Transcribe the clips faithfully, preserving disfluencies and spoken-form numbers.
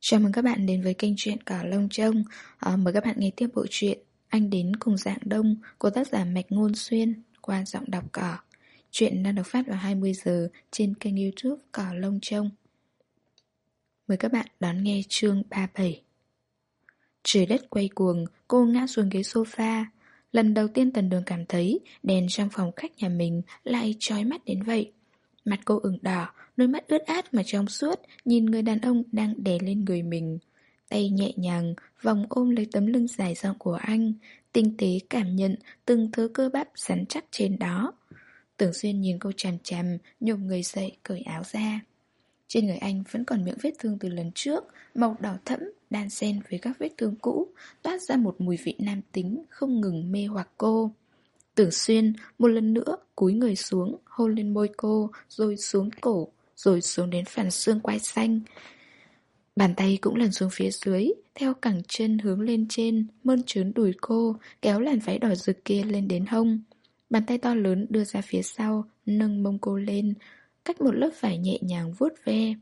Chào mừng các bạn đến với kênh truyện Cỏ Lông Trông. À, mời các bạn nghe tiếp bộ truyện Anh Đến Cùng Dạng Đông của tác giả Mạch Ngôn Xuyên qua giọng đọc Cỏ. Truyện đang được phát vào hai mươi giờ trên kênh YouTube Cỏ Lông Trông. Mời các bạn đón nghe chương ba mươi bảy. Trời đất quay cuồng, cô ngã xuống ghế sofa. Lần đầu tiên Tần Đường cảm thấy đèn trong phòng khách nhà mình lại chói mắt đến vậy. Mặt cô ửng đỏ, đôi mắt ướt át mà trong suốt, nhìn người đàn ông đang đè lên người mình. Tay nhẹ nhàng, vòng ôm lấy tấm lưng dài rộng của anh, tinh tế cảm nhận từng thứ cơ bắp rắn chắc trên đó. Tưởng Xuyên nhìn cô chằm chằm, nhổm người dậy cởi áo ra. Trên người anh vẫn còn miệng vết thương từ lần trước, màu đỏ thẫm, đan xen với các vết thương cũ, toát ra một mùi vị nam tính không ngừng mê hoặc cô. Tưởng Xuyên một lần nữa cúi người xuống, hôn lên môi cô, rồi xuống cổ, rồi xuống đến phần xương quai xanh. Bàn tay cũng lần xuống phía dưới, theo cẳng chân hướng lên trên, mơn trớn đùi cô, kéo làn váy đỏ rực kia lên đến hông. Bàn tay to lớn đưa ra phía sau, nâng mông cô lên, cách một lớp vải nhẹ nhàng vuốt ve.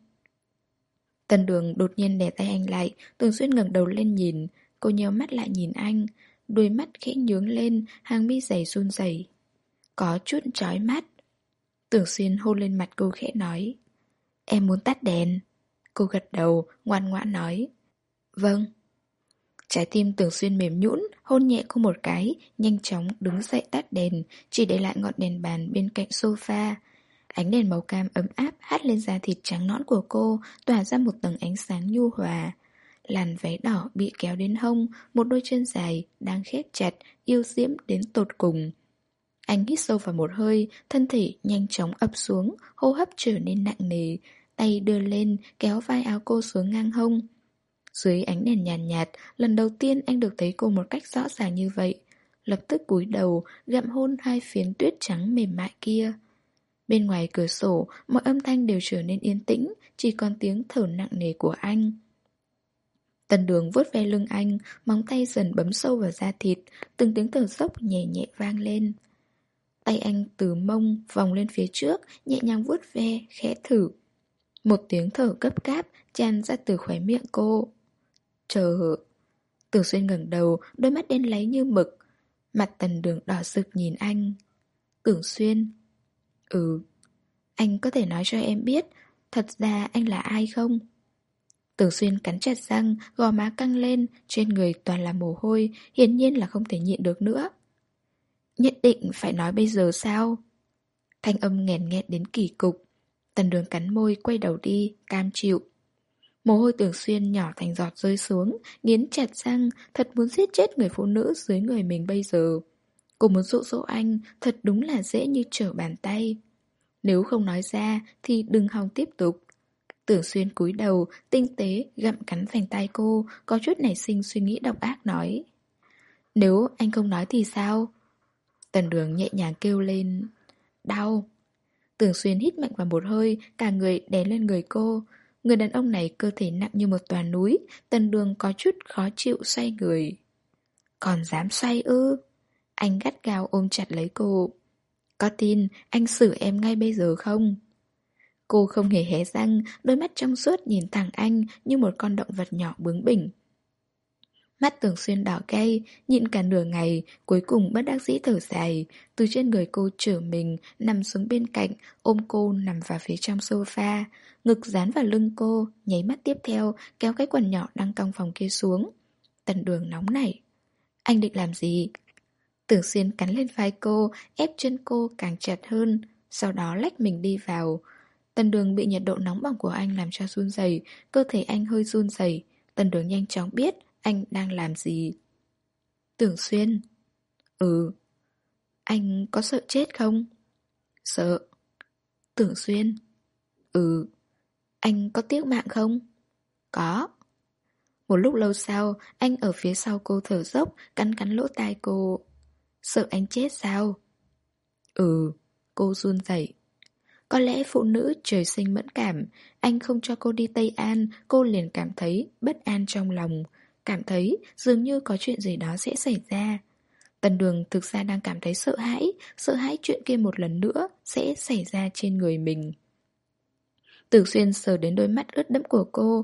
Tần Đường đột nhiên đè tay anh lại, Tưởng Xuyên ngẩng đầu lên nhìn, cô nheo mắt lại nhìn anh. Đôi mắt khẽ nhướng lên, hàng mi dày run rẩy, có chút chói mắt. Tưởng Xuyên hôn lên mặt cô khẽ nói: "Em muốn tắt đèn." Cô gật đầu, ngoan ngoãn nói: "Vâng." Trái tim Tưởng Xuyên mềm nhũn, hôn nhẹ cô một cái, nhanh chóng đứng dậy tắt đèn, chỉ để lại ngọn đèn bàn bên cạnh sofa. Ánh đèn màu cam ấm áp hắt lên da thịt trắng nõn của cô, tỏa ra một tầng ánh sáng nhu hòa. Làn váy đỏ bị kéo đến hông, một đôi chân dài đang khép chặt, yêu diễm đến tột cùng. Anh hít sâu vào một hơi, thân thể nhanh chóng ập xuống, hô hấp trở nên nặng nề, tay đưa lên kéo vai áo cô xuống ngang hông. Dưới ánh đèn nhàn nhạt, nhạt, lần đầu tiên anh được thấy cô một cách rõ ràng như vậy. Lập tức cúi đầu, gặm hôn hai phiến tuyết trắng mềm mại kia. Bên ngoài cửa sổ, mọi âm thanh đều trở nên yên tĩnh, chỉ còn tiếng thở nặng nề của anh. Tần Đường vuốt ve lưng anh, móng tay dần bấm sâu vào da thịt, từng tiếng thở dốc nhẹ nhẹ vang lên. Tay anh từ mông vòng lên phía trước, nhẹ nhàng vuốt ve, khẽ thử. Một tiếng thở gấp gáp tràn ra từ khóe miệng cô. Chờ. Tưởng Xuyên ngẩng đầu, đôi mắt đen láy như mực. Mặt Tần Đường đỏ rực nhìn anh. Tưởng Xuyên. Ừ. Anh có thể nói cho em biết thật ra anh là ai không? Tưởng Xuyên cắn chặt răng, gò má căng lên, trên người toàn là mồ hôi, hiển nhiên là không thể nhịn được nữa. Nhất định phải nói bây giờ sao? Thanh âm nghẹn nghẹn đến kỳ cục. Tần Đường cắn môi, quay đầu đi, cam chịu. Mồ hôi Tưởng Xuyên nhỏ thành giọt rơi xuống, nghiến chặt răng, thật muốn giết chết người phụ nữ dưới người mình bây giờ. Cô muốn dụ dỗ anh, thật đúng là dễ như trở bàn tay. Nếu không nói ra thì đừng hòng tiếp tục. Tưởng Xuyên cúi đầu, tinh tế gặm cắn vành tay cô, có chút nảy sinh suy nghĩ độc ác nói: Nếu anh không nói thì sao? Tần Đường nhẹ nhàng kêu lên: Đau. Tưởng Xuyên hít mạnh vào một hơi, cả người đè lên người cô. Người đàn ông này cơ thể nặng như một tòa núi. Tần Đường có chút khó chịu xoay người. Còn dám xoay ư? Anh gắt gao ôm chặt lấy cô. Có tin anh xử em ngay bây giờ không? Cô không hề hé răng, đôi mắt trong suốt nhìn thẳng anh như một con động vật nhỏ bướng bỉnh. Mắt Tưởng Xuyên đỏ cay, nhịn cả nửa ngày, cuối cùng bất đắc dĩ thở dài, từ trên người cô trở mình, nằm xuống bên cạnh, ôm cô nằm vào phía trong sofa, ngực dán vào lưng cô, nháy mắt tiếp theo, kéo cái quần nhỏ đang cong phòng kia xuống. Tần Đường nóng nảy. Anh định làm gì? Tưởng Xuyên cắn lên vai cô, ép chân cô càng chặt hơn, sau đó lách mình đi vào. Tần Đường bị nhiệt độ nóng bỏng của anh làm cho run rẩy, cơ thể anh hơi run rẩy. Tần Đường nhanh chóng biết anh đang làm gì. Tưởng Xuyên. Ừ. Anh có sợ chết không? Sợ. Tưởng Xuyên. Ừ. Anh có tiếc mạng không? Có. Một lúc lâu sau, anh ở phía sau cô thở dốc, cắn cắn lỗ tai cô. Sợ anh chết sao? Ừ. Cô run rẩy. Có lẽ phụ nữ trời sinh mẫn cảm. Anh không cho cô đi Tây An, cô liền cảm thấy bất an trong lòng, cảm thấy dường như có chuyện gì đó sẽ xảy ra. Tần Đường thực ra đang cảm thấy sợ hãi, sợ hãi chuyện kia một lần nữa sẽ xảy ra trên người mình. Tử Xuyên sờ đến đôi mắt ướt đẫm của cô,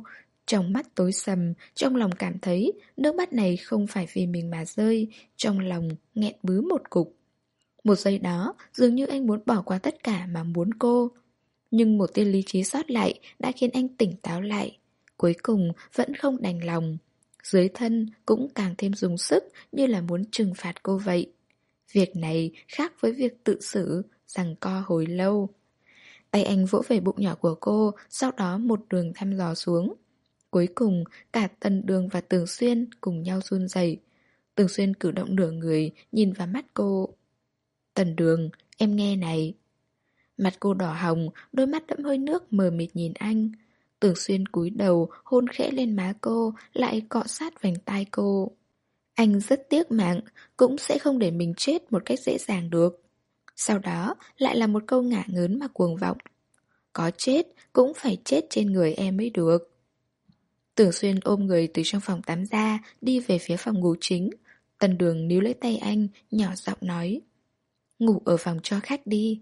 Trong mắt tối sầm, trong lòng cảm thấy nước mắt này không phải vì mình mà rơi, trong lòng nghẹn bứ một cục. Một giây đó, dường như anh muốn bỏ qua tất cả mà muốn cô. Nhưng một tia lý trí sót lại đã khiến anh tỉnh táo lại. Cuối cùng vẫn không đành lòng. Dưới thân cũng càng thêm dùng sức như là muốn trừng phạt cô vậy. Việc này khác với việc tự xử, giằng co hồi lâu. Tay anh vỗ về bụng nhỏ của cô, sau đó một đường thăm dò xuống. Cuối cùng, cả Tần Đường và Tường Xuyên cùng nhau run rẩy. Tường Xuyên cử động nửa người, nhìn vào mắt cô. Tần Đường, em nghe này. Mặt cô đỏ hồng, đôi mắt đẫm hơi nước mờ mịt nhìn anh. Tường Xuyên cúi đầu, hôn khẽ lên má cô, lại cọ sát vành tai cô. Anh rất tiếc mạng, cũng sẽ không để mình chết một cách dễ dàng được. Sau đó, lại là một câu ngả ngớn mà cuồng vọng. Có chết, cũng phải chết trên người em mới được. Tưởng Xuyên ôm người từ trong phòng tắm ra, đi về phía phòng ngủ chính. Tần Đường níu lấy tay anh, nhỏ giọng nói. Ngủ ở phòng cho khách đi.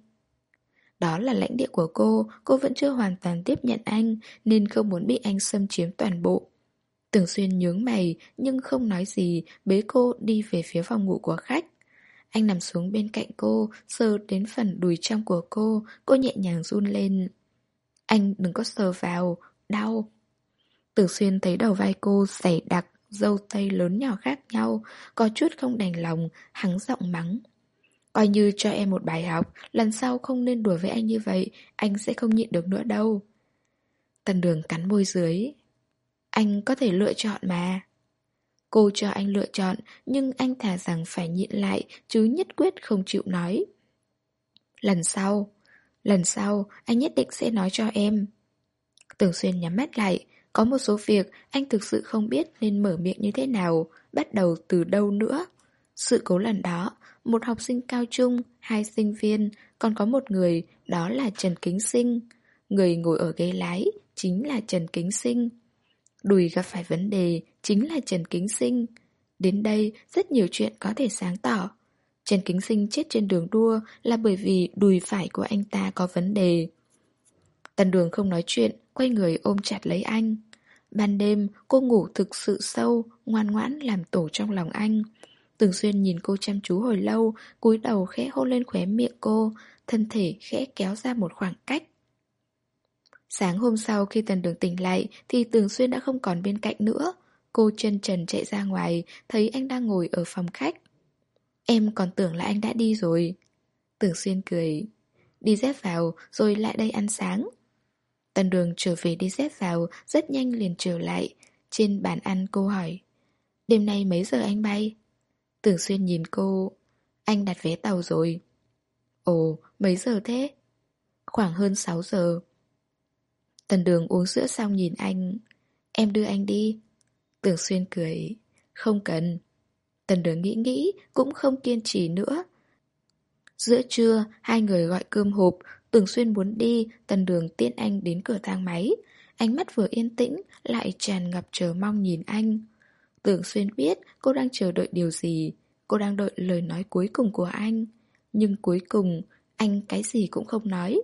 Đó là lãnh địa của cô, cô vẫn chưa hoàn toàn tiếp nhận anh, nên không muốn bị anh xâm chiếm toàn bộ. Tưởng Xuyên nhướng mày, nhưng không nói gì, bế cô đi về phía phòng ngủ của khách. Anh nằm xuống bên cạnh cô, sờ đến phần đùi trong của cô, cô nhẹ nhàng run lên. Anh đừng có sờ vào, đau. Tưởng Xuyên thấy đầu vai cô dày đặc, râu tây lớn nhỏ khác nhau, có chút không đành lòng, hắng giọng mắng. Coi như cho em một bài học, lần sau không nên đùa với anh như vậy, anh sẽ không nhịn được nữa đâu. Tần Đường cắn môi dưới. Anh có thể lựa chọn mà. Cô cho anh lựa chọn, nhưng anh thà rằng phải nhịn lại, chứ nhất quyết không chịu nói. Lần sau, lần sau, anh nhất định sẽ nói cho em. Tưởng Xuyên nhắm mắt lại, có một số việc anh thực sự không biết nên mở miệng như thế nào, bắt đầu từ đâu nữa. Sự cố lần đó, một học sinh cao trung, hai sinh viên, còn có một người, đó là Trần Kính Sinh. Người ngồi ở ghế lái, chính là Trần Kính Sinh. Đùi gặp phải vấn đề, chính là Trần Kính Sinh. Đến đây, rất nhiều chuyện có thể sáng tỏ. Trần Kính Sinh chết trên đường đua là bởi vì đùi phải của anh ta có vấn đề. Tần Đường không nói chuyện, quay người ôm chặt lấy anh. Ban đêm, cô ngủ thực sự sâu, ngoan ngoãn làm tổ trong lòng anh. Tường Xuyên nhìn cô chăm chú hồi lâu, cúi đầu khẽ hôn lên khóe miệng cô, thân thể khẽ kéo ra một khoảng cách. Sáng hôm sau khi Tần Đường tỉnh lại thì Tường Xuyên đã không còn bên cạnh nữa. Cô chân trần chạy ra ngoài, thấy anh đang ngồi ở phòng khách. Em còn tưởng là anh đã đi rồi. Tường Xuyên cười. Đi dép vào rồi lại đây ăn sáng. Tần Đường trở về đi dép vào, rất nhanh liền trở lại. Trên bàn ăn cô hỏi. Đêm nay mấy giờ anh bay? Tường Xuyên nhìn cô. Anh đặt vé tàu rồi. Ồ, mấy giờ thế? Khoảng hơn sáu giờ. Tần Đường uống sữa xong nhìn anh. Em đưa anh đi. Tường Xuyên cười. Không cần. Tần Đường nghĩ nghĩ, cũng không kiên trì nữa. Giữa trưa, hai người gọi cơm hộp. Tường Xuyên muốn đi, Tần Đường tiễn anh đến cửa thang máy. Ánh mắt vừa yên tĩnh, lại tràn ngập chờ mong nhìn anh. Tường Xuyên biết cô đang chờ đợi điều gì. Cô đang đợi lời nói cuối cùng của anh. Nhưng cuối cùng, anh cái gì cũng không nói.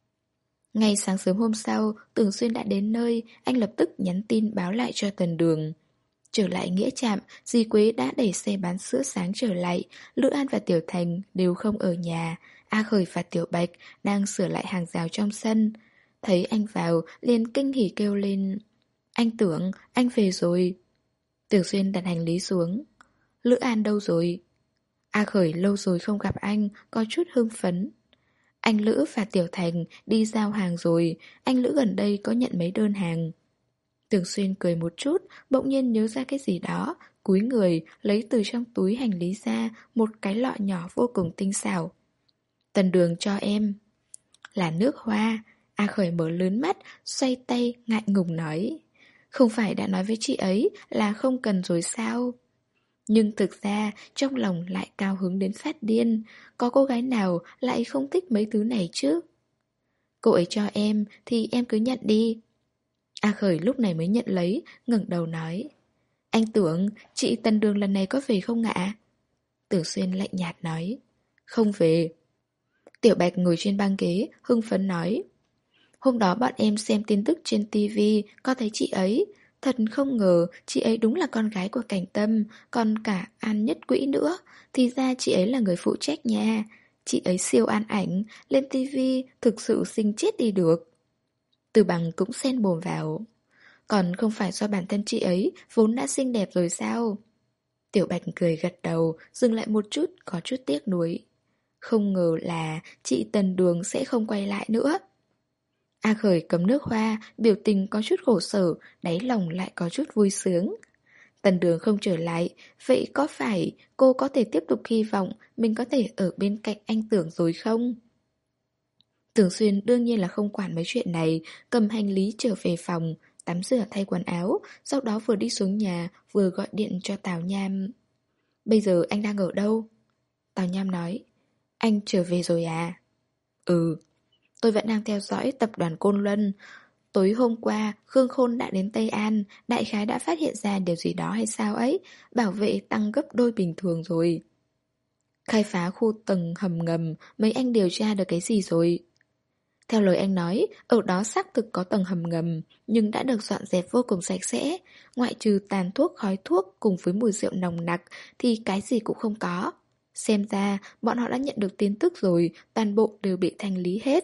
Ngay sáng sớm hôm sau, Tường Xuyên đã đến nơi, anh lập tức nhắn tin báo lại cho Tần Đường. Trở lại nghĩa trạm, dì Quế đã đẩy xe bán sữa sáng trở lại, Lữ An và Tiểu Thành đều không ở nhà, A Khởi và Tiểu Bạch đang sửa lại hàng rào trong sân. Thấy anh vào, liền kinh hỉ kêu lên. Anh Tưởng, anh về rồi. Tường Xuyên đặt hành lý xuống. Lữ An đâu rồi? A Khởi lâu rồi không gặp anh, có chút hưng phấn. Anh Lữ và Tiểu Thành đi giao hàng rồi, anh Lữ gần đây có nhận mấy đơn hàng. Tường Xuyên cười một chút, bỗng nhiên nhớ ra cái gì đó, cúi người, lấy từ trong túi hành lý ra một cái lọ nhỏ vô cùng tinh xảo. Tần Đường cho em. Là nước hoa. A Khởi mở lớn mắt, xoay tay, ngại ngùng nói. Không phải đã nói với chị ấy là không cần rồi sao? Nhưng thực ra trong lòng lại cao hứng đến phát điên. Có cô gái nào lại không thích mấy thứ này chứ? Cô ấy cho em thì em cứ nhận đi. A Khởi lúc này mới nhận lấy, ngẩng đầu nói. Anh Tưởng, chị Tần Đường lần này có về không ạ? Tưởng Xuyên lạnh nhạt nói. Không về. Tiểu Bạch ngồi trên băng ghế, hưng phấn nói. Hôm đó bọn em xem tin tức trên tivi, có thấy chị ấy. Thật không ngờ chị ấy đúng là con gái của Cảnh Tâm, còn cả An Nhất Quỹ nữa. Thì ra chị ấy là người phụ trách nha. Chị ấy siêu an ảnh, lên tivi thực sự xinh chết đi được. Từ Bằng cũng xen mồm vào. Còn không phải do bản thân chị ấy vốn đã xinh đẹp rồi sao? Tiểu Bạch cười gật đầu, dừng lại một chút, có chút tiếc nuối. Không ngờ là chị Tần Đường sẽ không quay lại nữa. A Khởi cấm nước hoa, biểu tình có chút khổ sở, đáy lòng lại có chút vui sướng. Tần Đường không trở lại, vậy có phải cô có thể tiếp tục hy vọng mình có thể ở bên cạnh anh Tưởng rồi không? Tưởng Xuyên đương nhiên là không quản mấy chuyện này, cầm hành lý trở về phòng, tắm rửa thay quần áo, sau đó vừa đi xuống nhà, vừa gọi điện cho Tào Nham. Bây giờ anh đang ở đâu? Tào Nham nói. Anh trở về rồi à? Ừ, tôi vẫn đang theo dõi tập đoàn Côn Luân. Tối hôm qua, Khương Khôn đã đến Tây An, đại khái đã phát hiện ra điều gì đó hay sao ấy, bảo vệ tăng gấp đôi bình thường rồi. Khai phá khu tầng hầm ngầm, mấy anh điều tra được cái gì rồi? Theo lời anh nói, ở đó xác thực có tầng hầm ngầm, nhưng đã được dọn dẹp vô cùng sạch sẽ. Ngoại trừ tàn thuốc khói thuốc cùng với mùi rượu nồng nặc thì cái gì cũng không có. Xem ra, bọn họ đã nhận được tin tức rồi, toàn bộ đều bị thanh lý hết.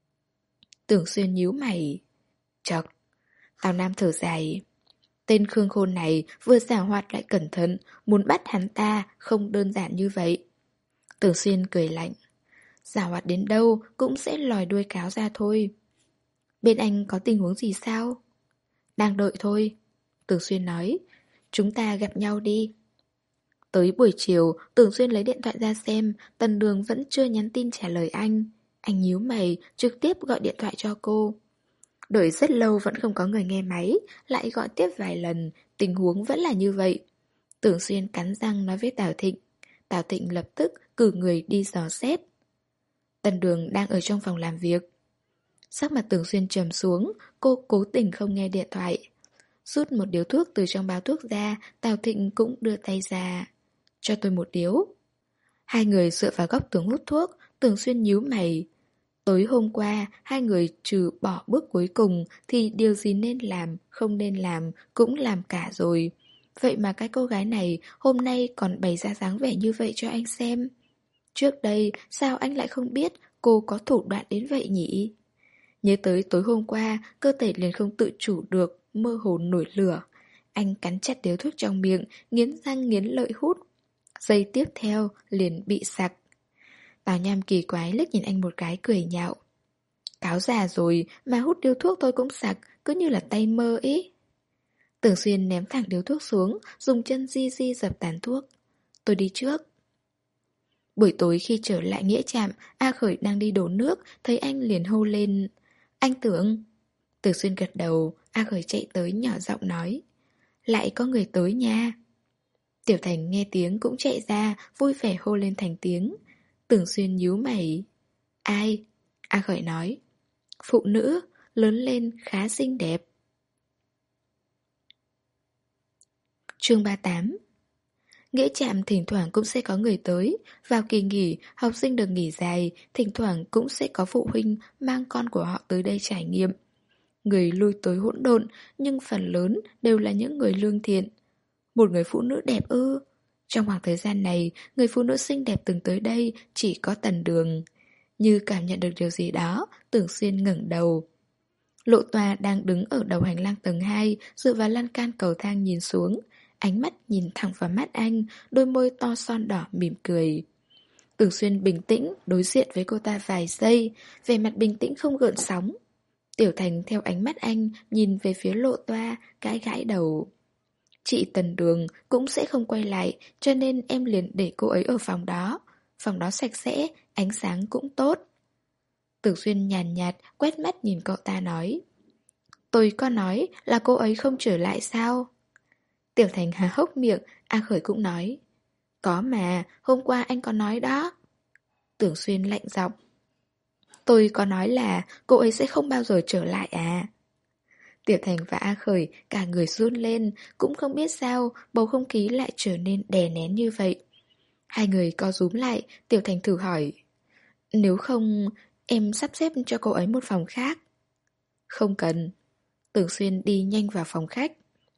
Tưởng Xuyên nhíu mày. Chật. Tào Nam thở dài. Tên Khương Khôn này vừa giảo hoạt lại cẩn thận, muốn bắt hắn ta không đơn giản như vậy. Tưởng Xuyên cười lạnh. Giảo hoạt đến đâu cũng sẽ lòi đuôi cáo ra thôi. Bên anh có tình huống gì sao? Đang đợi thôi. Tưởng Xuyên nói. Chúng ta gặp nhau đi. Tới buổi chiều, Tưởng Xuyên lấy điện thoại ra xem, Tần Đường vẫn chưa nhắn tin trả lời anh. Anh nhíu mày, trực tiếp gọi điện thoại cho cô. Đợi rất lâu vẫn không có người nghe máy, lại gọi tiếp vài lần, tình huống vẫn là như vậy. Tưởng Xuyên cắn răng nói với Tào Thịnh. Tào Thịnh lập tức cử người đi dò xét. Tần Đường đang ở trong phòng làm việc. Sắc mặt Tưởng Xuyên trầm xuống, cô cố tình không nghe điện thoại. Rút một điếu thuốc từ trong bao thuốc ra, Tào Thịnh cũng đưa tay ra. Cho tôi một điếu. Hai người dựa vào góc tường hút thuốc, Tưởng Xuyên nhíu mày. Tối hôm qua, hai người trừ bỏ bước cuối cùng thì điều gì nên làm, không nên làm, cũng làm cả rồi. Vậy mà cái cô gái này hôm nay còn bày ra dáng vẻ như vậy cho anh xem. Trước đây, sao anh lại không biết cô có thủ đoạn đến vậy nhỉ? Nhớ tới tối hôm qua, cơ thể liền không tự chủ được, mơ hồ nổi lửa. Anh cắn chặt điếu thuốc trong miệng, nghiến răng nghiến lợi hút. Giây tiếp theo, liền bị sặc. Tào Nham kỳ quái liếc nhìn anh một cái cười nhạo. Cáo già rồi mà hút điếu thuốc tôi cũng sặc, cứ như là tay mơ ý. Tưởng Xuyên ném thẳng điếu thuốc xuống, dùng chân di di dập tàn thuốc. Tôi đi trước. Buổi tối khi trở lại nghĩa trạm, A Khởi đang đi đổ nước, thấy anh liền hô lên. Anh Tưởng. Tưởng Xuyên gật đầu, A Khởi chạy tới nhỏ giọng nói. Lại có người tới nha. Tiểu Thành nghe tiếng cũng chạy ra, vui vẻ hô lên thành tiếng. Tưởng Xuyên nhíu mày. Ai? A Khởi nói. Phụ nữ, lớn lên khá xinh đẹp. Chương ba mươi tám. Nghĩa trạm thỉnh thoảng cũng sẽ có người tới. Vào kỳ nghỉ, học sinh được nghỉ dài, thỉnh thoảng cũng sẽ có phụ huynh mang con của họ tới đây trải nghiệm. Người lui tới hỗn độn, nhưng phần lớn đều là những người lương thiện. Một người phụ nữ đẹp ư? Trong khoảng thời gian này, người phụ nữ xinh đẹp từng tới đây chỉ có Tần Đường. Như cảm nhận được điều gì đó, Tưởng Xuyên ngẩng đầu. Lộ Toa đang đứng ở đầu hành lang tầng hai, dựa vào lan can cầu thang nhìn xuống. Ánh mắt nhìn thẳng vào mắt anh, đôi môi to son đỏ mỉm cười. Tưởng Xuyên bình tĩnh, đối diện với cô ta vài giây, vẻ mặt bình tĩnh không gợn sóng. Tiểu Thành theo ánh mắt anh, nhìn về phía Lộ Toa, gãi gãi đầu. Chị Tần Đường cũng sẽ không quay lại, cho nên em liền để cô ấy ở phòng đó. Phòng đó sạch sẽ, ánh sáng cũng tốt. Tưởng Xuyên nhàn nhạt, quét mắt nhìn cậu ta nói. Tôi có nói là cô ấy không trở lại sao? Tiểu Thành há hốc miệng, A Khởi cũng nói. Có mà, hôm qua anh có nói đó. Tưởng Xuyên lạnh giọng. Tôi có nói là cô ấy sẽ không bao giờ trở lại à? Tiểu Thành và A Khởi cả người run lên, cũng không biết sao bầu không khí lại trở nên đè nén như vậy. Hai người co rúm lại, Tiểu Thành thử hỏi. Nếu không, em sắp xếp cho cô ấy một phòng khác. Không cần. Tưởng Xuyên đi nhanh vào phòng khách.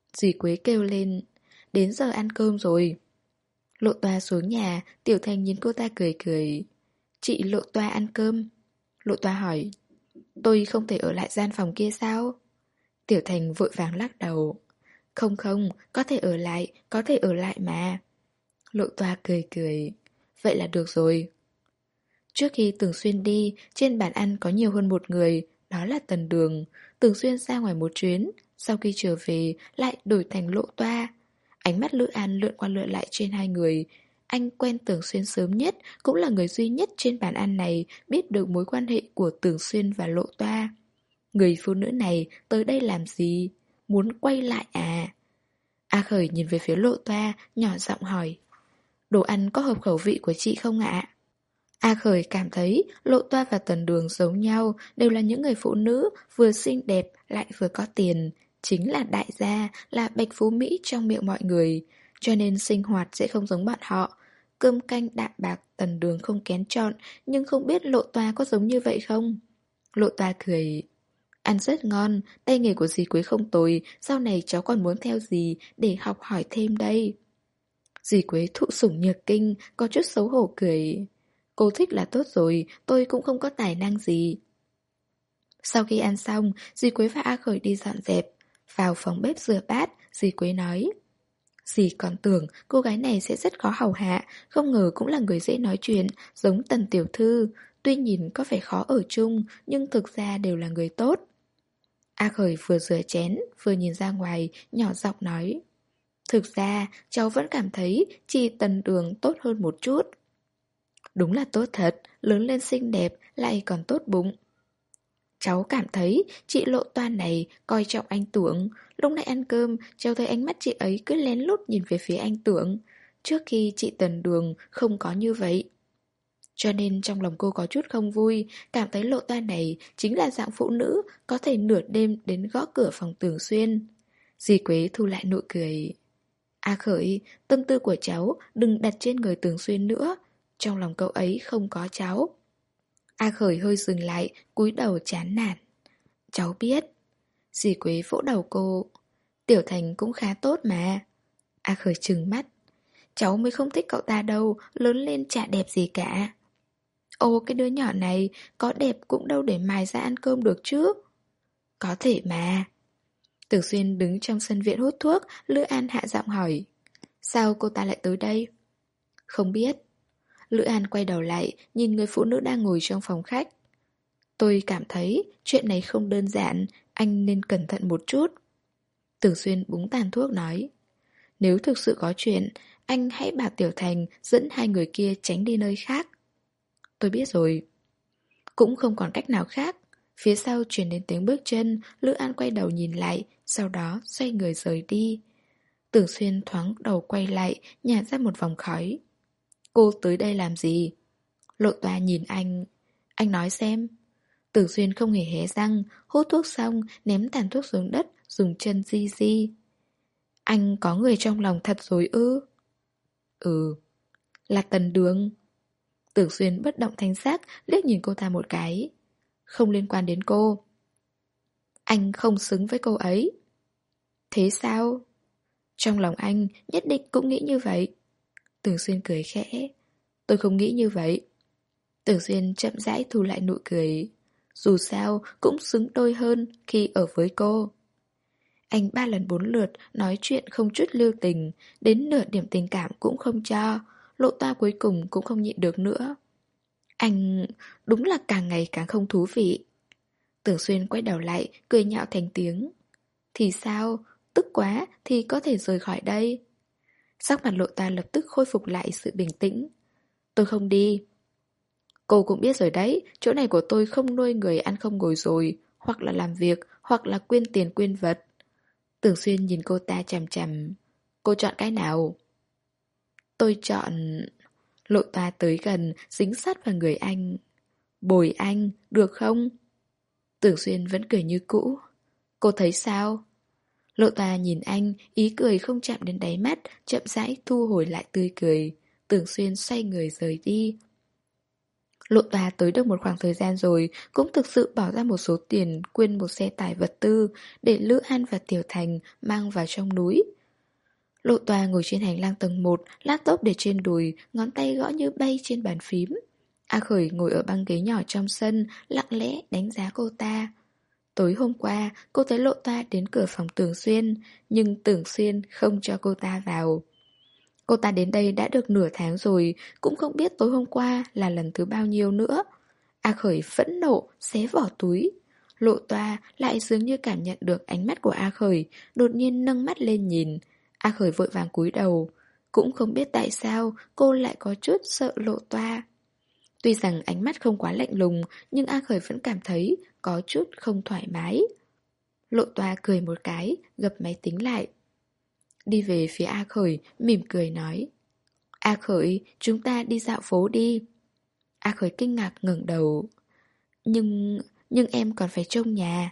Dì Quế kêu lên, đến giờ ăn cơm rồi. Lộ Toa xuống nhà, Tiểu Thành nhìn cô ta cười cười. Chị Lộ Toa ăn cơm. Lộ Toa hỏi, tôi không thể ở lại gian phòng kia sao? Tiểu Thành vội vàng lắc đầu. Không không, có thể ở lại, có thể ở lại mà. Lộ Toa cười cười. Vậy là được rồi. Trước khi Tưởng Xuyên đi, trên bàn ăn có nhiều hơn một người, đó là Tần Đường. Tưởng Xuyên ra ngoài một chuyến, sau khi trở về lại đổi thành Lộ Toa. Ánh mắt Lữ An lượn qua lượn lại trên hai người. Anh quen Tưởng Xuyên sớm nhất, cũng là người duy nhất trên bàn ăn này biết được mối quan hệ của Tưởng Xuyên và Lộ Toa. Người phụ nữ này tới đây làm gì? Muốn quay lại à? A Khởi nhìn về phía Lộ Toa, nhỏ giọng hỏi. Đồ ăn có hợp khẩu vị của chị không ạ? A Khởi cảm thấy Lộ Toa và Tần Đường giống nhau, đều là những người phụ nữ vừa xinh đẹp lại vừa có tiền. Chính là đại gia, là bạch phú Mỹ trong miệng mọi người. Cho nên sinh hoạt sẽ không giống bọn họ. Cơm canh đạm bạc Tần Đường không kén chọn, nhưng không biết Lộ Toa có giống như vậy không? Lộ Toa cười. Ăn rất ngon, tay nghề của dì Quế không tồi, sau này cháu còn muốn theo dì để học hỏi thêm đây. Dì Quế thụ sủng nhược kinh, có chút xấu hổ cười. Cô thích là tốt rồi, tôi cũng không có tài năng gì. Sau khi ăn xong, dì Quế và A Khởi đi dọn dẹp. Vào phòng bếp rửa bát, dì Quế nói. Dì còn tưởng cô gái này sẽ rất khó hầu hạ, không ngờ cũng là người dễ nói chuyện, giống Tần tiểu thư. Tuy nhìn có vẻ khó ở chung, nhưng thực ra đều là người tốt. A Khởi vừa rửa chén, vừa nhìn ra ngoài, nhỏ giọng nói. Thực ra, cháu vẫn cảm thấy chị Tần Đường tốt hơn một chút. Đúng là tốt thật, lớn lên xinh đẹp, lại còn tốt bụng. Cháu cảm thấy chị Lộ Toa này coi trọng anh Tưởng. Lúc nãy ăn cơm, cháu thấy ánh mắt chị ấy cứ lén lút nhìn về phía anh Tưởng. Trước khi chị Tần Đường không có như vậy. Cho nên trong lòng cô có chút không vui, cảm thấy Lộ Toa này chính là dạng phụ nữ có thể nửa đêm đến gõ cửa phòng Tưởng Xuyên. Dì Quế thu lại nụ cười. A Khởi, tâm tư của cháu đừng đặt trên người Tưởng Xuyên nữa. Trong lòng cậu ấy không có cháu. A Khởi hơi dừng lại, cúi đầu chán nản. Cháu biết. Dì Quế vỗ đầu cô. Tiểu Thành cũng khá tốt mà. A Khởi trừng mắt. Cháu mới không thích cậu ta đâu, lớn lên chả đẹp gì cả. Ô cái đứa nhỏ này, có đẹp cũng đâu để mài ra ăn cơm được chứ. Có thể mà. Tưởng Xuyên đứng trong sân viện hút thuốc, Lữ An hạ giọng hỏi. Sao cô ta lại tới đây? Không biết. Lữ An quay đầu lại, nhìn người phụ nữ đang ngồi trong phòng khách. Tôi cảm thấy chuyện này không đơn giản, anh nên cẩn thận một chút. Tưởng Xuyên búng tàn thuốc nói. Nếu thực sự có chuyện, anh hãy bảo Tiểu Thành dẫn hai người kia tránh đi nơi khác. Tôi biết rồi. Cũng không còn cách nào khác. Phía sau truyền đến tiếng bước chân, Lữ An quay đầu nhìn lại, sau đó xoay người rời đi. Tưởng Xuyên thoáng đầu quay lại, nhả ra một vòng khói. Cô tới đây làm gì? Lộ Toa nhìn anh. Anh nói xem. Tưởng Xuyên không hề hé răng, hút thuốc xong, ném tàn thuốc xuống đất, dùng chân di di. Anh có người trong lòng thật rồi ư? Ừ. Là Tần Đường. Tưởng Xuyên bất động thanh sắc, liếc nhìn cô ta một cái. Không liên quan đến cô. Anh không xứng với cô ấy. Thế sao? Trong lòng anh nhất định cũng nghĩ như vậy. Tưởng Xuyên cười khẽ. Tôi không nghĩ như vậy. Tưởng Xuyên chậm rãi thu lại nụ cười. Dù sao cũng xứng đôi hơn khi ở với cô. Anh ba lần bốn lượt nói chuyện không chút lưu tình, đến nửa điểm tình cảm cũng không cho. Lộ Toa cuối cùng cũng không nhịn được nữa. Anh đúng là càng ngày càng không thú vị. Tưởng Xuyên quay đầu lại, cười nhạo thành tiếng. Thì sao? Tức quá thì có thể rời khỏi đây. Sắc mặt Lộ Toa lập tức khôi phục lại sự bình tĩnh. Tôi không đi. Cô cũng biết rồi đấy, chỗ này của tôi không nuôi người ăn không ngồi rồi, hoặc là làm việc, hoặc là quyên tiền quyên vật. Tưởng Xuyên nhìn cô ta chằm chằm. Cô chọn cái nào? Tôi chọn... Lộ Toa tới gần, dính sát vào người anh. Bồi anh, được không? Tưởng Xuyên vẫn cười như cũ. Cô thấy sao? Lộ Toa nhìn anh, ý cười không chạm đến đáy mắt, chậm rãi thu hồi lại tươi cười. Tưởng Xuyên xoay người rời đi. Lộ Toa tới được một khoảng thời gian rồi, cũng thực sự bỏ ra một số tiền quyên một xe tải vật tư để Lữ An và Tiểu Thành mang vào trong núi. Lộ Toa ngồi trên hành lang tầng một, laptop để trên đùi, ngón tay gõ như bay trên bàn phím. A Khởi ngồi ở băng ghế nhỏ trong sân, lặng lẽ đánh giá cô ta. Tối hôm qua, cô thấy Lộ Toa đến cửa phòng Tưởng Xuyên, nhưng Tưởng Xuyên không cho cô ta vào. Cô ta đến đây đã được nửa tháng rồi, cũng không biết tối hôm qua là lần thứ bao nhiêu nữa. A Khởi phẫn nộ, xé vỏ túi. Lộ Toa lại dường như cảm nhận được ánh mắt của A Khởi, đột nhiên nâng mắt lên nhìn. A Khởi vội vàng cúi đầu. Cũng không biết tại sao cô lại có chút sợ Lộ Toa. Tuy rằng ánh mắt không quá lạnh lùng, nhưng A Khởi vẫn cảm thấy có chút không thoải mái. Lộ Toa cười một cái, gập máy tính lại. Đi về phía A Khởi, mỉm cười nói. A Khởi, chúng ta đi dạo phố đi. A Khởi kinh ngạc ngẩng đầu. Nhưng... nhưng em còn phải trông nhà.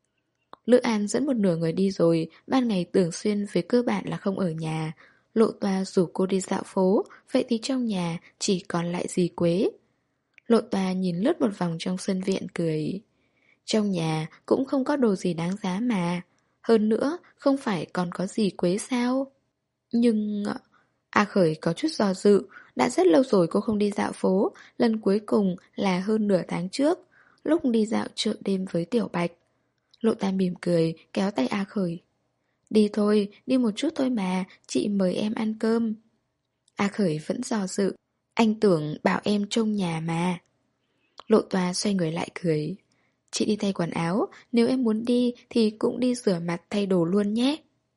Lữ An dẫn một nửa người đi rồi, ban ngày Tưởng Xuyên về cơ bản là không ở nhà. Lộ Toa rủ cô đi dạo phố, vậy thì trong nhà chỉ còn lại dì Quế. Lộ Toa nhìn lướt một vòng trong sân viện cười. Trong nhà cũng không có đồ gì đáng giá mà. Hơn nữa, không phải còn có dì Quế sao? Nhưng... A Khởi có chút do dự. Đã rất lâu rồi cô không đi dạo phố. Lần cuối cùng là hơn nửa tháng trước, lúc đi dạo chợ đêm với Tiểu Bạch. Lộ Toa mỉm cười, kéo tay A Khởi. Đi thôi, đi một chút thôi mà, chị mời em ăn cơm. A Khởi vẫn do dự. Anh tưởng bảo em trông nhà mà. Lộ Toa xoay người lại cười. Chị đi thay quần áo, nếu em muốn đi thì cũng đi rửa mặt thay đồ luôn nhé.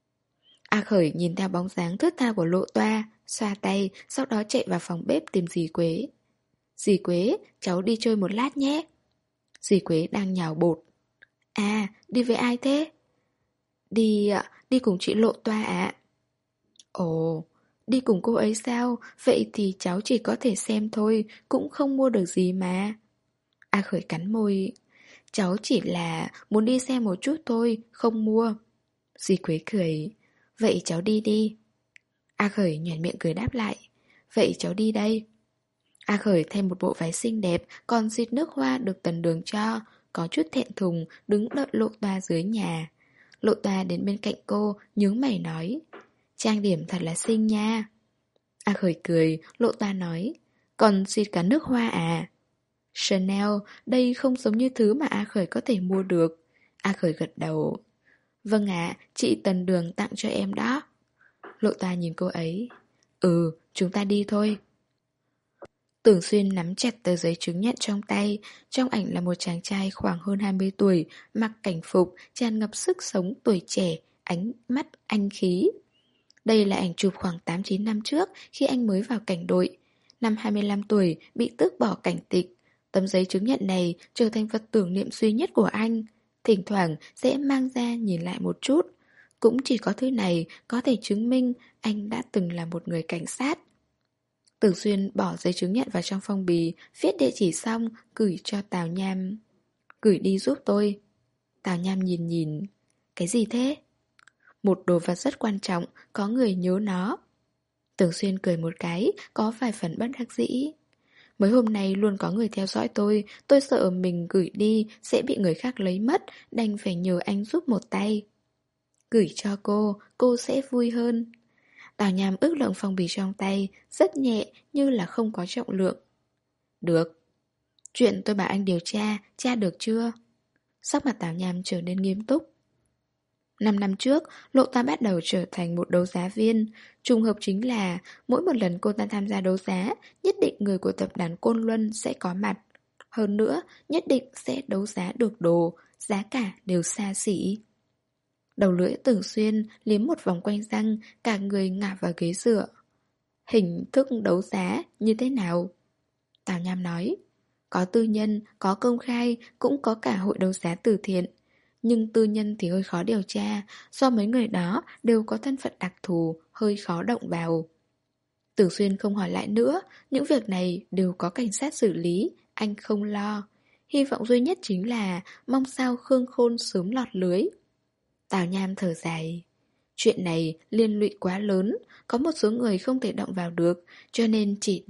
A Khởi nhìn theo bóng dáng thướt tha của Lộ Toa, xoa tay, sau đó chạy vào phòng bếp tìm dì Quế. Dì Quế, cháu đi chơi một lát nhé. Dì Quế đang nhào bột. À, đi với ai thế? Đi, đi cùng chị Lộ Toa ạ. Ồ, đi cùng cô ấy sao? Vậy thì cháu chỉ có thể xem thôi, cũng không mua được gì mà. A Khởi cắn môi. Cháu chỉ là muốn đi xem một chút thôi, không mua. Dì Quế cười. Vậy cháu đi đi. A Khởi nhoẻn miệng cười đáp lại. Vậy cháu đi đây. A Khởi thêm một bộ váy xinh đẹp, còn xịt nước hoa được Tần Đường cho, có chút thẹn thùng, đứng đợi Lộ Toa dưới nhà. Lộ Toa đến bên cạnh cô, nhướng mày nói. Trang điểm thật là xinh nha. A Khởi cười, Lộ Toa nói. Còn xịt cả nước hoa à? Chanel, đây không giống như thứ mà A Khởi có thể mua được. A Khởi gật đầu. Vâng ạ, chị Tần Đường tặng cho em đó. Lộ Toa nhìn cô ấy. Ừ, chúng ta đi thôi. Tưởng Xuyên nắm chặt tờ giấy chứng nhận trong tay. Trong ảnh là một chàng trai khoảng hơn hai mươi tuổi, mặc cảnh phục, tràn ngập sức sống tuổi trẻ, ánh mắt anh khí. Đây là ảnh chụp khoảng tám chín năm trước khi anh mới vào cảnh đội. Năm hai mươi lăm tuổi, bị tước bỏ cảnh tịch. Tấm giấy chứng nhận này trở thành vật tưởng niệm duy nhất của anh. Thỉnh thoảng sẽ mang ra nhìn lại một chút. Cũng chỉ có thứ này có thể chứng minh anh đã từng là một người cảnh sát. Tưởng Xuyên bỏ giấy chứng nhận vào trong phong bì, viết địa chỉ xong, gửi cho Tào Nham. Gửi đi giúp tôi. Tào Nham nhìn nhìn. Cái gì thế? Một đồ vật rất quan trọng, có người nhớ nó. Tưởng Xuyên cười một cái, có vài phần bất đắc dĩ. Mấy hôm nay luôn có người theo dõi tôi, tôi sợ mình gửi đi sẽ bị người khác lấy mất, đành phải nhờ anh giúp một tay. Gửi cho cô, cô sẽ vui hơn. Tào Nham ước lượng phong bì trong tay, rất nhẹ như là không có trọng lượng. Được. Chuyện tôi bảo anh điều tra, tra được chưa? Sắc mặt Tào Nham trở nên nghiêm túc. Năm năm trước, Lộ Toa bắt đầu trở thành một đấu giá viên. Trùng hợp chính là mỗi một lần cô ta tham gia đấu giá, nhất định người của tập đoàn Côn Luân sẽ có mặt. Hơn nữa, nhất định sẽ đấu giá được đồ, giá cả đều xa xỉ. Đầu lưỡi Tưởng Xuyên liếm một vòng quanh răng, cả người ngả vào ghế dựa. Hình thức đấu giá như thế nào? Tào Nham nói. Có tư nhân, có công khai, cũng có cả hội đấu giá từ thiện. Nhưng tư nhân thì hơi khó điều tra, do mấy người đó đều có thân phận đặc thù, hơi khó động vào. Tưởng Xuyên không hỏi lại nữa, những việc này đều có cảnh sát xử lý, anh không lo. Hy vọng duy nhất chính là mong sao Khương Khôn sớm lọt lưới. Tào Nham thở dài. Chuyện này liên lụy quá lớn, có một số người không thể động vào được, cho nên chỉ đành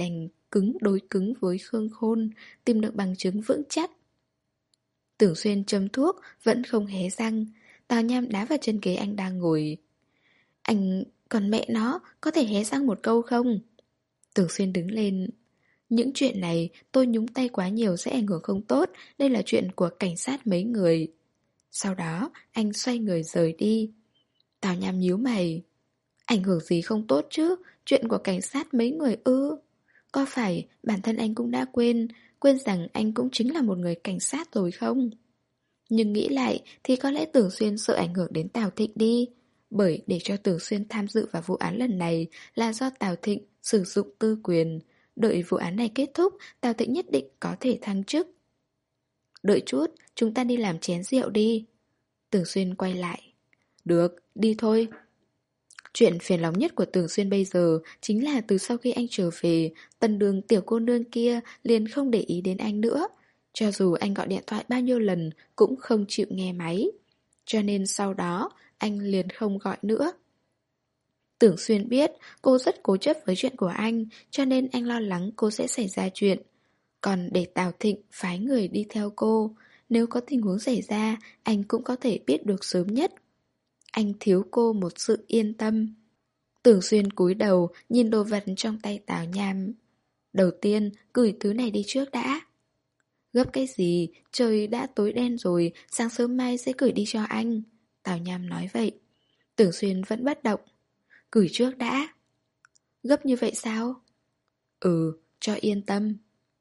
cứng đối cứng với Khương Khôn, tìm được bằng chứng vững chắc. Tưởng Xuyên châm thuốc, vẫn không hé răng. Tào Nham đá vào chân ghế anh đang ngồi. Anh, còn mẹ nó, có thể hé răng một câu không? Tưởng Xuyên đứng lên. Những chuyện này tôi nhúng tay quá nhiều sẽ ảnh hưởng không tốt. Đây là chuyện của cảnh sát mấy người. Sau đó anh xoay người rời đi. Tào Nham nhíu mày. Ảnh hưởng gì không tốt chứ? Chuyện của cảnh sát mấy người ư? Có phải bản thân anh cũng đã quên Quên rằng anh cũng chính là một người cảnh sát rồi không? Nhưng nghĩ lại thì có lẽ Tưởng Xuyên sợ ảnh hưởng đến Tào Thịnh đi. Bởi để cho Tưởng Xuyên tham dự vào vụ án lần này là do Tào Thịnh sử dụng tư quyền. Đợi vụ án này kết thúc, Tào Thịnh nhất định có thể thăng chức. Đợi chút, chúng ta đi làm chén rượu đi. Tưởng Xuyên quay lại. Được, đi thôi. Chuyện phiền lòng nhất của Tưởng Xuyên bây giờ chính là từ sau khi anh trở về, Tần Đường tiểu cô nương kia liền không để ý đến anh nữa. Cho dù anh gọi điện thoại bao nhiêu lần cũng không chịu nghe máy. Cho nên sau đó anh liền không gọi nữa. Tưởng Xuyên biết cô rất cố chấp với chuyện của anh, cho nên anh lo lắng cô sẽ xảy ra chuyện. Còn để Tào Thịnh phái người đi theo cô, nếu có tình huống xảy ra, anh cũng có thể biết được sớm nhất. Anh thiếu cô một sự yên tâm. Tưởng Xuyên cúi đầu nhìn đồ vật trong tay Tào Nham. Đầu tiên, gửi thứ này đi trước đã. Gấp cái gì, trời đã tối đen rồi, sáng sớm mai sẽ gửi đi cho anh. Tào Nham nói vậy. Tưởng Xuyên vẫn bất động. Gửi trước đã. Gấp như vậy sao? Ừ, cho yên tâm.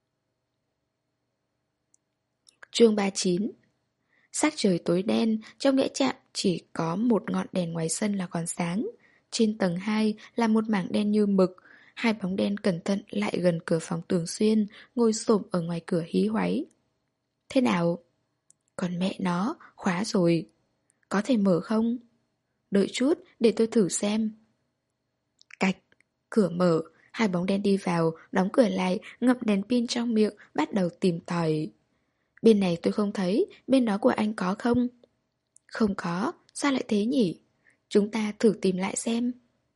Chương ba mươi chín. Sắc trời tối đen, trong nghĩa trạm chỉ có một ngọn đèn ngoài sân là còn sáng. Trên tầng hai là một mảng đen như mực. Hai bóng đen cẩn thận lại gần cửa phòng Tưởng Xuyên, ngồi xổm ở ngoài cửa hí hoáy. Thế nào? Còn mẹ nó, khóa rồi. Có thể mở không? Đợi chút, để tôi thử xem. Cạch, cửa mở, hai bóng đen đi vào, đóng cửa lại, ngậm đèn pin trong miệng, bắt đầu tìm tòi. Bên này tôi không thấy, bên đó của anh có không? Không có, sao lại thế nhỉ? Chúng ta thử tìm lại xem.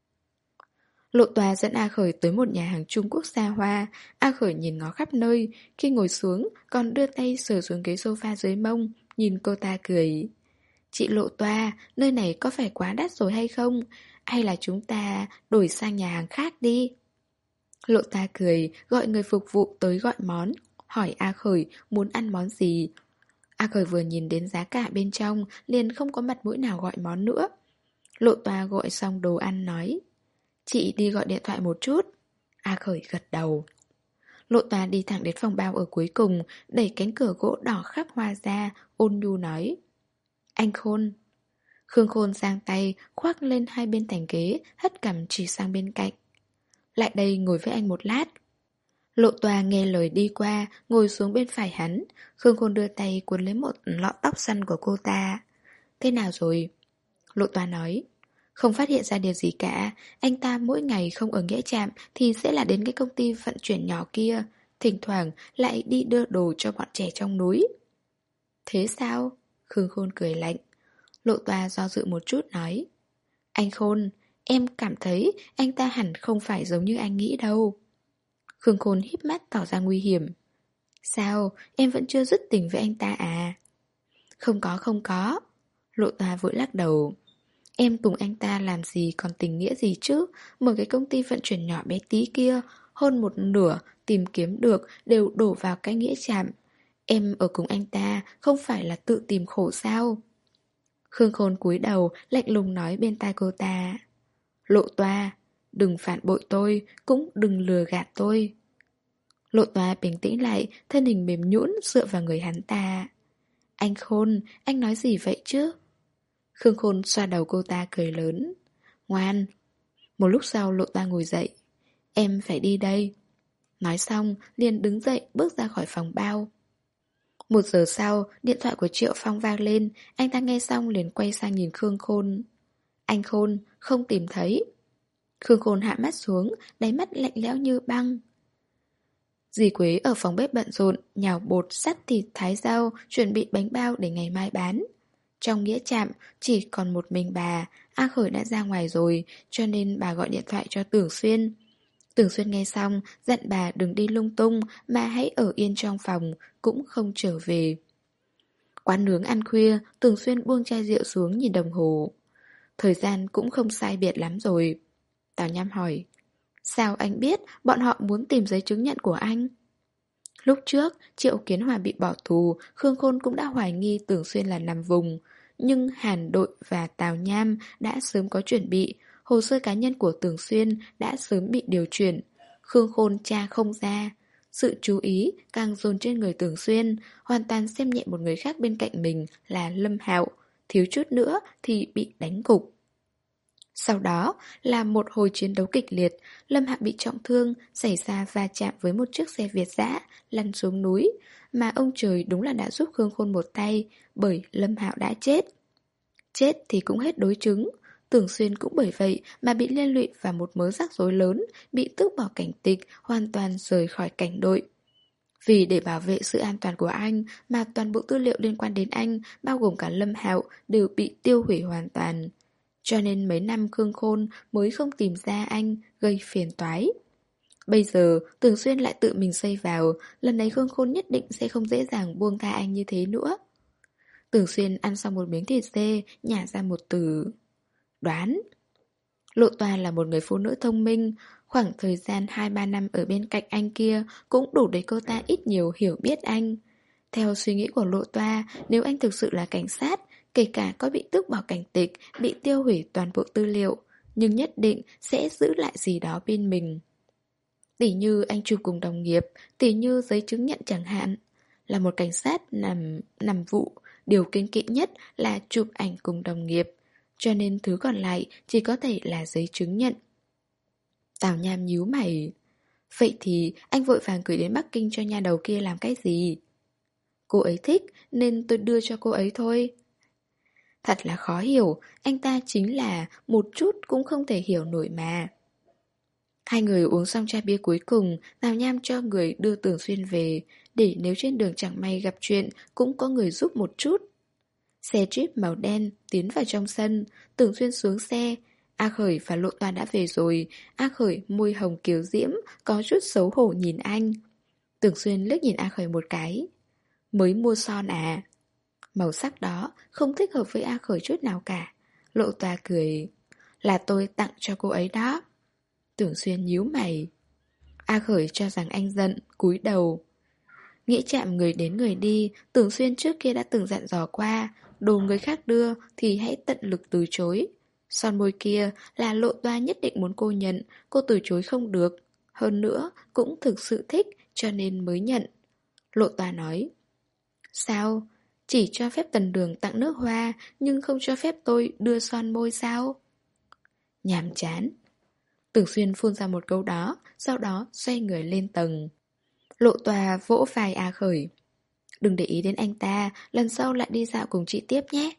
Lộ Tòa dẫn A Khởi tới một nhà hàng Trung Quốc xa hoa. A Khởi nhìn ngó khắp nơi, khi ngồi xuống còn đưa tay sờ xuống ghế sofa dưới mông, nhìn cô ta cười. Chị Lộ Tòa, nơi này có phải quá đắt rồi hay không? Hay là chúng ta đổi sang nhà hàng khác đi? Lộ Tòa cười, gọi người phục vụ tới gọi món, hỏi A Khởi muốn ăn món gì. A Khởi vừa nhìn đến giá cả bên trong, liền không có mặt mũi nào gọi món nữa. Lộ Tòa gọi xong đồ ăn nói. Chị đi gọi điện thoại một chút. A Khởi gật đầu. Lộ Tòa đi thẳng đến phòng bao ở cuối cùng, đẩy cánh cửa gỗ đỏ khắc hoa ra, ôn nhu nói. Anh Khôn. Khương Khôn giang tay, khoác lên hai bên thành ghế, hất cằm chỉ sang bên cạnh. Lại đây ngồi với anh một lát. Lộ Tòa nghe lời đi qua, ngồi xuống bên phải hắn. Khương Khôn đưa tay cuốn lấy một lọn tóc xăn của cô ta. Thế nào rồi? Lộ Tòa nói. Không phát hiện ra điều gì cả. Anh ta mỗi ngày không ở nghĩa trạm thì sẽ là đến cái công ty vận chuyển nhỏ kia. Thỉnh thoảng lại đi đưa đồ cho bọn trẻ trong núi. Thế sao? Khương Khôn cười lạnh. Lộ Tòa do dự một chút nói. Anh Khôn, em cảm thấy anh ta hẳn không phải giống như anh nghĩ đâu. Khương Khôn híp mắt tỏ ra nguy hiểm. Sao, em vẫn chưa dứt tình với anh ta à? Không có không có. Lộ Tòa vội lắc đầu. Em cùng anh ta làm gì còn tình nghĩa gì chứ? Mở cái công ty vận chuyển nhỏ bé tí kia, hơn một nửa tìm kiếm được đều đổ vào cái nghĩa trạm. Em ở cùng anh ta không phải là tự tìm khổ sao? Khương Khôn cúi đầu lạnh lùng nói bên tai cô ta. Lộ Tòa, đừng phản bội tôi, cũng đừng lừa gạt tôi. Lộ Tòa bình tĩnh lại, thân hình mềm nhũn dựa vào người hắn ta. Anh Khôn, anh nói gì vậy chứ? Khương Khôn xoa đầu cô ta cười lớn. Ngoan. Một lúc sau Lộ Tòa ngồi dậy. Em phải đi đây. Nói xong liền đứng dậy bước ra khỏi phòng bao. Một giờ sau, điện thoại của Triệu Phong vang lên. Anh ta nghe xong liền quay sang nhìn Khương Khôn. Anh Khôn, không tìm thấy. Khương Khôn hạ mắt xuống, đáy mắt lạnh lẽo như băng. Dì Quế ở phòng bếp bận rộn, nhào bột, sắt thịt, thái rau, chuẩn bị bánh bao để ngày mai bán. Trong nghĩa trạm, chỉ còn một mình bà. A Khởi đã ra ngoài rồi, cho nên bà gọi điện thoại cho Tưởng Xuyên. Tưởng Xuyên nghe xong, dặn bà đừng đi lung tung mà hãy ở yên trong phòng, cũng không trở về. Quán nướng ăn khuya, Tưởng Xuyên buông chai rượu xuống nhìn đồng hồ. Thời gian cũng không sai biệt lắm rồi. Tào Nham hỏi, sao anh biết bọn họ muốn tìm giấy chứng nhận của anh? Lúc trước, Triệu Kiến Hòa bị bỏ tù, Khương Khôn cũng đã hoài nghi Tưởng Xuyên là nằm vùng. Nhưng Hàn Đội và Tào Nham đã sớm có chuẩn bị, hồ sơ cá nhân của Tưởng Xuyên đã sớm bị điều chuyển. Khương Khôn tra không ra. Sự chú ý càng dồn trên người Tưởng Xuyên, hoàn toàn xem nhẹ một người khác bên cạnh mình là Lâm Hạo, thiếu chút nữa thì bị đánh gục. Sau đó là một hồi chiến đấu kịch liệt, Lâm Hạo bị trọng thương, xảy ra va chạm với một chiếc xe Việt dã, lăn xuống núi, mà ông trời đúng là đã giúp Khương Khôn một tay, bởi Lâm Hạo đã chết. Chết thì cũng hết đối chứng, Tưởng Xuyên cũng bởi vậy mà bị liên lụy vào một mớ rắc rối lớn, bị tước bỏ cảnh tịch, hoàn toàn rời khỏi cảnh đội. Vì để bảo vệ sự an toàn của anh mà toàn bộ tư liệu liên quan đến anh, bao gồm cả Lâm Hạo, đều bị tiêu hủy hoàn toàn. Cho nên mấy năm Khương Khôn mới không tìm ra anh, gây phiền toái. Bây giờ Tưởng Xuyên lại tự mình xây vào, lần này Khương Khôn nhất định sẽ không dễ dàng buông tha anh như thế nữa. Tưởng Xuyên ăn xong một miếng thịt dê, nhả ra một từ: đoán. Lộ Toa là một người phụ nữ thông minh, khoảng thời gian hai ba năm ở bên cạnh anh kia cũng đủ để cô ta ít nhiều hiểu biết anh. Theo suy nghĩ của Lộ Toa, nếu anh thực sự là cảnh sát, kể cả có bị tước bỏ cảnh tịch, bị tiêu hủy toàn bộ tư liệu, nhưng nhất định sẽ giữ lại gì đó bên mình. Tỉ như anh chụp cùng đồng nghiệp, tỉ như giấy chứng nhận chẳng hạn. Là một cảnh sát nằm, nằm vụ, điều kiêng kỵ nhất là chụp ảnh cùng đồng nghiệp, cho nên thứ còn lại chỉ có thể là giấy chứng nhận. Tào Nham nhíu mày. Vậy thì anh vội vàng gửi đến Bắc Kinh cho nha đầu kia làm cái gì? Cô ấy thích nên tôi đưa cho cô ấy thôi. Thật là khó hiểu, anh ta chính là một chút cũng không thể hiểu nổi mà. Hai người uống xong chai bia cuối cùng, Tào Nham cho người đưa Tưởng Xuyên về, để nếu trên đường chẳng may gặp chuyện cũng có người giúp một chút. Xe Jeep màu đen tiến vào trong sân, Tưởng Xuyên xuống xe. A Khởi và Lộ Toa đã về rồi. A Khởi môi hồng kiều diễm, có chút xấu hổ nhìn anh. Tưởng Xuyên liếc nhìn A Khởi một cái. Mới mua son à? Màu sắc đó không thích hợp với A Khởi chút nào cả. Lộ Toa cười. Là tôi tặng cho cô ấy đó. Tưởng Xuyên nhíu mày. A Khởi cho rằng anh giận, cúi đầu. Nghĩ chạm người đến người đi, Tưởng Xuyên trước kia đã từng dặn dò qua, đồ người khác đưa thì hãy tận lực từ chối. Son môi kia là Lộ Toa nhất định muốn cô nhận, cô từ chối không được. Hơn nữa, cũng thực sự thích cho nên mới nhận. Lộ Toa nói. Sao? Chỉ cho phép Tần Đường tặng nước hoa, nhưng không cho phép tôi đưa son môi sao? Nhàm chán. Tưởng Xuyên phun ra một câu đó, sau đó xoay người lên tầng. Lộ Toa vỗ vai A Khởi. Đừng để ý đến anh ta, lần sau lại đi dạo cùng chị tiếp nhé.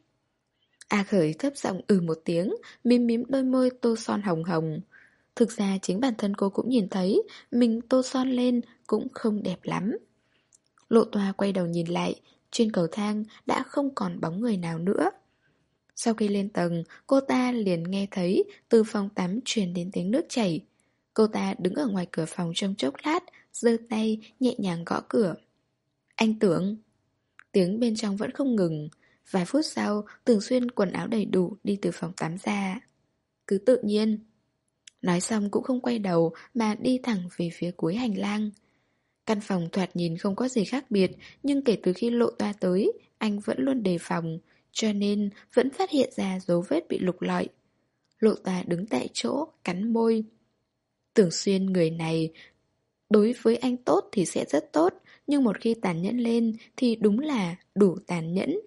A Khởi thấp giọng ừ một tiếng, mím mím đôi môi tô son hồng hồng. Thực ra chính bản thân cô cũng nhìn thấy, mình tô son lên cũng không đẹp lắm. Lộ Toa quay đầu nhìn lại, trên cầu thang đã không còn bóng người nào nữa. Sau khi lên tầng, cô ta liền nghe thấy từ phòng tắm truyền đến tiếng nước chảy. Cô ta đứng ở ngoài cửa phòng trong chốc lát, giơ tay nhẹ nhàng gõ cửa. Anh Tưởng. Tiếng bên trong vẫn không ngừng. Vài phút sau, Tưởng Xuyên quần áo đầy đủ đi từ phòng tắm ra. Cứ tự nhiên. Nói xong cũng không quay đầu mà đi thẳng về phía cuối hành lang. Căn phòng thoạt nhìn không có gì khác biệt, nhưng kể từ khi Lộ Toa tới, anh vẫn luôn đề phòng, cho nên vẫn phát hiện ra dấu vết bị lục lọi. Lộ Toa đứng tại chỗ, cắn môi. Tưởng Xuyên người này, đối với anh tốt thì sẽ rất tốt, nhưng một khi tàn nhẫn lên thì đúng là đủ tàn nhẫn.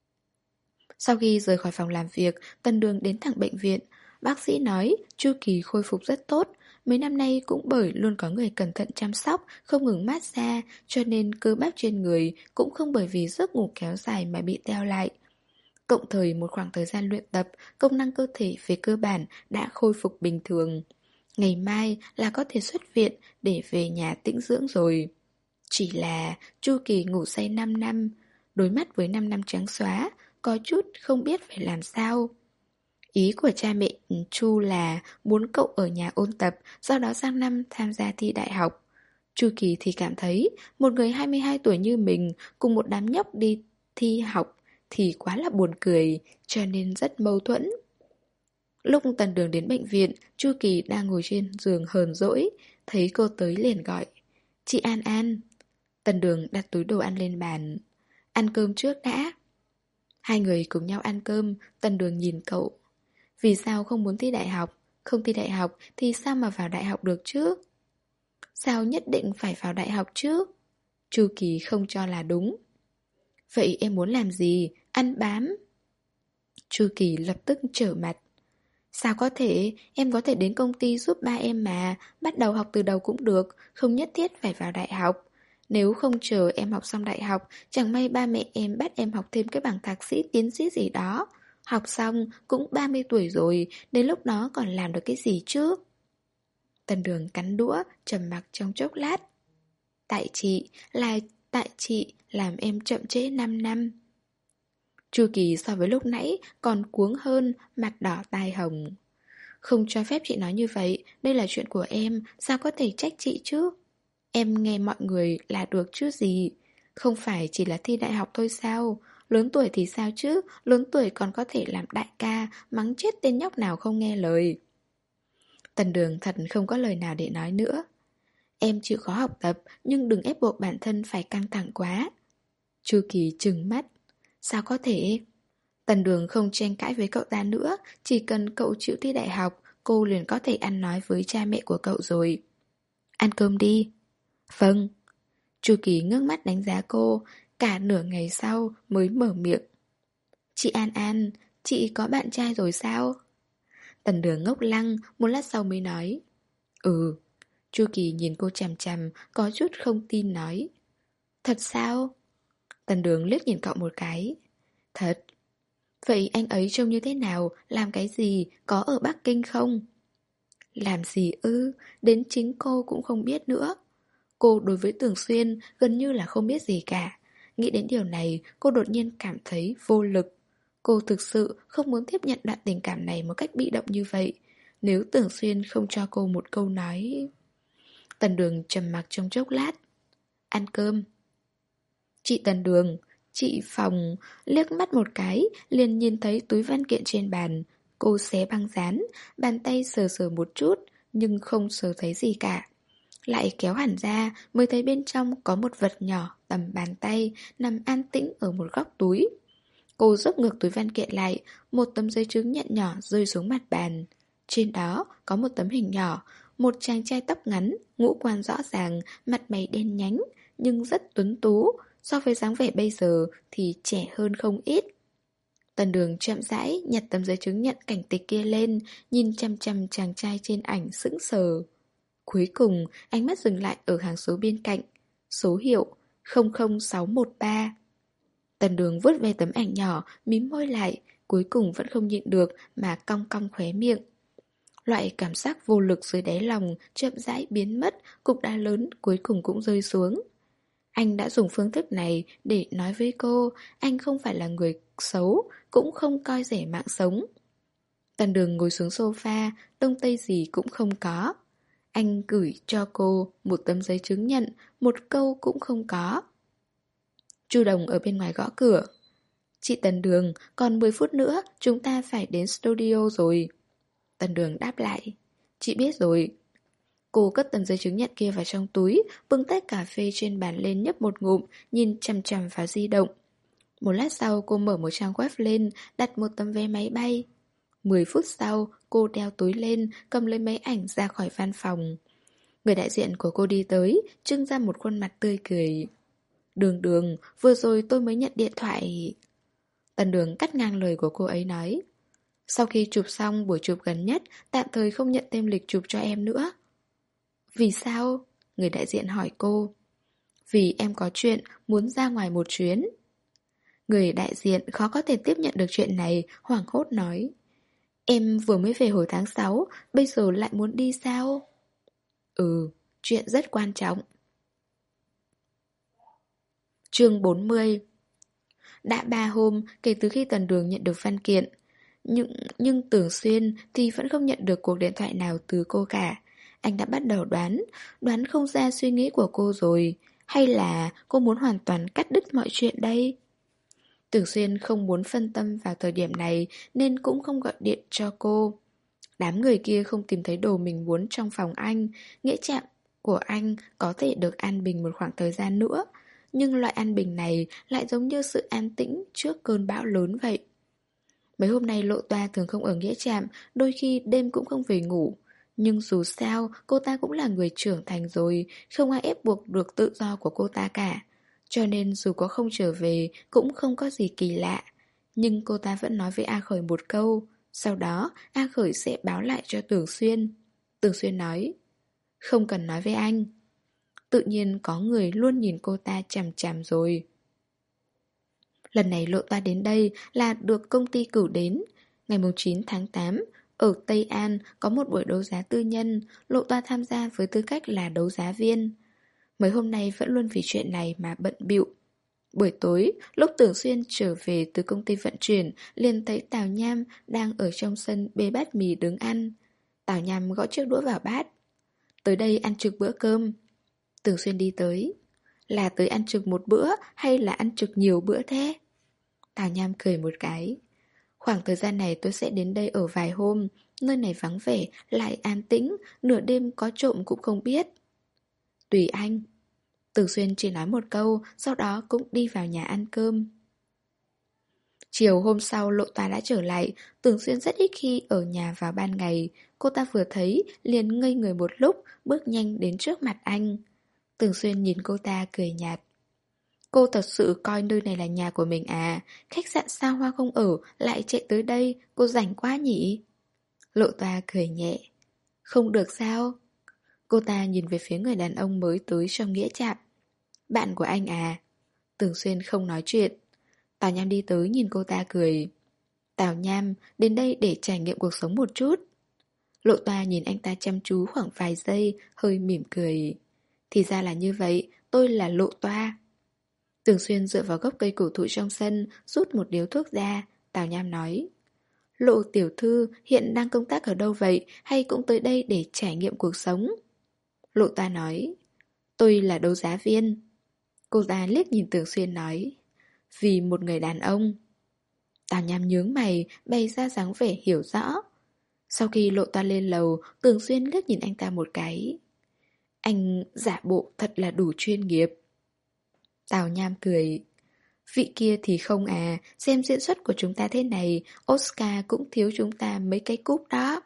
Sau khi rời khỏi phòng làm việc, Tần Đường đến thẳng bệnh viện. Bác sĩ nói chu kỳ khôi phục rất tốt. Mấy năm nay cũng bởi luôn có người cẩn thận chăm sóc, không ngừng massage, cho nên cơ bắp trên người cũng không bởi vì giấc ngủ kéo dài mà bị teo lại. Cộng thời một khoảng thời gian luyện tập, công năng cơ thể về cơ bản đã khôi phục bình thường. Ngày mai là có thể xuất viện để về nhà tĩnh dưỡng rồi. Chỉ là chu kỳ ngủ say năm năm, đối mắt với năm năm trắng xóa, có chút không biết phải làm sao. Ý của cha mẹ Chu là muốn cậu ở nhà ôn tập, sau đó sang năm tham gia thi đại học. Chu Kỳ thì cảm thấy một người hai mươi hai tuổi như mình cùng một đám nhóc đi thi học thì quá là buồn cười, cho nên rất mâu thuẫn. Lúc Tần Đường đến bệnh viện, Chu Kỳ đang ngồi trên giường hờn dỗi, thấy cô tới liền gọi. Chị An An. Tần Đường đặt túi đồ ăn lên bàn. Ăn cơm trước đã. Hai người cùng nhau ăn cơm, Tần Đường nhìn cậu. Vì sao không muốn thi đại học? Không thi đại học thì sao mà vào đại học được chứ? Sao nhất định phải vào đại học chứ? Chu Kỳ không cho là đúng. Vậy em muốn làm gì? Ăn bám. Chu Kỳ lập tức trở mặt. Sao có thể? Em có thể đến công ty giúp ba em mà. Bắt đầu học từ đầu cũng được, không nhất thiết phải vào đại học. Nếu không chờ em học xong đại học, chẳng may ba mẹ em bắt em học thêm cái bằng thạc sĩ, tiến sĩ gì đó. Học xong cũng ba mươi tuổi rồi, đến lúc đó còn làm được cái gì chứ? Tần Đường cắn đũa, trầm mặc trong chốc lát. Tại chị, là tại chị làm em chậm trễ năm năm. Chu Kỳ so với lúc nãy còn cuống hơn, mặt đỏ tai hồng. Không cho phép chị nói như vậy, đây là chuyện của em, sao có thể trách chị chứ? Em nghe mọi người là được chứ gì? Không phải chỉ là thi đại học thôi sao? Lớn tuổi thì sao chứ? Lớn tuổi còn có thể làm đại ca, mắng chết tên nhóc nào không nghe lời. Tần Đường thật không có lời nào để nói nữa. Em chịu khó học tập, nhưng đừng ép buộc bản thân phải căng thẳng quá. Chu Kỳ trừng mắt. Sao có thể? Tần Đường không tranh cãi với cậu ta nữa, chỉ cần cậu chịu thi đại học, cô liền có thể ăn nói với cha mẹ của cậu rồi. Ăn cơm đi. Vâng. Chu Kỳ ngước mắt đánh giá cô, cả nửa ngày sau mới mở miệng. Chị An An, chị có bạn trai rồi sao? Tần Đường ngốc lăng, một lát sau mới nói. Ừ. Chu Kỳ nhìn cô chằm chằm, có chút không tin nói. Thật sao? Tần Đường liếc nhìn cậu một cái. Thật. Vậy anh ấy trông như thế nào, làm cái gì, có ở Bắc Kinh không? Làm gì ư, đến chính cô cũng không biết nữa. Cô đối với Tưởng Xuyên gần như là không biết gì cả. Nghĩ đến điều này, cô đột nhiên cảm thấy vô lực. Cô thực sự không muốn tiếp nhận đoạn tình cảm này một cách bị động như vậy. Nếu Tưởng Xuyên không cho cô một câu nói... Tần Đường trầm mặc trong chốc lát. Ăn cơm. Chị Tần Đường, chị Phòng liếc mắt một cái, liền nhìn thấy túi văn kiện trên bàn. Cô xé băng dán, bàn tay sờ sờ một chút, nhưng không sờ thấy gì cả. Lại kéo hẳn ra, mới thấy bên trong có một vật nhỏ tầm bàn tay, nằm an tĩnh ở một góc túi. Cô dốc ngược túi văn kiện lại, một tấm giấy chứng nhận nhỏ rơi xuống mặt bàn. Trên đó có một tấm hình nhỏ, một chàng trai tóc ngắn, ngũ quan rõ ràng, mặt mày đen nhánh, nhưng rất tuấn tú. So với dáng vẻ bây giờ thì trẻ hơn không ít. Tần Đường chậm rãi nhặt tấm giấy chứng nhận cảnh tịch kia lên, nhìn chăm chăm chàng trai trên ảnh sững sờ. Cuối cùng, ánh mắt dừng lại ở hàng số bên cạnh. Số hiệu không không sáu một ba. Tần Đường vuốt về tấm ảnh nhỏ, mím môi lại, cuối cùng vẫn không nhịn được mà cong cong khóe miệng. Loại cảm giác vô lực dưới đáy lòng chậm rãi biến mất, cục đá lớn cuối cùng cũng rơi xuống. Anh đã dùng phương thức này để nói với cô, anh không phải là người xấu, cũng không coi rẻ mạng sống. Tần Đường ngồi xuống sofa, đông tây gì cũng không có. Anh gửi cho cô một tấm giấy chứng nhận, một câu cũng không có. Chu Đồng ở bên ngoài gõ cửa. Chị Tần Đường, còn mười phút nữa chúng ta phải đến studio rồi. Tần Đường đáp lại. Chị biết rồi. Cô cất tấm giấy chứng nhận kia vào trong túi, bưng tách cà phê trên bàn lên nhấp một ngụm, nhìn chằm chằm vào di động. Một lát sau cô mở một trang web lên, đặt một tấm vé máy bay. Mười phút sau, cô đeo túi lên, cầm lấy máy ảnh ra khỏi văn phòng. Người đại diện của cô đi tới, trưng ra một khuôn mặt tươi cười. Đường Đường, vừa rồi tôi mới nhận điện thoại. Tần Đường cắt ngang lời của cô ấy nói. Sau khi chụp xong buổi chụp gần nhất, tạm thời không nhận thêm lịch chụp cho em nữa. Vì sao? Người đại diện hỏi cô. Vì em có chuyện muốn ra ngoài một chuyến. Người đại diện khó có thể tiếp nhận được chuyện này, hoảng hốt nói. Em vừa mới về hồi tháng sáu, bây giờ lại muốn đi sao? Ừ, chuyện rất quan trọng. Chương bốn mươi. Đã ba hôm kể từ khi Tần Đường nhận được văn kiện. Nhưng, nhưng Tưởng Xuyên thì vẫn không nhận được cuộc điện thoại nào từ cô cả. Anh đã bắt đầu đoán, đoán không ra suy nghĩ của cô rồi. Hay là cô muốn hoàn toàn cắt đứt mọi chuyện đây? Tưởng Xuyên không muốn phân tâm vào thời điểm này nên cũng không gọi điện cho cô. Đám người kia không tìm thấy đồ mình muốn trong phòng anh, nghĩa trạng của anh có thể được an bình một khoảng thời gian nữa. Nhưng loại an bình này lại giống như sự an tĩnh trước cơn bão lớn vậy. Mấy hôm nay Lộ Toa thường không ở nghĩa trạm, đôi khi đêm cũng không về ngủ. Nhưng dù sao, cô ta cũng là người trưởng thành rồi, không ai ép buộc được tự do của cô ta cả. Cho nên dù có không trở về, cũng không có gì kỳ lạ. Nhưng cô ta vẫn nói với A Khởi một câu. Sau đó, A Khởi sẽ báo lại cho Tưởng Xuyên. Tưởng Xuyên nói, không cần nói với anh. Tự nhiên có người luôn nhìn cô ta chằm chằm rồi. Lần này Lộ Toa đến đây là được công ty cử đến. Ngày chín tháng tám, ở Tây An có một buổi đấu giá tư nhân, Lộ Toa tham gia với tư cách là đấu giá viên. Mấy hôm nay vẫn luôn vì chuyện này mà bận bịu. Buổi tối, lúc Tưởng Xuyên trở về từ công ty vận chuyển, liền thấy Tào Nham đang ở trong sân bê bát mì đứng ăn. Tào Nham gõ chiếc đũa vào bát. Tới đây ăn trực bữa cơm. Tưởng Xuyên đi tới. Là tới ăn trực một bữa hay là ăn trực nhiều bữa thế? Tào Nham cười một cái. Khoảng thời gian này tôi sẽ đến đây ở vài hôm. Nơi này vắng vẻ, lại an tĩnh, nửa đêm có trộm cũng không biết. Tùy anh. Tưởng Xuyên chỉ nói một câu, sau đó cũng đi vào nhà ăn cơm. Chiều hôm sau Lộ Toa đã trở lại. Tưởng Xuyên rất ít khi ở nhà vào ban ngày. Cô ta vừa thấy liền ngây người một lúc, bước nhanh đến trước mặt anh. Tưởng Xuyên nhìn cô ta cười nhạt. Cô thật sự coi nơi này là nhà của mình à? Khách sạn xa hoa không ở, lại chạy tới đây, cô rảnh quá nhỉ? Lộ Toa cười nhẹ. Không được sao? Cô ta nhìn về phía người đàn ông mới tới trong nghĩa trạm. Bạn của anh à? Tưởng Xuyên không nói chuyện. Tào Nham đi tới nhìn cô ta cười. Tào Nham, đến đây để trải nghiệm cuộc sống một chút. Lộ Toa nhìn anh ta chăm chú khoảng vài giây, hơi mỉm cười. Thì ra là như vậy, tôi là Lộ Toa. Tưởng Xuyên dựa vào gốc cây cổ thụ trong sân, rút một điếu thuốc ra. Tào Nham nói. Lộ tiểu thư hiện đang công tác ở đâu vậy, hay cũng tới đây để trải nghiệm cuộc sống? Lộ Toa nói. Tôi là đấu giá viên. Cô ta liếc nhìn Tưởng Xuyên nói. Vì một người đàn ông. Tào Nham nhướng mày, bày ra dáng vẻ hiểu rõ. Sau khi Lộ Toa lên lầu, Tưởng Xuyên liếc nhìn anh ta một cái. Anh giả bộ thật là đủ chuyên nghiệp. Tào Nham cười. Vị kia thì không à, xem diễn xuất của chúng ta thế này, Oscar cũng thiếu chúng ta mấy cái cúp đó.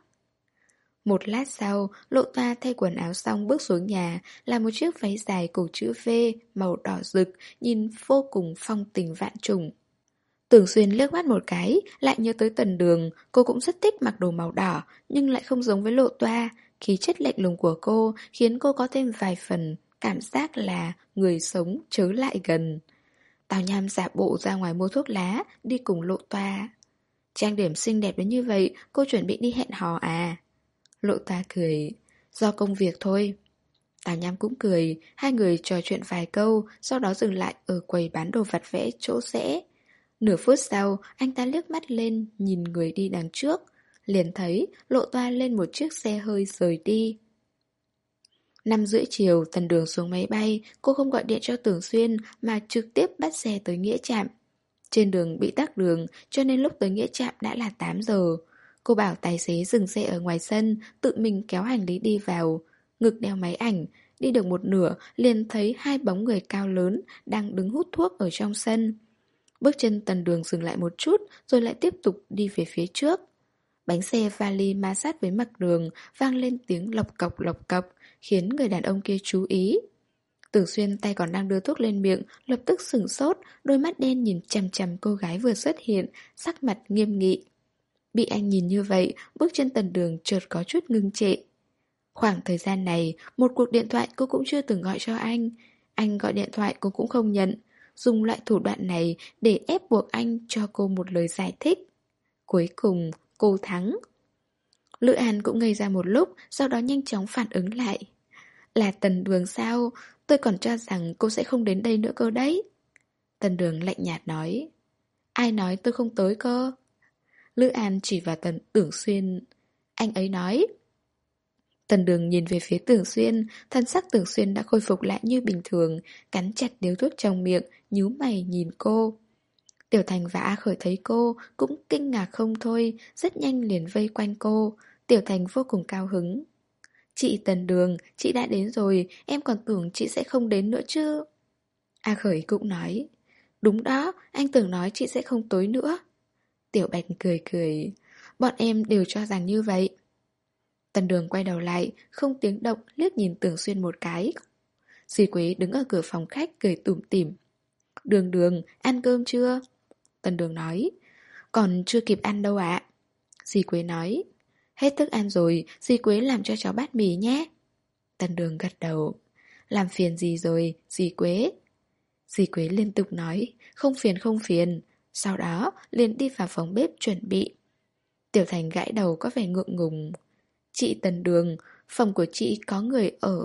Một lát sau, Lộ Toa thay quần áo xong bước xuống nhà, là một chiếc váy dài cổ chữ V, màu đỏ rực, nhìn vô cùng phong tình vạn trùng. Tưởng Xuyên liếc mắt một cái, lại nhớ tới Tần Đường, cô cũng rất thích mặc đồ màu đỏ, nhưng lại không giống với Lộ Toa. Khí chất lạnh lùng của cô khiến cô có thêm vài phần cảm giác là người sống chớ lại gần. Tào Nham giả bộ ra ngoài mua thuốc lá, đi cùng Lộ Toa. Trang điểm xinh đẹp đến như vậy, cô chuẩn bị đi hẹn hò à? Lộ Toa cười. Do công việc thôi. Tào Nham cũng cười, hai người trò chuyện vài câu, sau đó dừng lại ở quầy bán đồ vặt vẽ chỗ rẽ. Nửa phút sau, anh ta liếc mắt lên, nhìn người đi đằng trước. Liền thấy Lộ Toa lên một chiếc xe hơi rời đi. Năm rưỡi chiều, Tần Đường xuống máy bay, cô không gọi điện cho Tưởng Xuyên mà trực tiếp bắt xe tới nghĩa trạm. Trên đường bị tắc đường, cho nên lúc tới nghĩa trạm đã là tám giờ. Cô bảo tài xế dừng xe ở ngoài sân, tự mình kéo hành lý đi vào. Ngực đeo máy ảnh, đi được một nửa liền thấy hai bóng người cao lớn đang đứng hút thuốc ở trong sân. Bước chân Tần Đường dừng lại một chút rồi lại tiếp tục đi về phía trước. Bánh xe vali ma sát với mặt đường, vang lên tiếng lộc cọc lộc cọc, khiến người đàn ông kia chú ý. Tưởng Xuyên tay còn đang đưa thuốc lên miệng, lập tức sửng sốt, đôi mắt đen nhìn chằm chằm cô gái vừa xuất hiện, sắc mặt nghiêm nghị. Bị anh nhìn như vậy, bước chân Tần Đường chợt có chút ngưng trệ. Khoảng thời gian này, một cuộc điện thoại cô cũng chưa từng gọi cho anh. Anh gọi điện thoại cô cũng không nhận. Dùng loại thủ đoạn này để ép buộc anh cho cô một lời giải thích. Cuối cùng, cô thắng. Lữ An cũng ngây ra một lúc, sau đó nhanh chóng phản ứng lại. Là Tần Đường sao? Tôi còn cho rằng cô sẽ không đến đây nữa cơ đấy. Tần Đường lạnh nhạt nói. Ai nói tôi không tới cơ? Lữ An chỉ vào Tần Tưởng Xuyên. Anh ấy nói. Tần Đường nhìn về phía Tưởng Xuyên, thân sắc Tưởng Xuyên đã khôi phục lại như bình thường, cắn chặt điếu thuốc trong miệng, nhíu mày nhìn cô. Tiểu Thành và A Khởi thấy cô cũng kinh ngạc không thôi, rất nhanh liền vây quanh cô. Tiểu Thành vô cùng cao hứng. Chị Tần Đường, chị đã đến rồi, em còn tưởng chị sẽ không đến nữa chứ. A Khởi cũng nói. Đúng đó, anh tưởng nói chị sẽ không tới nữa. Tiểu Bạch cười cười. Bọn em đều cho rằng như vậy. Tần Đường quay đầu lại, không tiếng động liếc nhìn Tưởng Xuyên một cái. Dì Quế đứng ở cửa phòng khách cười tủm tỉm. Đường Đường, ăn cơm chưa? Tần Đường nói. Còn chưa kịp ăn đâu ạ. Dì Quế nói. Hết thức ăn rồi, dì Quế làm cho cháu bát mì nhé. Tần Đường gật đầu. Làm phiền gì rồi, dì Quế? Dì Quế liên tục nói. Không phiền không phiền. Sau đó liền đi vào phòng bếp chuẩn bị. Tiểu Thành gãi đầu có vẻ ngượng ngùng. Chị Tần Đường, phòng của chị có người ở...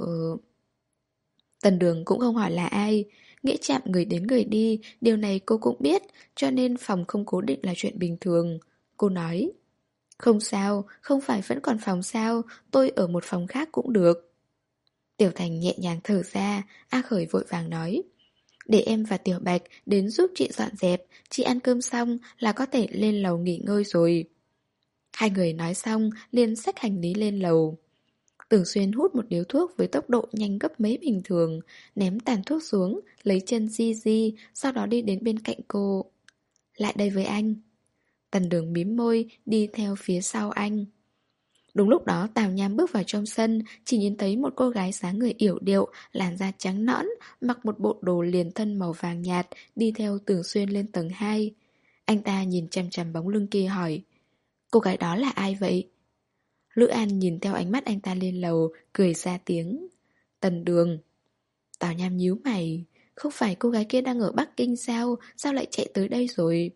Tần Đường cũng không hỏi là ai. Nghĩa chạm người đến người đi, điều này cô cũng biết, cho nên phòng không cố định là chuyện bình thường. Cô nói. Không sao, không phải vẫn còn phòng sao, tôi ở một phòng khác cũng được. Tiểu Thành nhẹ nhàng thở ra, A Khởi vội vàng nói. Để em và Tiểu Bạch đến giúp chị dọn dẹp, chị ăn cơm xong là có thể lên lầu nghỉ ngơi rồi. Hai người nói xong, liền xách hành lý lên lầu. Tưởng Xuyên hút một điếu thuốc với tốc độ nhanh gấp mấy bình thường, ném tàn thuốc xuống, lấy chân di di, sau đó đi đến bên cạnh cô. Lại đây với anh. Tần Đường mím môi, đi theo phía sau anh. Đúng lúc đó Tào Nham bước vào trong sân, chỉ nhìn thấy một cô gái dáng người yểu điệu, làn da trắng nõn, mặc một bộ đồ liền thân màu vàng nhạt, đi theo Tưởng Xuyên lên tầng hai. Anh ta nhìn chằm chằm bóng lưng kia hỏi. Cô gái đó là ai vậy? Lữ An nhìn theo ánh mắt anh ta lên lầu, cười ra tiếng. Tần Đường. Tào Nham nhíu mày. Không phải cô gái kia đang ở Bắc Kinh sao? Sao lại chạy tới đây rồi?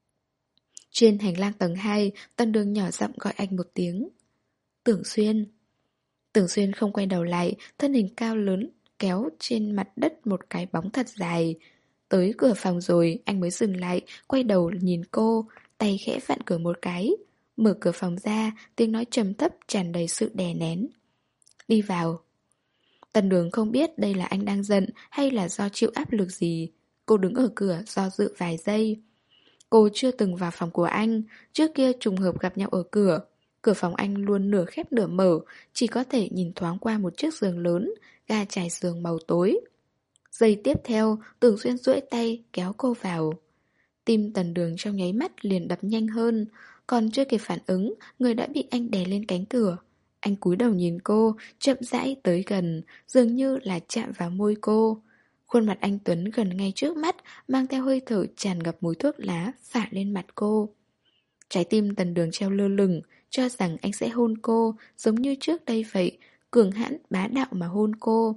Trên hành lang tầng hai, Tần Đường nhỏ giọng gọi anh một tiếng. Tưởng Xuyên. Tưởng Xuyên không quay đầu lại, thân hình cao lớn kéo trên mặt đất một cái bóng thật dài. Tới cửa phòng rồi, anh mới dừng lại, quay đầu nhìn cô, tay khẽ vặn cửa một cái. Mở cửa phòng ra, tiếng nói trầm thấp tràn đầy sự đè nén. Đi vào. Tần Đường không biết đây là anh đang giận hay là do chịu áp lực gì. Cô đứng ở cửa do dự vài giây. Cô chưa từng vào phòng của anh, trước kia trùng hợp gặp nhau ở cửa. Cửa phòng anh luôn nửa khép nửa mở, chỉ có thể nhìn thoáng qua một chiếc giường lớn, ga trải giường màu tối. Giây tiếp theo, Tưởng Xuyên duỗi tay kéo cô vào. Tim Tần Đường trong nháy mắt liền đập nhanh hơn, còn chưa kịp phản ứng, người đã bị anh đè lên cánh cửa. Anh cúi đầu nhìn cô, chậm rãi tới gần, dường như là chạm vào môi cô. Khuôn mặt anh Tuấn gần ngay trước mắt, mang theo hơi thở tràn ngập mùi thuốc lá phả lên mặt cô. Trái tim Tần Đường treo lơ lửng, cho rằng anh sẽ hôn cô, giống như trước đây vậy, cường hãn bá đạo mà hôn cô.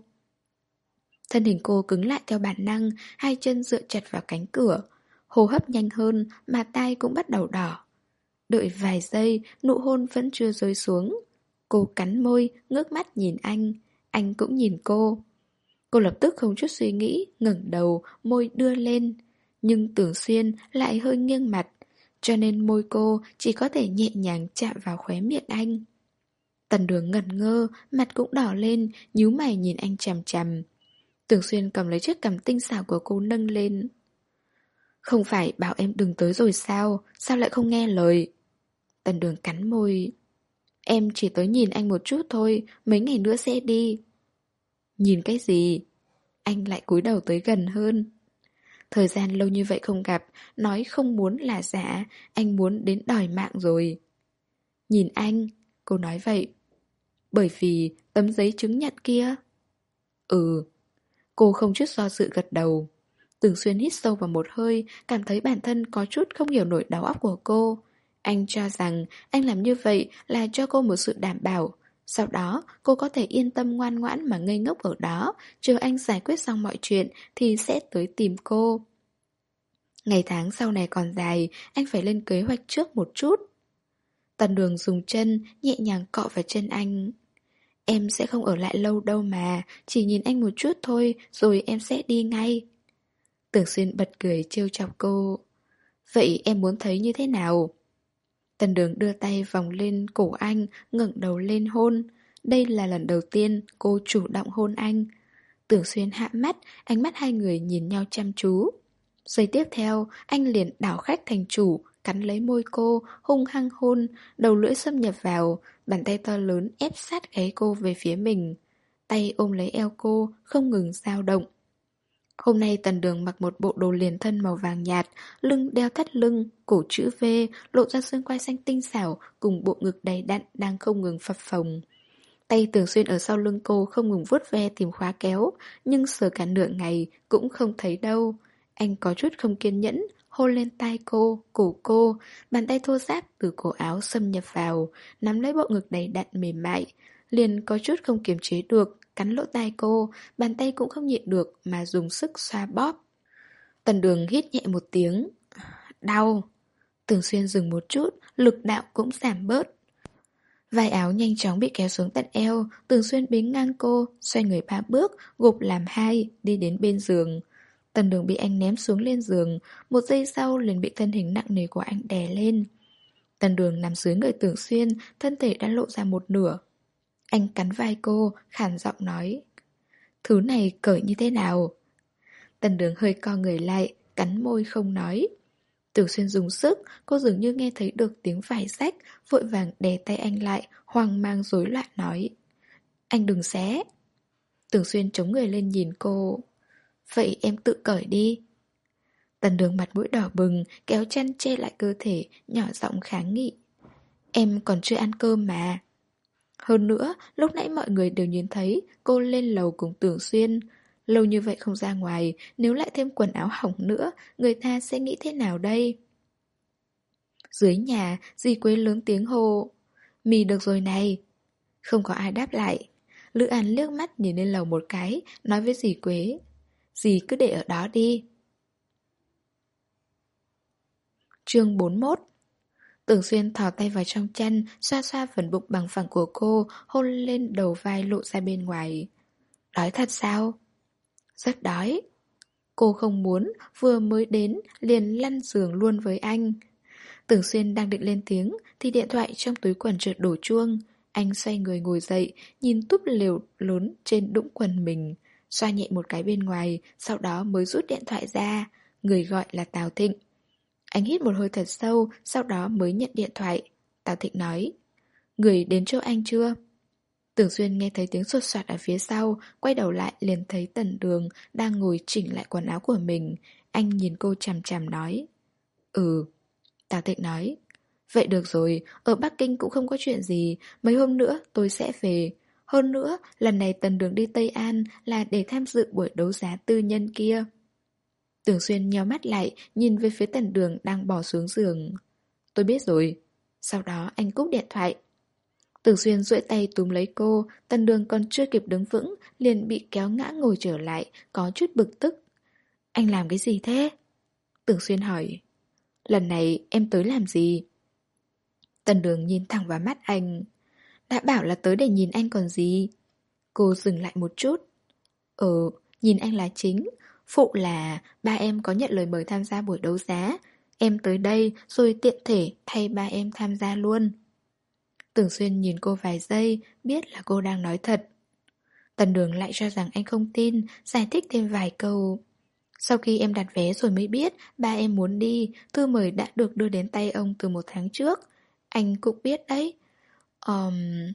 Thân hình cô cứng lại theo bản năng, hai chân dựa chặt vào cánh cửa. Hô hấp nhanh hơn, mà tai cũng bắt đầu đỏ. Đợi vài giây, nụ hôn vẫn chưa rơi xuống. Cô cắn môi, ngước mắt nhìn anh. Anh cũng nhìn cô. Cô lập tức không chút suy nghĩ, ngẩng đầu, môi đưa lên. Nhưng Tưởng Xuyên lại hơi nghiêng mặt, cho nên môi cô chỉ có thể nhẹ nhàng chạm vào khóe miệng anh. Tần Đường ngẩn ngơ, mặt cũng đỏ lên, nhíu mày nhìn anh chằm chằm. Tưởng Xuyên cầm lấy chiếc cằm tinh xảo của cô nâng lên. Không phải bảo em đừng tới rồi sao? Sao lại không nghe lời? Tần Đường cắn môi. Em chỉ tới nhìn anh một chút thôi, mấy ngày nữa sẽ đi. Nhìn cái gì? Anh lại cúi đầu tới gần hơn. Thời gian lâu như vậy không gặp, nói không muốn là giả, anh muốn đến đòi mạng rồi. Nhìn anh, cô nói vậy. Bởi vì tấm giấy chứng nhận kia. Ừ. Cô không chút do dự gật đầu. Tưởng Xuyên hít sâu vào một hơi, cảm thấy bản thân có chút không hiểu nổi đầu óc của cô. Anh cho rằng anh làm như vậy là cho cô một sự đảm bảo. Sau đó cô có thể yên tâm ngoan ngoãn mà ngây ngốc ở đó, chờ anh giải quyết xong mọi chuyện thì sẽ tới tìm cô. Ngày tháng sau này còn dài, anh phải lên kế hoạch trước một chút. Tần Đường dùng chân nhẹ nhàng cọ vào chân anh. Em sẽ không ở lại lâu đâu mà, chỉ nhìn anh một chút thôi rồi em sẽ đi ngay. Tưởng Xuyên bật cười trêu chọc cô. Vậy em muốn thấy như thế nào? Tần Đường đưa tay vòng lên cổ anh, ngẩng đầu lên hôn. Đây là lần đầu tiên cô chủ động hôn anh. Tưởng Xuyên hạ mắt, ánh mắt hai người nhìn nhau chăm chú. Giây tiếp theo, anh liền đảo khách thành chủ, cắn lấy môi cô, hung hăng hôn, đầu lưỡi xâm nhập vào, bàn tay to lớn ép sát gáy cô về phía mình. Tay ôm lấy eo cô, không ngừng dao động. Hôm nay Tần Đường mặc một bộ đồ liền thân màu vàng nhạt, lưng đeo thắt lưng, cổ chữ V, lộ ra xương quai xanh tinh xảo cùng bộ ngực đầy đặn đang không ngừng phập phồng. Tay Tưởng Xuyên ở sau lưng cô không ngừng vuốt ve tìm khóa kéo, nhưng sờ cả nửa ngày cũng không thấy đâu. Anh có chút không kiên nhẫn, hôn lên tai cô, cổ cô, bàn tay thô ráp từ cổ áo xâm nhập vào, nắm lấy bộ ngực đầy đặn mềm mại. Liền có chút không kiềm chế được, cắn lỗ tai cô, bàn tay cũng không nhịn được mà dùng sức xoa bóp. Tần Đường hít nhẹ một tiếng. Đau. Tưởng Xuyên dừng một chút, lực đạo cũng giảm bớt. Vai áo nhanh chóng bị kéo xuống tận eo, Tưởng Xuyên bế ngang cô, xoay người ba bước, gộp làm hai, đi đến bên giường. Tần Đường bị anh ném xuống lên giường, một giây sau liền bị thân hình nặng nề của anh đè lên. Tần Đường nằm dưới người Tưởng Xuyên, thân thể đã lộ ra một nửa. Anh cắn vai cô, khàn giọng nói: Thứ này cởi như thế nào? Tần Đường hơi co người lại, cắn môi không nói. Tưởng Xuyên dùng sức, cô dường như nghe thấy được tiếng vải rách, vội vàng đè tay anh lại, hoang mang rối loạn nói: Anh đừng xé. Tưởng Xuyên chống người lên nhìn cô: Vậy em tự cởi đi. Tần Đường mặt mũi đỏ bừng, kéo chăn che lại cơ thể, nhỏ giọng kháng nghị: Em còn chưa ăn cơm mà. Hơn nữa, lúc nãy mọi người đều nhìn thấy cô lên lầu cùng Tưởng Xuyên. Lâu như vậy không ra ngoài, nếu lại thêm quần áo hỏng nữa, người ta sẽ nghĩ thế nào đây? Dưới nhà, dì Quế lớn tiếng hô: Mì được rồi này. Không có ai đáp lại. Lữ An liếc mắt nhìn lên lầu một cái, nói với dì Quế: Dì cứ để ở đó đi. Chương bốn mươi mốt. Tưởng Xuyên thò tay vào trong chăn, xoa xoa phần bụng bằng phẳng của cô, hôn lên đầu vai lộ ra bên ngoài. Đói thật sao? Rất đói. Cô không muốn, vừa mới đến, liền lăn giường luôn với anh. Tưởng Xuyên đang định lên tiếng, thì điện thoại trong túi quần chợt đổ chuông. Anh xoay người ngồi dậy, nhìn túp lều lớn trên đũng quần mình, xoa nhẹ một cái bên ngoài, sau đó mới rút điện thoại ra. Người gọi là Tào Thịnh. Anh hít một hơi thật sâu, sau đó mới nhận điện thoại. Tào Thịnh nói: Người đến chỗ anh chưa? Tưởng Xuyên nghe thấy tiếng sột soạt ở phía sau, quay đầu lại liền thấy Tần Đường đang ngồi chỉnh lại quần áo của mình. Anh nhìn cô chằm chằm nói: Ừ. Tào Thịnh nói: Vậy được rồi, ở Bắc Kinh cũng không có chuyện gì, mấy hôm nữa tôi sẽ về. Hơn nữa, lần này Tần Đường đi Tây An là để tham dự buổi đấu giá tư nhân kia. Tưởng Xuyên nheo mắt lại, nhìn về phía Tần Đường đang bỏ xuống giường. Tôi biết rồi. Sau đó anh cúp điện thoại. Tưởng Xuyên duỗi tay túm lấy cô, Tần Đường còn chưa kịp đứng vững, liền bị kéo ngã ngồi trở lại, có chút bực tức. Anh làm cái gì thế? Tưởng Xuyên hỏi. Lần này em tới làm gì? Tần Đường nhìn thẳng vào mắt anh. Đã bảo là tới để nhìn anh còn gì. Cô dừng lại một chút. Ừ, nhìn anh là chính. Phụ là ba em có nhận lời mời tham gia buổi đấu giá. Em tới đây rồi tiện thể thay ba em tham gia luôn. Tưởng Xuyên nhìn cô vài giây, biết là cô đang nói thật. Tần Đường lại cho rằng anh không tin, giải thích thêm vài câu. Sau khi em đặt vé rồi mới biết ba em muốn đi, thư mời đã được đưa đến tay ông từ một tháng trước. Anh cũng biết đấy. Um...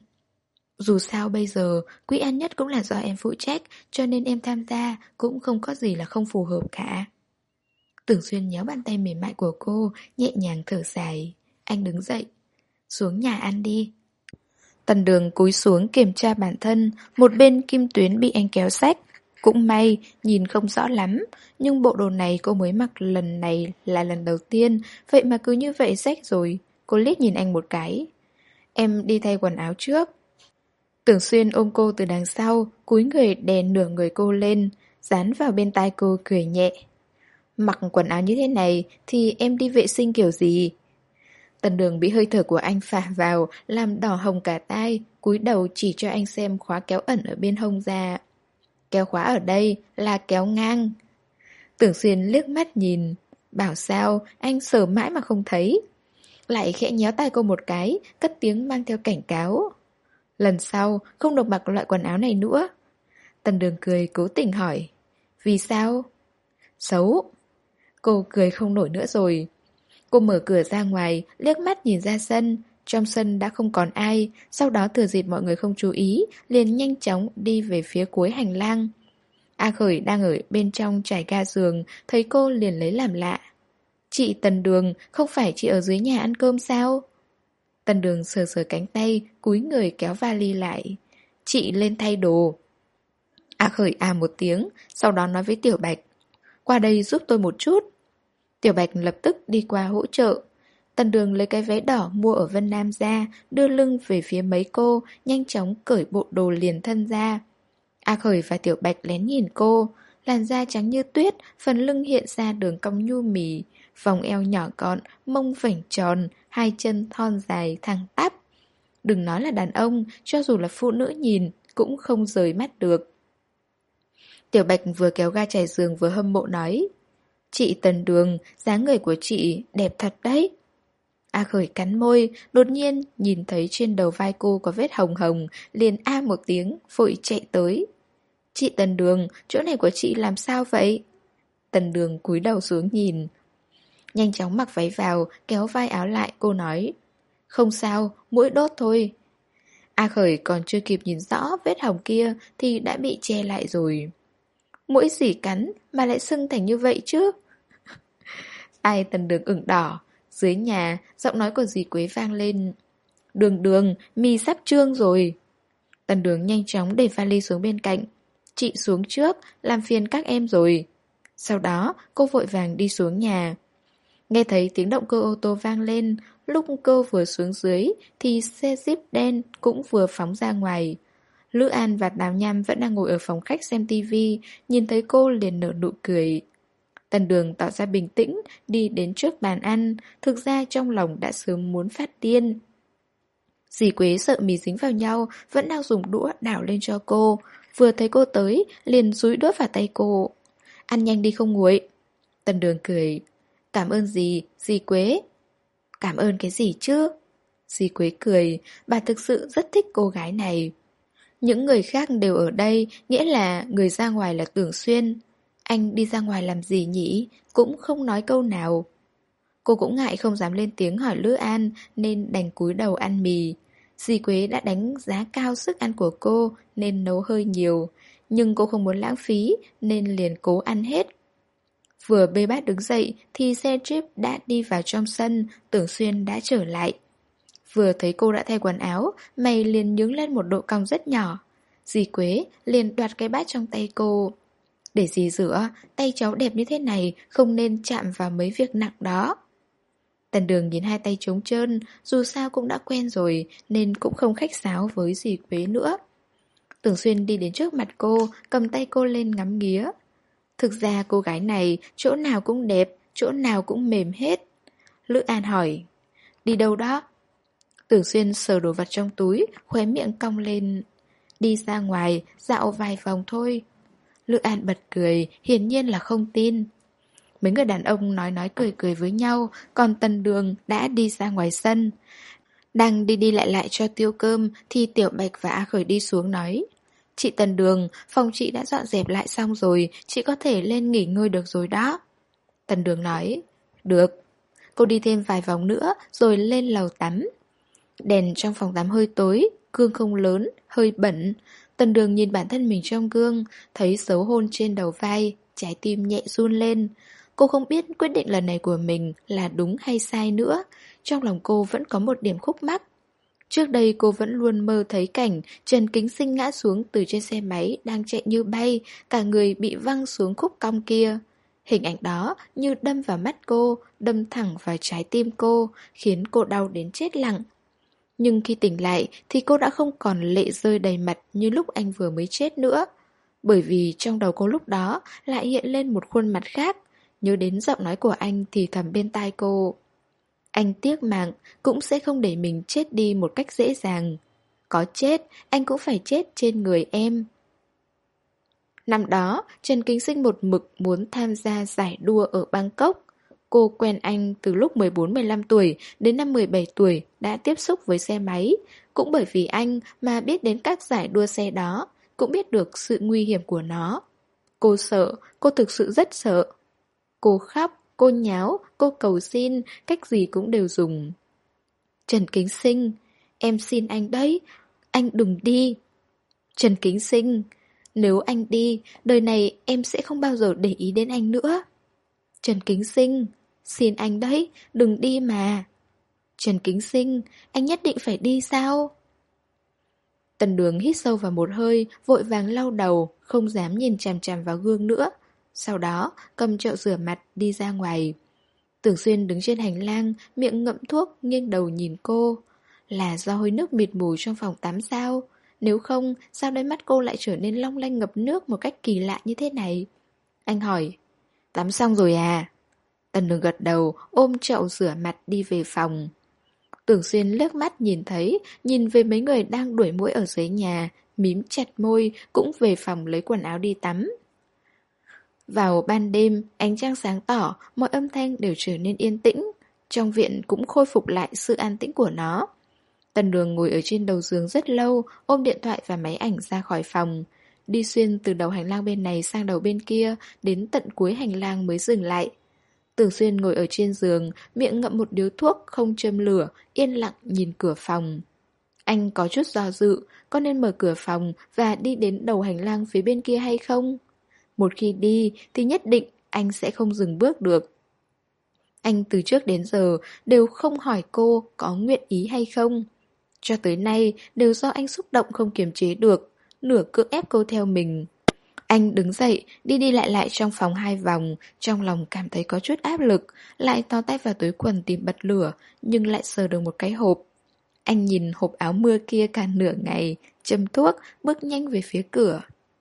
Dù sao bây giờ, Quỹ An Nhất cũng là do em phụ trách, cho nên em tham gia cũng không có gì là không phù hợp cả. Tưởng Xuyên nhéo bàn tay mềm mại của cô, nhẹ nhàng thở dài. Anh đứng dậy. Xuống nhà ăn đi. Tần Đường cúi xuống kiểm tra bản thân, một bên kim tuyến bị anh kéo xách. Cũng may, nhìn không rõ lắm, nhưng bộ đồ này cô mới mặc lần này là lần đầu tiên, vậy mà cứ như vậy xách rồi. Cô liếc nhìn anh một cái. Em đi thay quần áo trước. Tưởng Xuyên ôm cô từ đằng sau, cúi người đè nửa người cô lên, dán vào bên tai cô cười nhẹ. Mặc quần áo như thế này thì em đi vệ sinh kiểu gì? Tần Đường bị hơi thở của anh phả vào, làm đỏ hồng cả tai, cúi đầu chỉ cho anh xem khóa kéo ẩn ở bên hông ra. Kéo khóa ở đây là kéo ngang. Tưởng Xuyên liếc mắt nhìn, bảo sao anh sờ mãi mà không thấy. Lại khẽ nhéo tay cô một cái, cất tiếng mang theo cảnh cáo. Lần sau không được mặc loại quần áo này nữa. Tần Đường cười cố tình hỏi. Vì sao? Xấu. Cô cười không nổi nữa rồi. Cô mở cửa ra ngoài, liếc mắt nhìn ra sân. Trong sân đã không còn ai. Sau đó thừa dịp mọi người không chú ý, liền nhanh chóng đi về phía cuối hành lang. A Khởi đang ở bên trong trải ga giường, thấy cô liền lấy làm lạ. Chị Tần Đường, không phải chị ở dưới nhà ăn cơm sao? Tần Đường sờ sờ cánh tay, cúi người kéo vali lại. Chị lên thay đồ. A Khởi à một tiếng, sau đó nói với Tiểu Bạch. Qua đây giúp tôi một chút. Tiểu Bạch lập tức đi qua hỗ trợ. Tần Đường lấy cái váy đỏ mua ở Vân Nam ra, đưa lưng về phía mấy cô, nhanh chóng cởi bộ đồ liền thân ra. A Khởi và Tiểu Bạch lén nhìn cô, làn da trắng như tuyết, phần lưng hiện ra đường cong nhu mì, vòng eo nhỏ gọn, mông vảnh tròn, hai chân thon dài thẳng tắp. Đừng nói là đàn ông, cho dù là phụ nữ nhìn cũng không rời mắt được. Tiểu Bạch vừa kéo ga trải giường vừa hâm mộ nói. Chị Tần Đường, dáng người của chị đẹp thật đấy. A Khởi cắn môi, đột nhiên nhìn thấy trên đầu vai cô có vết hồng hồng, liền a một tiếng, vội chạy tới. Chị Tần Đường, chỗ này của chị làm sao vậy? Tần Đường cúi đầu xuống nhìn. Nhanh chóng mặc váy vào, kéo vai áo lại, cô nói. Không sao, mũi đốt thôi. A Khởi còn chưa kịp nhìn rõ vết hồng kia thì đã bị che lại rồi. Mũi gì cắn mà lại sưng thành như vậy chứ? Ai Tần Đường ửng đỏ. Dưới nhà, giọng nói của dì Quế vang lên. Đường Đường, mi sắp trương rồi. Tần Đường nhanh chóng để vali xuống bên cạnh. Chị xuống trước, làm phiền các em rồi. Sau đó, cô vội vàng đi xuống nhà. Nghe thấy tiếng động cơ ô tô vang lên, lúc cô vừa xuống dưới thì xe Jeep đen cũng vừa phóng ra ngoài. Lữ An và Đào Nham vẫn đang ngồi ở phòng khách xem tivi, nhìn thấy cô liền nở nụ cười. Tần Đường tỏ ra bình tĩnh, đi đến trước bàn ăn, thực ra trong lòng đã sớm muốn phát điên. Dì Quế sợ mì dính vào nhau, vẫn đang dùng đũa đảo lên cho cô. Vừa thấy cô tới, liền dúi đũa vào tay cô. Ăn nhanh đi không nguội. Tần Đường cười. Cảm ơn dì, dì Quế. Cảm ơn cái gì chứ? Dì Quế cười, bà thực sự rất thích cô gái này. Những người khác đều ở đây, nghĩa là người ra ngoài là Tưởng Xuyên. Anh đi ra ngoài làm gì nhỉ? Cũng không nói câu nào. Cô cũng ngại không dám lên tiếng hỏi Lữ An nên đành cúi đầu ăn mì. Dì Quế đã đánh giá cao sức ăn của cô nên nấu hơi nhiều. Nhưng cô không muốn lãng phí nên liền cố ăn hết. Vừa bê bát đứng dậy thì xe Jeep đã đi vào trong sân, Tưởng Xuyên đã trở lại. Vừa thấy cô đã thay quần áo, mày liền nhướng lên một độ cong rất nhỏ. Dì Quế liền đoạt cái bát trong tay cô. Để dì rửa, tay cháu đẹp như thế này không nên chạm vào mấy việc nặng đó. Tần Đường nhìn hai tay trống trơn, dù sao cũng đã quen rồi nên cũng không khách sáo với dì Quế nữa. Tưởng Xuyên đi đến trước mặt cô, cầm tay cô lên ngắm nghía. Thực ra cô gái này chỗ nào cũng đẹp, chỗ nào cũng mềm hết. Lữ An hỏi, đi đâu đó? Tưởng Xuyên sờ đồ vật trong túi, khóe miệng cong lên. Đi ra ngoài, dạo vài vòng thôi. Lữ An bật cười, hiển nhiên là không tin. Mấy người đàn ông nói nói cười cười với nhau, còn Tần Đường đã đi ra ngoài sân. Đang đi đi lại lại cho tiêu cơm thì Tiểu Bạch và A Khởi đi xuống nói. Chị Tần Đường, phòng chị đã dọn dẹp lại xong rồi, chị có thể lên nghỉ ngơi được rồi đó. Tần Đường nói, được. Cô đi thêm vài vòng nữa rồi lên lầu tắm. Đèn trong phòng tắm hơi tối, gương không lớn, hơi bẩn. Tần Đường nhìn bản thân mình trong gương, thấy dấu hôn trên đầu vai, trái tim nhẹ run lên. Cô không biết quyết định lần này của mình là đúng hay sai nữa. Trong lòng cô vẫn có một điểm khúc mắc. Trước đây cô vẫn luôn mơ thấy cảnh Trần Kính Sinh ngã xuống từ trên xe máy đang chạy như bay, cả người bị văng xuống khúc cong kia. Hình ảnh đó như đâm vào mắt cô, đâm thẳng vào trái tim cô, khiến cô đau đến chết lặng. Nhưng khi tỉnh lại thì cô đã không còn lệ rơi đầy mặt như lúc anh vừa mới chết nữa. Bởi vì trong đầu cô lúc đó lại hiện lên một khuôn mặt khác, nhớ đến giọng nói của anh thì thầm bên tai cô. Anh tiếc mạng cũng sẽ không để mình chết đi một cách dễ dàng. Có chết, anh cũng phải chết trên người em. Năm đó, Trần Kính Sinh một mực muốn tham gia giải đua ở Bangkok. Cô quen anh từ lúc mười bốn mười lăm tuổi đến năm mười bảy tuổi đã tiếp xúc với xe máy. Cũng bởi vì anh mà biết đến các giải đua xe đó, cũng biết được sự nguy hiểm của nó. Cô sợ, cô thực sự rất sợ. Cô khóc, cô nháo, cô cầu xin, cách gì cũng đều dùng. Trần Kính Sinh, em xin anh đấy, anh đừng đi. Trần Kính Sinh, nếu anh đi, đời này em sẽ không bao giờ để ý đến anh nữa. Trần Kính Sinh, xin anh đấy, đừng đi mà. Trần Kính Sinh, anh nhất định phải đi sao? Tần Đường hít sâu vào một hơi, vội vàng lau đầu, không dám nhìn chằm chằm vào gương nữa. Sau đó, cầm chậu rửa mặt đi ra ngoài. Tưởng Xuyên đứng trên hành lang, miệng ngậm thuốc, nghiêng đầu nhìn cô. Là do hơi nước mịt mù trong phòng tắm sao? Nếu không, sao đôi mắt cô lại trở nên long lanh ngập nước một cách kỳ lạ như thế này? Anh hỏi, tắm xong rồi à? Tần Đường gật đầu, ôm chậu rửa mặt đi về phòng. Tưởng Xuyên liếc mắt nhìn thấy, nhìn về mấy người đang đuổi muỗi ở dưới nhà, mím chặt môi, cũng về phòng lấy quần áo đi tắm. Vào ban đêm, ánh trăng sáng tỏ, mọi âm thanh đều trở nên yên tĩnh. Trong viện cũng khôi phục lại sự an tĩnh của nó. Tần Đường ngồi ở trên đầu giường rất lâu, ôm điện thoại và máy ảnh ra khỏi phòng. Đi xuyên từ đầu hành lang bên này sang đầu bên kia, đến tận cuối hành lang mới dừng lại. Tưởng Xuyên ngồi ở trên giường, miệng ngậm một điếu thuốc không châm lửa, yên lặng nhìn cửa phòng. Anh có chút do dự, có nên mở cửa phòng và đi đến đầu hành lang phía bên kia hay không? Một khi đi thì nhất định anh sẽ không dừng bước được. Anh từ trước đến giờ đều không hỏi cô có nguyện ý hay không. Cho tới nay đều do anh xúc động không kiềm chế được, nửa cưỡng ép cô theo mình. Anh đứng dậy, đi đi lại lại trong phòng hai vòng, trong lòng cảm thấy có chút áp lực, lại tò tay vào túi quần tìm bật lửa, nhưng lại sờ được một cái hộp. Anh nhìn hộp áo mưa kia cả nửa ngày, châm thuốc, bước nhanh về phía cửa.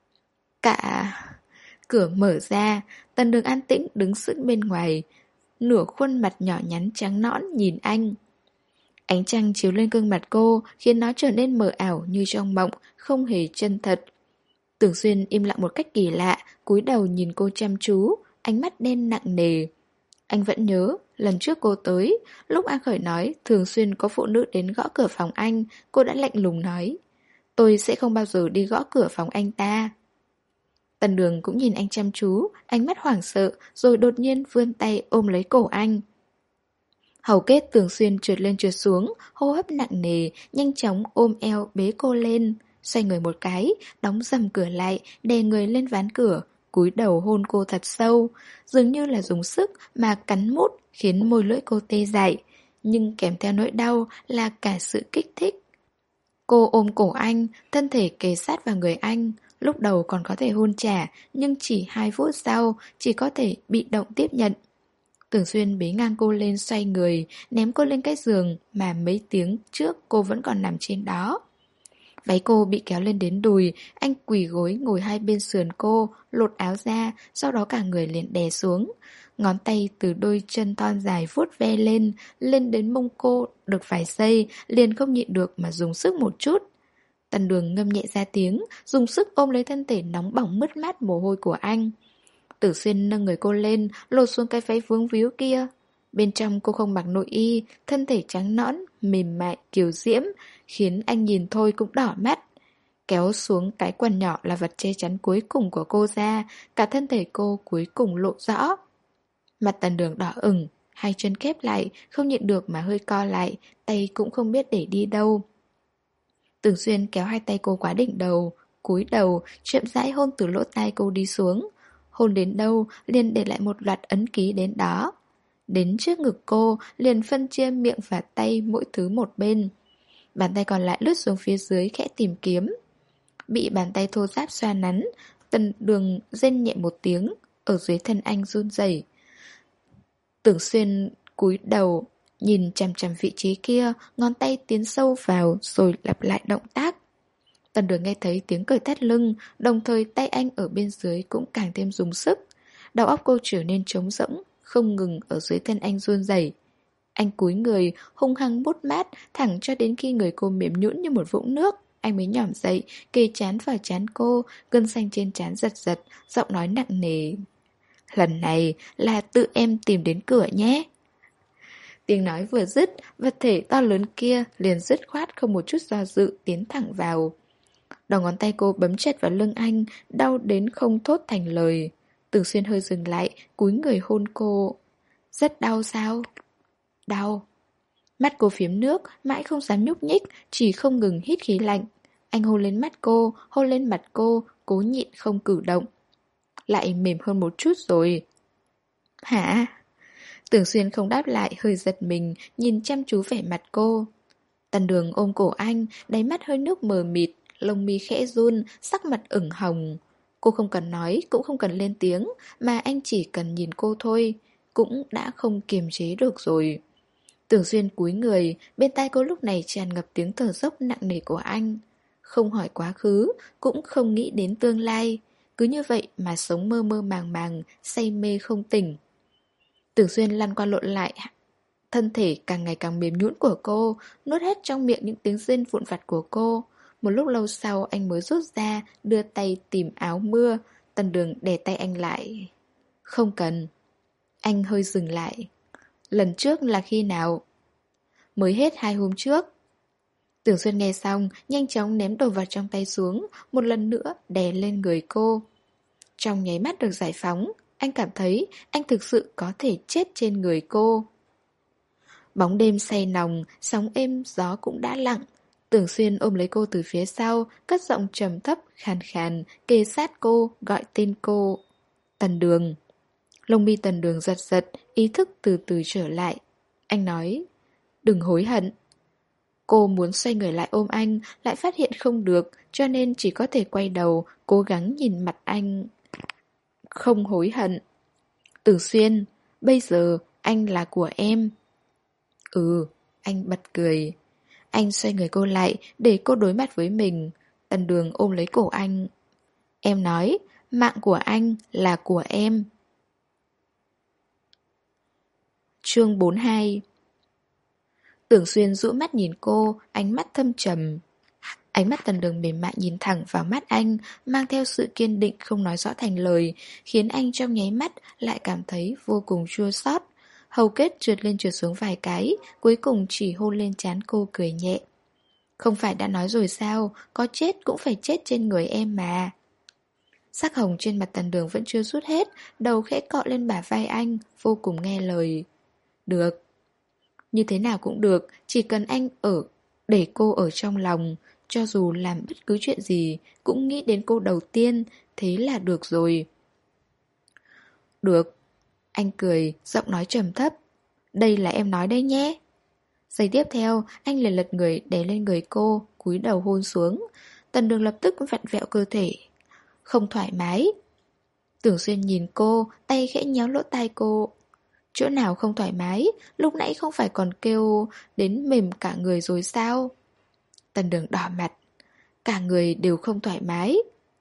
Cả... Cửa mở ra, Tần Đường an tĩnh đứng sững bên ngoài, nửa khuôn mặt nhỏ nhắn trắng nõn nhìn anh. Ánh trăng chiếu lên gương mặt cô, khiến nó trở nên mờ ảo như trong mộng, không hề chân thật. Tưởng Xuyên im lặng một cách kỳ lạ, cúi đầu nhìn cô chăm chú, ánh mắt đen nặng nề. Anh vẫn nhớ, lần trước cô tới, lúc An Khởi nói thường xuyên có phụ nữ đến gõ cửa phòng anh, cô đã lạnh lùng nói, tôi sẽ không bao giờ đi gõ cửa phòng anh ta. Tần Đường cũng nhìn anh chăm chú, ánh mắt hoảng sợ, rồi đột nhiên vươn tay ôm lấy cổ anh. Hầu kết Tưởng Xuyên trượt lên trượt xuống, hô hấp nặng nề, nhanh chóng ôm eo bế cô lên. Xoay người một cái, đóng dầm cửa lại, đè người lên ván cửa, cúi đầu hôn cô thật sâu, dường như là dùng sức mà cắn mút khiến môi lưỡi cô tê dại, nhưng kèm theo nỗi đau là cả sự kích thích. Cô ôm cổ anh, thân thể kề sát vào người anh, lúc đầu còn có thể hôn trả, nhưng chỉ hai phút sau chỉ có thể bị động tiếp nhận. Tưởng Xuyên bế ngang cô lên xoay người, ném cô lên cái giường mà mấy tiếng trước cô vẫn còn nằm trên đó. Váy cô bị kéo lên đến đùi, anh quỳ gối ngồi hai bên sườn cô, lột áo ra, sau đó cả người liền đè xuống. Ngón tay từ đôi chân thon dài vuốt ve lên, lên đến mông cô, được vài giây, liền không nhịn được mà dùng sức một chút. Tần Đường ngâm nhẹ ra tiếng, dùng sức ôm lấy thân thể nóng bỏng mướt mát mồ hôi của anh. Tử Xuyên nâng người cô lên, lột xuống cái váy vướng víu kia. Bên trong cô không mặc nội y, thân thể trắng nõn, mềm mại, kiều diễm, khiến anh nhìn thôi cũng đỏ mắt. Kéo xuống cái quần nhỏ là vật che chắn cuối cùng của cô ra, cả thân thể cô cuối cùng lộ rõ. Mặt Tần Đường đỏ ửng, hai chân khép lại, không nhịn được mà hơi co lại, tay cũng không biết để đi đâu. Tưởng Xuyên kéo hai tay cô quá đỉnh đầu, cúi đầu, chậm rãi hôn từ lỗ tai cô đi xuống. Hôn đến đâu, liền để lại một loạt ấn ký đến đó. Đến trước ngực cô, liền phân chia miệng và tay mỗi thứ một bên. Bàn tay còn lại lướt xuống phía dưới khẽ tìm kiếm. Bị bàn tay thô ráp xoa nắn, Tần Đường rên nhẹ một tiếng, ở dưới thân anh run rẩy. Tưởng Xuyên cúi đầu, nhìn chằm chằm vị trí kia, ngón tay tiến sâu vào rồi lặp lại động tác. Tần Đường nghe thấy tiếng cười thắt lưng, đồng thời tay anh ở bên dưới cũng càng thêm dùng sức. Đầu óc cô trở nên trống rỗng, không ngừng ở dưới thân anh run rẩy. Anh cúi người, hung hăng bút mát, thẳng cho đến khi người cô mềm nhũn như một vũng nước. Anh mới nhỏm dậy, kề trán vào trán cô, gân xanh trên trán giật giật, giọng nói nặng nề. Lần này là tự em tìm đến cửa nhé. Tiếng nói vừa dứt, vật thể to lớn kia liền dứt khoát không một chút do dự tiến thẳng vào. Đầu ngón tay cô bấm chặt vào lưng anh, đau đến không thốt thành lời. Tưởng Xuyên hơi dừng lại, cúi người hôn cô. Rất đau sao? Đau. Mắt cô phiếm nước, mãi không dám nhúc nhích, chỉ không ngừng hít khí lạnh. Anh hôn lên mắt cô, hôn lên mặt cô, cố nhịn không cử động. Lại mềm hơn một chút rồi. Hả? Tưởng Xuyên không đáp lại, hơi giật mình, nhìn chăm chú vẻ mặt cô. Tần Đường ôm cổ anh, đáy mắt hơi nước mờ mịt, lông mi khẽ run, sắc mặt ửng hồng. Cô không cần nói, cũng không cần lên tiếng, mà anh chỉ cần nhìn cô thôi, cũng đã không kiềm chế được rồi. Tưởng Xuyên cúi người, bên tai cô lúc này tràn ngập tiếng thở dốc nặng nề của anh. Không hỏi quá khứ, cũng không nghĩ đến tương lai. Cứ như vậy mà sống mơ mơ màng màng, say mê không tỉnh. Tưởng Xuyên lăn qua lộn lại, thân thể càng ngày càng mềm nhũn của cô, nuốt hết trong miệng những tiếng rên vụn vặt của cô. Một lúc lâu sau anh mới rút ra, đưa tay tìm áo mưa. Tần Đường đè tay anh lại. Không cần. Anh hơi dừng lại. Lần trước là khi nào? Mới hết hai hôm trước. Tưởng Xuyên nghe xong, nhanh chóng ném đồ vật trong tay xuống, một lần nữa đè lên người cô. Trong nháy mắt được giải phóng, anh cảm thấy anh thực sự có thể chết trên người cô. Bóng đêm say nồng, sóng êm gió cũng đã lặng. Tưởng Xuyên ôm lấy cô từ phía sau, cất giọng trầm thấp, khàn khàn, kề sát cô, gọi tên cô. Tần Đường. Lông mi Tần Đường giật giật, ý thức từ từ trở lại. Anh nói, đừng hối hận. Cô muốn xoay người lại ôm anh, lại phát hiện không được, cho nên chỉ có thể quay đầu, cố gắng nhìn mặt anh. Không hối hận. Tưởng Xuyên, bây giờ anh là của em. Ừ, anh bật cười. Anh xoay người cô lại để cô đối mặt với mình. Tần Đường ôm lấy cổ anh. Em nói, mạng của anh là của em. Chương bốn mươi hai. Tưởng Xuyên dụi mắt nhìn cô, ánh mắt thâm trầm. Ánh mắt Tần Đường mềm mại nhìn thẳng vào mắt anh, mang theo sự kiên định không nói rõ thành lời, khiến anh trong nháy mắt lại cảm thấy vô cùng chua xót. Hầu kết trượt lên trượt xuống vài cái, cuối cùng chỉ hôn lên trán cô cười nhẹ. Không phải đã nói rồi sao, có chết cũng phải chết trên người em mà. Sắc hồng trên mặt Tần Đường vẫn chưa rút hết, đầu khẽ cọ lên bả vai anh, vô cùng nghe lời. Được. Như thế nào cũng được, chỉ cần anh ở, để cô ở trong lòng. Cho dù làm bất cứ chuyện gì, cũng nghĩ đến cô đầu tiên, thế là được rồi. Được. Anh cười, giọng nói trầm thấp. Đây là em nói đấy nhé. Giây tiếp theo, anh liền lật người đè lên người cô, cúi đầu hôn xuống. Tần Đường lập tức vặn vẹo cơ thể. Không thoải mái. Tưởng Xuyên nhìn cô, tay khẽ nhéo lỗ tai cô. Chỗ nào không thoải mái, lúc nãy không phải còn kêu đến mềm cả người rồi sao? Tần Đường đỏ mặt. Cả người đều không thoải mái.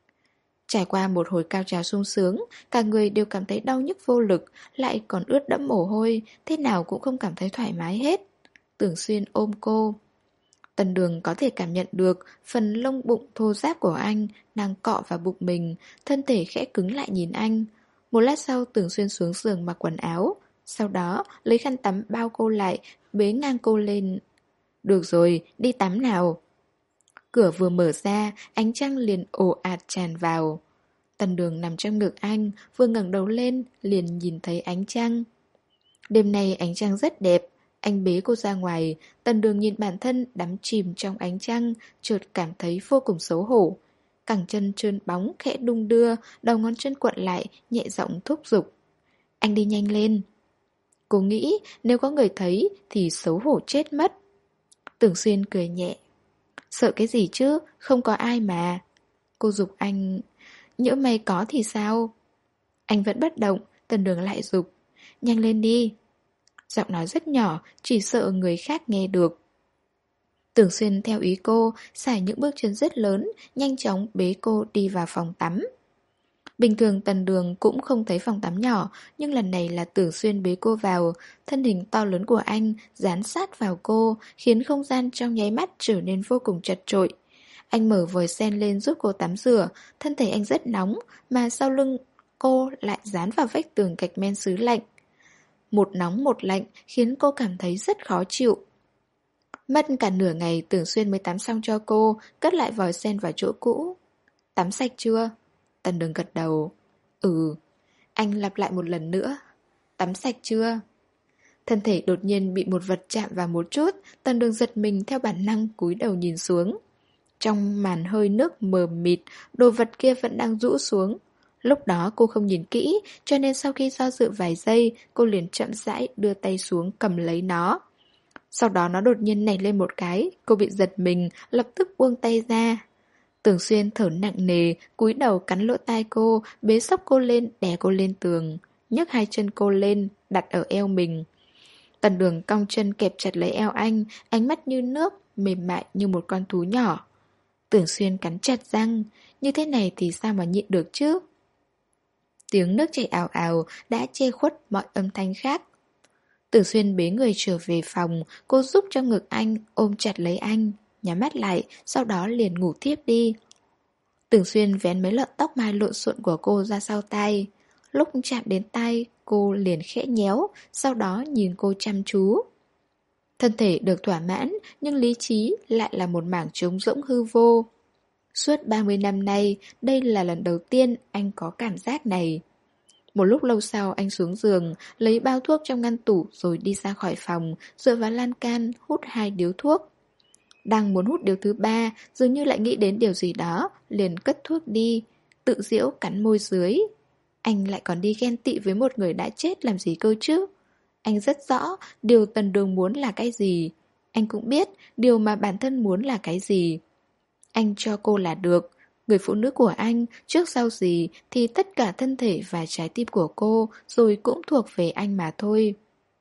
Trải qua một hồi cao trào sung sướng, cả người đều cảm thấy đau nhức vô lực, lại còn ướt đẫm mồ hôi, thế nào cũng không cảm thấy thoải mái hết. Tưởng Xuyên ôm cô. Tần Đường có thể cảm nhận được phần lông bụng thô ráp của anh đang cọ vào bụng mình, thân thể khẽ cứng lại nhìn anh. Một lát sau Tưởng Xuyên xuống giường mặc quần áo, sau đó lấy khăn tắm bao cô lại, bế ngang cô lên. Được rồi, đi tắm nào. Cửa vừa mở ra, ánh trăng liền ồ ạt tràn vào. Tần Đường nằm trong ngực anh, vừa ngẩng đầu lên, liền nhìn thấy ánh trăng. Đêm nay ánh trăng rất đẹp, anh bế cô ra ngoài, Tần Đường nhìn bản thân đắm chìm trong ánh trăng, chợt cảm thấy vô cùng xấu hổ. Cẳng chân trơn bóng khẽ đung đưa, đầu ngón chân cuộn lại, nhẹ giọng thúc giục. Anh đi nhanh lên. Cô nghĩ nếu có người thấy thì xấu hổ chết mất. Tưởng Xuyên cười nhẹ. Sợ cái gì chứ, không có ai mà. Cô giục anh. Nhỡ may có thì sao? Anh vẫn bất động, Tần Đường lại giục. Nhanh lên đi. Giọng nói rất nhỏ, chỉ sợ người khác nghe được. Tưởng Xuyên theo ý cô, xài những bước chân rất lớn, nhanh chóng bế cô đi vào phòng tắm. Bình thường Tần Đường cũng không thấy phòng tắm nhỏ, nhưng lần này là Tưởng Xuyên bế cô vào, thân hình to lớn của anh dán sát vào cô, khiến không gian trong nháy mắt trở nên vô cùng chật chội. Anh mở vòi sen lên giúp cô tắm rửa, thân thể anh rất nóng, mà sau lưng cô lại dán vào vách tường gạch men sứ lạnh. Một nóng một lạnh khiến cô cảm thấy rất khó chịu. Mất cả nửa ngày Tưởng Xuyên mới tắm xong cho cô, cất lại vòi sen vào chỗ cũ. Tắm sạch chưa? Tần Đường gật đầu. Ừ. Anh lặp lại một lần nữa. Tắm sạch chưa? Thân thể đột nhiên bị một vật chạm vào một chút, Tần Đường giật mình theo bản năng cúi đầu nhìn xuống. Trong màn hơi nước mờ mịt, đồ vật kia vẫn đang rũ xuống. Lúc đó cô không nhìn kỹ, cho nên sau khi do dự vài giây, cô liền chậm rãi đưa tay xuống cầm lấy nó. Sau đó nó đột nhiên nảy lên một cái, cô bị giật mình, lập tức buông tay ra. Tưởng Xuyên thở nặng nề, cúi đầu cắn lỗ tai cô, bế xốc cô lên, đè cô lên tường, nhấc hai chân cô lên, đặt ở eo mình. Tần Đường cong chân kẹp chặt lấy eo anh, ánh mắt như nước, mềm mại như một con thú nhỏ. Tưởng Xuyên cắn chặt răng, như thế này thì sao mà nhịn được chứ? Tiếng nước chảy ào ào đã che khuất mọi âm thanh khác. Tưởng Xuyên bế người trở về phòng, cô giúp trong ngực anh, ôm chặt lấy anh, nhắm mắt lại, sau đó liền ngủ tiếp đi. Tưởng Xuyên vén mấy lọn tóc mai lộn xộn của cô ra sau tai. Lúc chạm đến tay, cô liền khẽ nhéo, sau đó nhìn cô chăm chú. Thân thể được thỏa mãn, nhưng lý trí lại là một mảng trống rỗng hư vô. Suốt ba mươi năm nay, đây là lần đầu tiên anh có cảm giác này. Một lúc lâu sau anh xuống giường, lấy bao thuốc trong ngăn tủ rồi đi ra khỏi phòng, dựa vào lan can, hút hai điếu thuốc. Đang muốn hút điếu thứ ba, dường như lại nghĩ đến điều gì đó, liền cất thuốc đi, tự giễu cắn môi dưới. Anh lại còn đi ghen tị với một người đã chết làm gì cơ chứ? Anh rất rõ điều Tần Đường muốn là cái gì. Anh cũng biết điều mà bản thân muốn là cái gì. Anh cho cô là được. Người phụ nữ của anh, trước sau gì thì tất cả thân thể và trái tim của cô rồi cũng thuộc về anh mà thôi.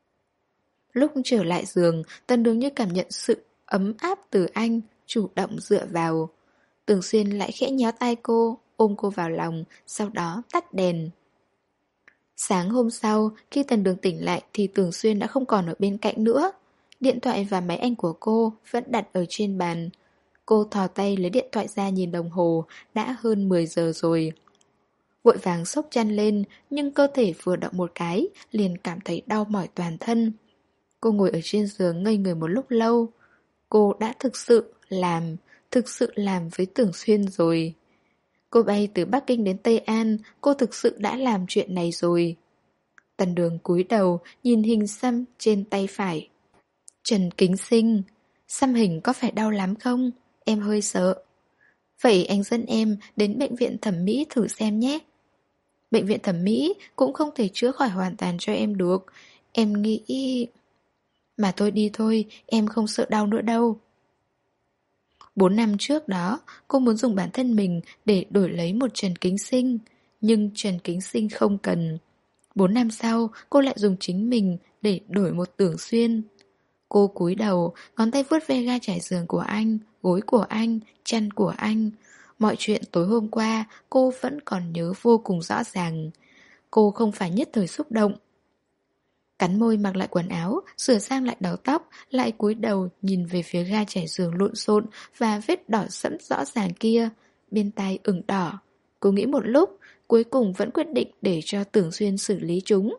Lúc trở lại giường, Tần Đường như cảm nhận sự ấm áp từ anh, chủ động dựa vào. Tưởng Xuyên lại khẽ nhéo tay cô, ôm cô vào lòng, sau đó tắt đèn. Sáng hôm sau, khi Tần Đường tỉnh lại thì Tưởng Xuyên đã không còn ở bên cạnh nữa. Điện thoại và máy ảnh của cô vẫn đặt ở trên bàn. Cô thò tay lấy điện thoại ra nhìn đồng hồ, đã hơn mười giờ rồi. Vội vàng xốc chăn lên, nhưng cơ thể vừa động một cái, liền cảm thấy đau mỏi toàn thân. Cô ngồi ở trên giường ngây người một lúc lâu. Cô đã thực sự làm, thực sự làm với Tưởng Xuyên rồi. Cô bay từ Bắc Kinh đến Tây An, cô thực sự đã làm chuyện này rồi. Tần Đường cúi đầu, nhìn hình xăm trên tay phải. Trần Kính Sinh, xăm hình có phải đau lắm không? Em hơi sợ. Vậy anh dẫn em đến bệnh viện thẩm mỹ thử xem nhé. Bệnh viện thẩm mỹ cũng không thể chữa khỏi hoàn toàn cho em được. Em nghĩ... Mà thôi đi thôi, em không sợ đau nữa đâu. Bốn năm trước đó, cô muốn dùng bản thân mình để đổi lấy một Trần Kính Sinh. Nhưng Trần Kính Sinh không cần. Bốn năm sau, cô lại dùng chính mình để đổi một Tưởng Xuyên. Cô cúi đầu, ngón tay vuốt ve ga trải giường của anh, gối của anh, chăn của anh. Mọi chuyện tối hôm qua cô vẫn còn nhớ vô cùng rõ ràng. Cô không phải nhất thời xúc động. Cắn môi mặc lại quần áo, sửa sang lại đầu tóc, lại cúi đầu nhìn về phía ga trải giường lộn xộn và vết đỏ sẫm rõ ràng kia, bên tai ửng đỏ. Cô nghĩ một lúc, cuối cùng vẫn quyết định để cho Tưởng Xuyên xử lý chúng.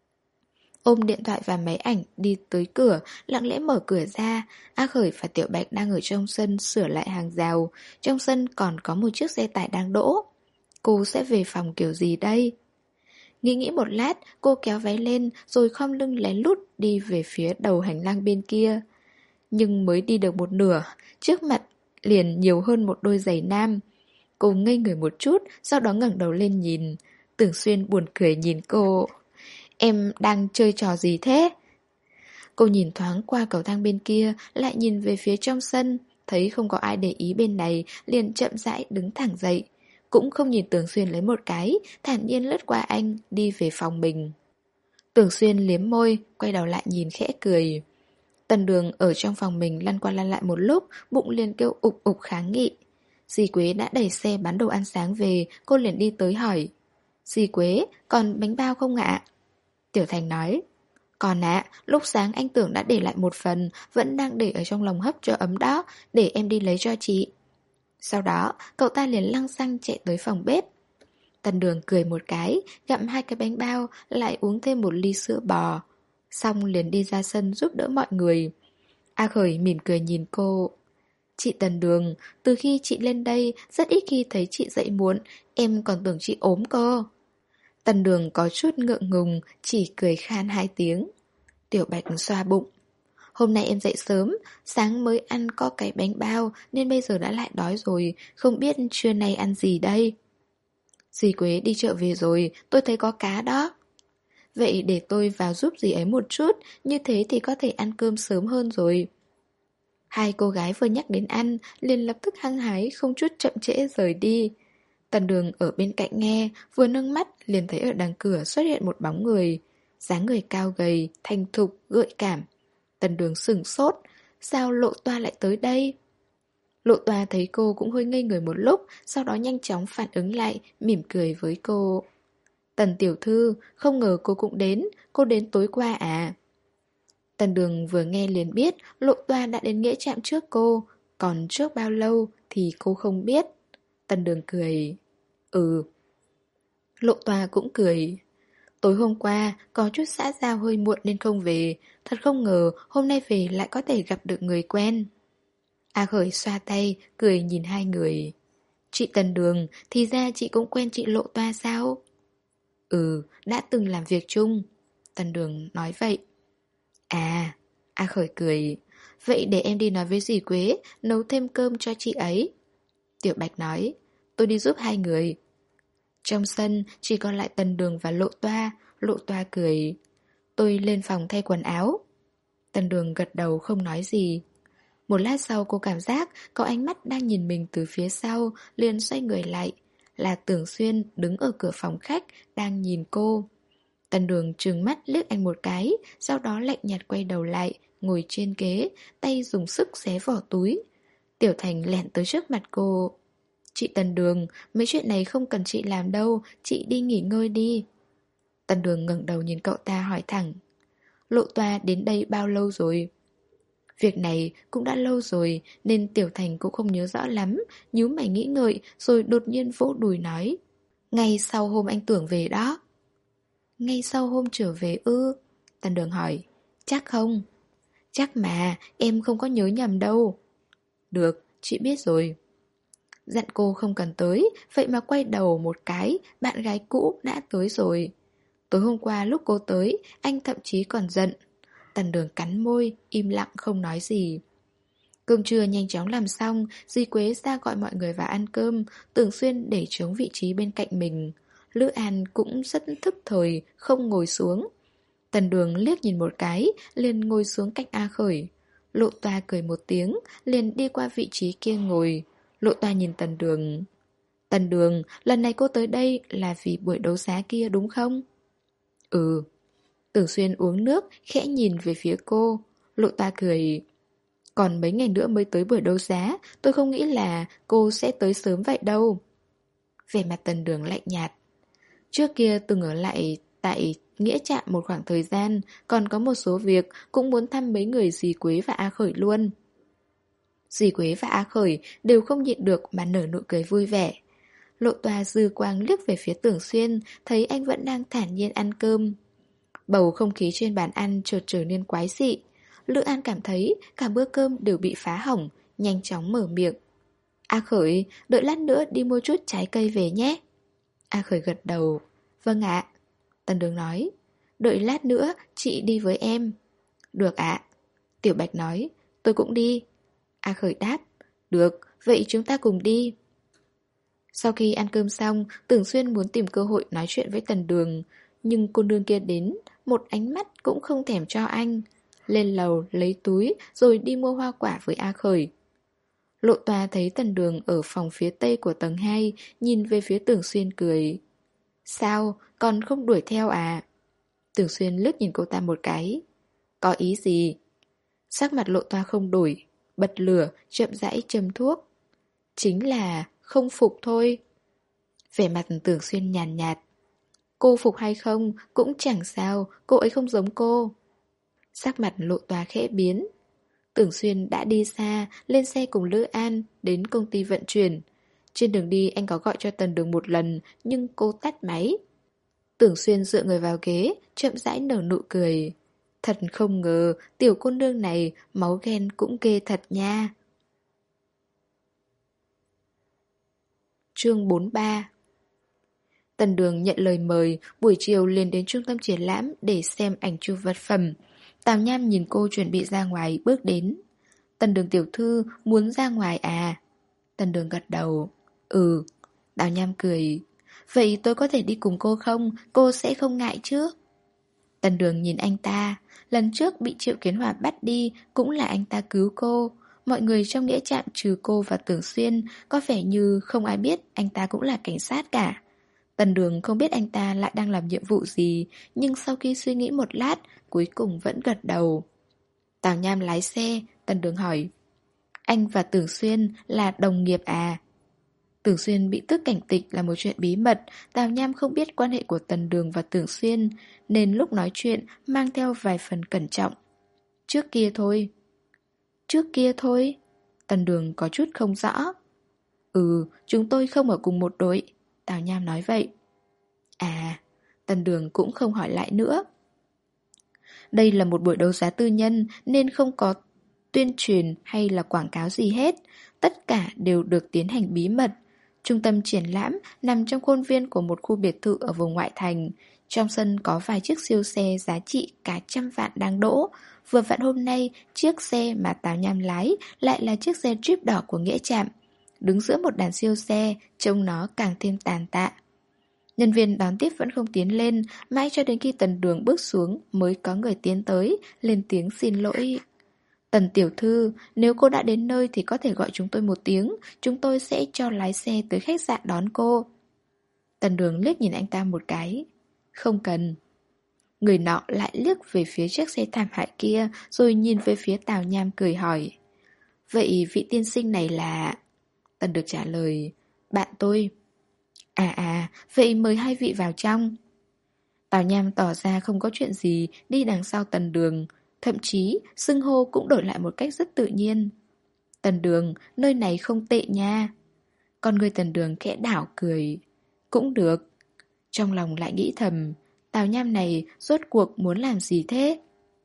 Ôm điện thoại và máy ảnh đi tới cửa, lặng lẽ mở cửa ra. A Khởi và Tiểu Bạch đang ở trong sân sửa lại hàng rào. Trong sân còn có một chiếc xe tải đang đỗ. Cô sẽ về phòng kiểu gì đây? Nghĩ nghĩ một lát, cô kéo váy lên rồi khom lưng lén lút đi về phía đầu hành lang bên kia. Nhưng mới đi được một nửa, trước mặt liền nhiều hơn một đôi giày nam. Cô ngây người một chút, sau đó ngẩng đầu lên nhìn. Tưởng Xuyên buồn cười nhìn cô. Em đang chơi trò gì thế? Cô nhìn thoáng qua cầu thang bên kia, lại nhìn về phía trong sân, thấy không có ai để ý bên này, liền chậm rãi đứng thẳng dậy. Cũng không nhìn Tưởng Xuyên lấy một cái, thản nhiên lướt qua anh, đi về phòng mình. Tưởng Xuyên liếm môi, quay đầu lại nhìn khẽ cười. Tần Đường ở trong phòng mình lăn qua lăn lại một lúc, bụng liền kêu ục ục kháng nghị. Dì Quế đã đẩy xe bán đồ ăn sáng về, cô liền đi tới hỏi. Dì Quế, còn bánh bao không ạ? Tiểu Thành nói. Còn ạ, lúc sáng anh Tưởng đã để lại một phần, vẫn đang để ở trong lồng hấp cho ấm đó, để em đi lấy cho chị. Sau đó, cậu ta liền lăng xăng chạy tới phòng bếp. Tần Đường cười một cái, gặm hai cái bánh bao, lại uống thêm một ly sữa bò. Xong liền đi ra sân giúp đỡ mọi người. A Khởi mỉm cười nhìn cô. Chị Tần Đường, từ khi chị lên đây, rất ít khi thấy chị dậy muộn, em còn tưởng chị ốm cơ. Tần Đường có chút ngượng ngùng, chỉ cười khan hai tiếng. Tiểu Bạch xoa bụng. Hôm nay em dậy sớm, sáng mới ăn có cái bánh bao nên bây giờ đã lại đói rồi, không biết trưa nay ăn gì đây. Dì Quế đi chợ về rồi, tôi thấy có cá đó. Vậy để tôi vào giúp dì ấy một chút, như thế thì có thể ăn cơm sớm hơn rồi. Hai cô gái vừa nhắc đến ăn, liền lập tức hăng hái, không chút chậm trễ rời đi. Tần Đường ở bên cạnh nghe, vừa nâng mắt liền thấy ở đằng cửa xuất hiện một bóng người. Dáng người cao gầy, thanh thục, gợi cảm. Tần Đường sửng sốt, sao Lộ Toa lại tới đây? Lộ Toa thấy cô cũng hơi ngây người một lúc, sau đó nhanh chóng phản ứng lại, mỉm cười với cô. Tần tiểu thư, không ngờ cô cũng đến, cô đến tối qua à? Tần Đường vừa nghe liền biết Lộ Toa đã đến nghĩa trạm trước cô, còn trước bao lâu thì cô không biết. Tần Đường cười. Ừ. Lộ Toa cũng cười. Tối hôm qua có chút xã giao hơi muộn nên không về, thật không ngờ hôm nay về lại có thể gặp được người quen. A Khởi xoa tay, cười nhìn hai người. Chị Tần Đường, thì ra chị cũng quen chị Lộ Toa sao? Ừ, đã từng làm việc chung. Tần Đường nói vậy. À, A Khởi cười. Vậy để em đi nói với dì Quế, nấu thêm cơm cho chị ấy. Tiểu Bạch nói, tôi đi giúp hai người. Trong sân chỉ còn lại Tần Đường và Lộ Toa. Lộ Toa cười. Tôi lên phòng thay quần áo. Tần Đường gật đầu không nói gì. Một lát sau cô cảm giác có ánh mắt đang nhìn mình từ phía sau, liền xoay người lại. Là Tưởng Xuyên đứng ở cửa phòng khách, đang nhìn cô. Tần Đường trừng mắt liếc anh một cái, sau đó lạnh nhạt quay đầu lại, ngồi trên ghế, tay dùng sức xé vỏ túi. Tiểu Thành lẹn tới trước mặt cô. Chị Tần Đường, mấy chuyện này không cần chị làm đâu, chị đi nghỉ ngơi đi. Tần Đường ngẩng đầu nhìn cậu ta hỏi thẳng. Lộ Toa đến đây bao lâu rồi? Việc này cũng đã lâu rồi nên Tiểu Thành cũng không nhớ rõ lắm, nhíu mày nghĩ ngợi rồi đột nhiên vỗ đùi nói. Ngay sau hôm anh Tưởng về đó. Ngay sau hôm trở về ư? Tần Đường hỏi. Chắc không? Chắc mà, em không có nhớ nhầm đâu. Được, chị biết rồi. Dặn cô không cần tới, vậy mà quay đầu một cái, bạn gái cũ đã tới rồi. Tối hôm qua lúc cô tới, anh thậm chí còn giận. Tần Đường cắn môi, im lặng không nói gì. Cơm trưa nhanh chóng làm xong, dì Quế ra gọi mọi người vào ăn cơm, Tưởng Xuyên để trống vị trí bên cạnh mình. Lữ An cũng rất thức thời, không ngồi xuống. Tần Đường liếc nhìn một cái, liền ngồi xuống cạnh A Khởi. Lộ Toa cười một tiếng, liền đi qua vị trí kia ngồi. Lộ Toa nhìn Tần Đường. Tần Đường, lần này cô tới đây là vì buổi đấu giá kia đúng không? Ừ. Tưởng Xuyên uống nước, khẽ nhìn về phía cô. Lộ Toa cười. Còn mấy ngày nữa mới tới buổi đấu giá, tôi không nghĩ là cô sẽ tới sớm vậy đâu. Vẻ mặt Tần Đường lạnh nhạt. Trước kia từng ở lại tại Nghĩa Trạm một khoảng thời gian, còn có một số việc cũng muốn thăm mấy người dì Quế và A Khởi luôn. Dì Quế và A Khởi đều không nhịn được mà nở nụ cười vui vẻ. Lộ Toa dư quang liếc về phía Tưởng Xuyên, thấy anh vẫn đang thản nhiên ăn cơm. Bầu không khí trên bàn ăn chợt trở nên quái dị. Lữ An cảm thấy cả bữa cơm đều bị phá hỏng, nhanh chóng mở miệng. A Khởi, đợi lát nữa đi mua chút trái cây về nhé. A Khởi gật đầu. Vâng ạ. Tần Đường nói. Đợi lát nữa chị đi với em. Được ạ. Tiểu Bạch nói. Tôi cũng đi. A Khởi đáp. Được, vậy chúng ta cùng đi. Sau khi ăn cơm xong, Tưởng Xuyên muốn tìm cơ hội nói chuyện với Tần Đường. Nhưng cô nương kia đến, một ánh mắt cũng không thèm cho anh. Lên lầu lấy túi rồi đi mua hoa quả với A Khởi. Lộ Toa thấy Tần Đường ở phòng phía tây của tầng hai, nhìn về phía Tưởng Xuyên cười. Sao, còn không đuổi theo à? Tưởng Xuyên liếc nhìn cô ta một cái. Có ý gì? Sắc mặt Lộ Toa không đổi, bật lửa, chậm rãi châm thuốc. Chính là không phục thôi. Vẻ mặt Tưởng Xuyên nhàn nhạt, nhạt. Cô phục hay không cũng chẳng sao, cô ấy không giống cô. Sắc mặt Lộ Toa khẽ biến. Tưởng Xuyên đã đi xa, lên xe cùng Lữ An đến công ty vận chuyển. Trên đường đi anh có gọi cho Tần Đường một lần, nhưng cô tắt máy. Tưởng Xuyên dựa người vào ghế, chậm rãi nở nụ cười. Thật không ngờ, tiểu cô nương này máu ghen cũng ghê thật nha. Chương bốn mươi ba. Tần Đường nhận lời mời, buổi chiều liền đến trung tâm triển lãm để xem ảnh chụp vật phẩm. Tào Nham nhìn cô chuẩn bị ra ngoài bước đến. Tần Đường tiểu thư muốn ra ngoài à? Tần Đường gật đầu. Ừ. Tào Nham cười. Vậy tôi có thể đi cùng cô không? Cô sẽ không ngại chứ? Tần Đường nhìn anh ta. Lần trước bị Triệu Kiến Hòa bắt đi cũng là anh ta cứu cô. Mọi người trong nghĩa trạm trừ cô và Tưởng Xuyên có vẻ như không ai biết anh ta cũng là cảnh sát cả. Tần Đường không biết anh ta lại đang làm nhiệm vụ gì, nhưng sau khi suy nghĩ một lát, cuối cùng vẫn gật đầu. Tào Nham lái xe, Tần Đường hỏi. Anh và Tưởng Xuyên là đồng nghiệp à? Tưởng Xuyên bị tước cảnh tịch là một chuyện bí mật, Tào Nham không biết quan hệ của Tần Đường và Tưởng Xuyên, nên lúc nói chuyện mang theo vài phần cẩn trọng. Trước kia thôi. Trước kia thôi? Tần Đường có chút không rõ. Ừ, chúng tôi không ở cùng một đội, Tào Nham nói vậy. À, Tần Đường cũng không hỏi lại nữa. Đây là một buổi đấu giá tư nhân nên không có tuyên truyền hay là quảng cáo gì hết. Tất cả đều được tiến hành bí mật. Trung tâm triển lãm nằm trong khuôn viên của một khu biệt thự ở vùng ngoại thành. Trong sân có vài chiếc siêu xe giá trị cả trăm vạn đang đỗ. Vừa vặn hôm nay, chiếc xe mà Tào Nham lái lại là chiếc xe Jeep đỏ của nghĩa trạm. Đứng giữa một đàn siêu xe, trông nó càng thêm tàn tạ. Nhân viên đón tiếp vẫn không tiến lên, mãi cho đến khi Tần Đường bước xuống mới có người tiến tới, lên tiếng xin lỗi. Tần tiểu thư, nếu cô đã đến nơi thì có thể gọi chúng tôi một tiếng, chúng tôi sẽ cho lái xe tới khách sạn đón cô. Tần Đường liếc nhìn anh ta một cái. Không cần. Người nọ lại liếc về phía chiếc xe thảm hại kia, rồi nhìn về phía Tào Nham cười hỏi. Vậy vị tiên sinh này là... Tần được trả lời. Bạn tôi. À à, vậy mời hai vị vào trong. Tào Nham tỏ ra không có chuyện gì, đi đằng sau Tần Đường. Thậm chí, xưng hô cũng đổi lại một cách rất tự nhiên. Tần Đường, nơi này không tệ nha. Con người Tần Đường khẽ đảo cười. Cũng được. Trong lòng lại nghĩ thầm, Tào Nham này rốt cuộc muốn làm gì thế?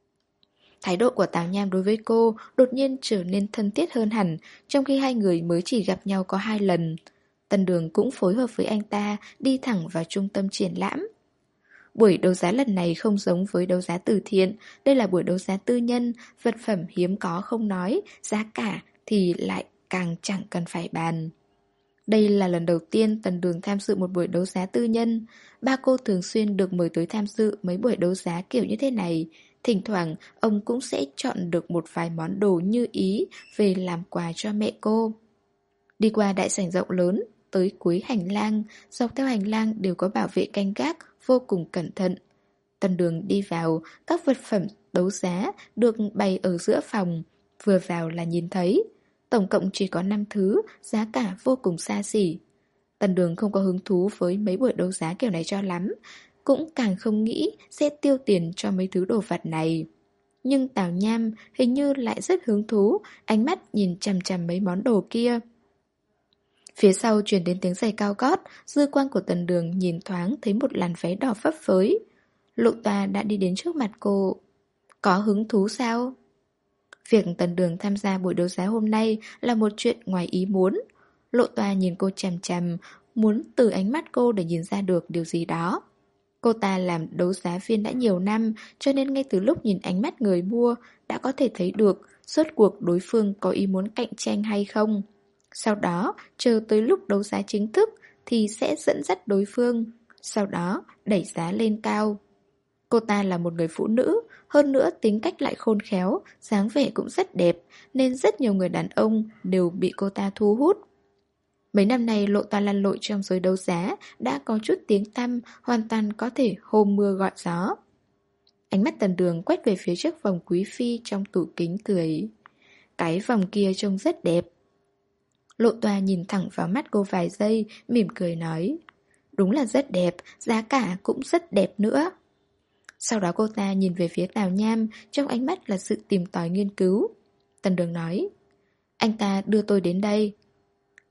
Thái độ của Tào Nham đối với cô đột nhiên trở nên thân thiết hơn hẳn, trong khi hai người mới chỉ gặp nhau có hai lần. Tần Đường cũng phối hợp với anh ta đi thẳng vào trung tâm triển lãm. Buổi đấu giá lần này không giống với đấu giá từ thiện, đây là buổi đấu giá tư nhân, vật phẩm hiếm có không nói, giá cả thì lại càng chẳng cần phải bàn. Đây là lần đầu tiên Tần Đường tham dự một buổi đấu giá tư nhân. Ba cô thường xuyên được mời tới tham dự mấy buổi đấu giá kiểu như thế này. Thỉnh thoảng ông cũng sẽ chọn được một vài món đồ như ý về làm quà cho mẹ cô. Đi qua đại sảnh rộng lớn, tới cuối hành lang, dọc theo hành lang đều có bảo vệ canh gác, vô cùng cẩn thận. Tần Đường đi vào, các vật phẩm đấu giá được bày ở giữa phòng, vừa vào là nhìn thấy. Tổng cộng chỉ có năm thứ, giá cả vô cùng xa xỉ. Tần Đường không có hứng thú với mấy buổi đấu giá kiểu này cho lắm, cũng càng không nghĩ sẽ tiêu tiền cho mấy thứ đồ vật này. Nhưng Tào Nham hình như lại rất hứng thú, ánh mắt nhìn chằm chằm mấy món đồ kia. Phía sau truyền đến tiếng giày cao gót, dư quang của Tần Đường nhìn thoáng thấy một làn váy đỏ phấp phới. Lộ Toa đã đi đến trước mặt cô. Có hứng thú sao? Việc Tần Đường tham gia buổi đấu giá hôm nay là một chuyện ngoài ý muốn. Lộ Toa nhìn cô chằm chằm, muốn từ ánh mắt cô để nhìn ra được điều gì đó. Cô ta làm đấu giá viên đã nhiều năm, cho nên ngay từ lúc nhìn ánh mắt người mua đã có thể thấy được rốt cuộc đối phương có ý muốn cạnh tranh hay không. Sau đó, chờ tới lúc đấu giá chính thức thì sẽ dẫn dắt đối phương, sau đó đẩy giá lên cao. Cô ta là một người phụ nữ, hơn nữa tính cách lại khôn khéo, dáng vẻ cũng rất đẹp, nên rất nhiều người đàn ông đều bị cô ta thu hút. Mấy năm nay Lộ Toa lăn lội trong giới đấu giá đã có chút tiếng tăm, hoàn toàn có thể hôm mưa gọi gió. Ánh mắt Tần Đường quét về phía chiếc vòng quý phi trong tủ kính cười. Cái vòng kia trông rất đẹp. Lộ Toa nhìn thẳng vào mắt cô vài giây, mỉm cười nói. Đúng là rất đẹp, giá cả cũng rất đẹp nữa. Sau đó cô ta nhìn về phía Tào Nham, trong ánh mắt là sự tìm tòi nghiên cứu. Tần Đường nói. Anh ta đưa tôi đến đây.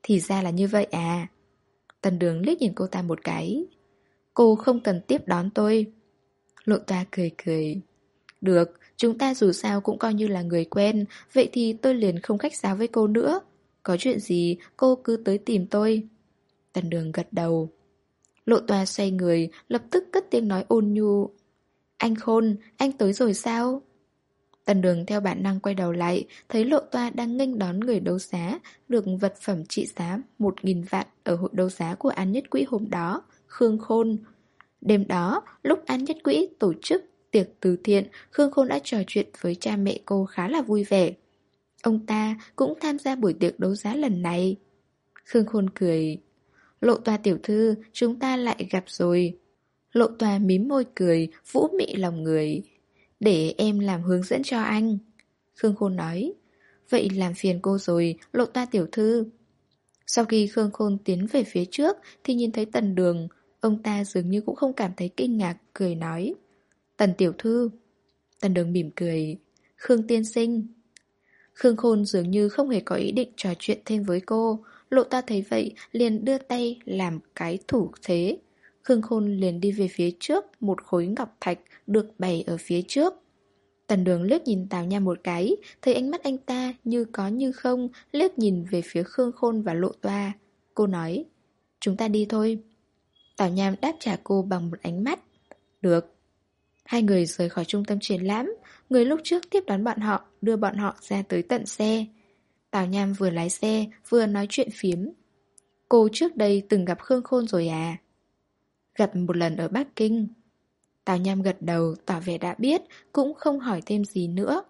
Thì ra là như vậy à. Tần Đường liếc nhìn cô ta một cái. Cô không cần tiếp đón tôi. Lộ Toa cười cười. Được, chúng ta dù sao cũng coi như là người quen, vậy thì tôi liền không khách sáo với cô nữa. Có chuyện gì cô cứ tới tìm tôi. Tần Đường gật đầu. Lộ Toa xoay người, lập tức cất tiếng nói ôn nhu. Anh Khôn, anh tới rồi sao? Tần Đường theo bản năng quay đầu lại, thấy Lộ Toa đang nghênh đón người đấu giá, được vật phẩm trị giá một nghìn vạn ở hội đấu giá của An Nhất Quỹ hôm đó, Khương Khôn. Đêm đó, lúc An Nhất Quỹ tổ chức tiệc từ thiện, Khương Khôn đã trò chuyện với cha mẹ cô khá là vui vẻ. Ông ta cũng tham gia buổi tiệc đấu giá lần này. Khương Khôn cười. Lộ Toa tiểu thư, chúng ta lại gặp rồi. Lộ Toa mím môi cười, vũ mị lòng người. Để em làm hướng dẫn cho anh. Khương Khôn nói. Vậy làm phiền cô rồi, Lộ Toa tiểu thư. Sau khi Khương Khôn tiến về phía trước thì nhìn thấy Tần Đường. Ông ta dường như cũng không cảm thấy kinh ngạc, cười nói. Tần tiểu thư. Tần Đường mỉm cười. Khương tiên sinh. Khương Khôn dường như không hề có ý định trò chuyện thêm với cô. Lộ Toa thấy vậy liền đưa tay làm cái thủ thế. Khương Khôn liền đi về phía trước, một khối ngọc thạch được bày ở phía trước. Tần Đường liếc nhìn Tào Nham một cái, thấy ánh mắt anh ta như có như không, liếc nhìn về phía Khương Khôn và Lộ Toa. Cô nói, chúng ta đi thôi. Tào Nham đáp trả cô bằng một ánh mắt. Được. Hai người rời khỏi trung tâm triển lãm, người lúc trước tiếp đón bọn họ, đưa bọn họ ra tới tận xe. Tào Nham vừa lái xe, vừa nói chuyện phiếm. Cô trước đây từng gặp Khương Khôn rồi à? Gặp một lần ở Bắc Kinh. Tào Nham gật đầu, tỏ vẻ đã biết, cũng không hỏi thêm gì nữa.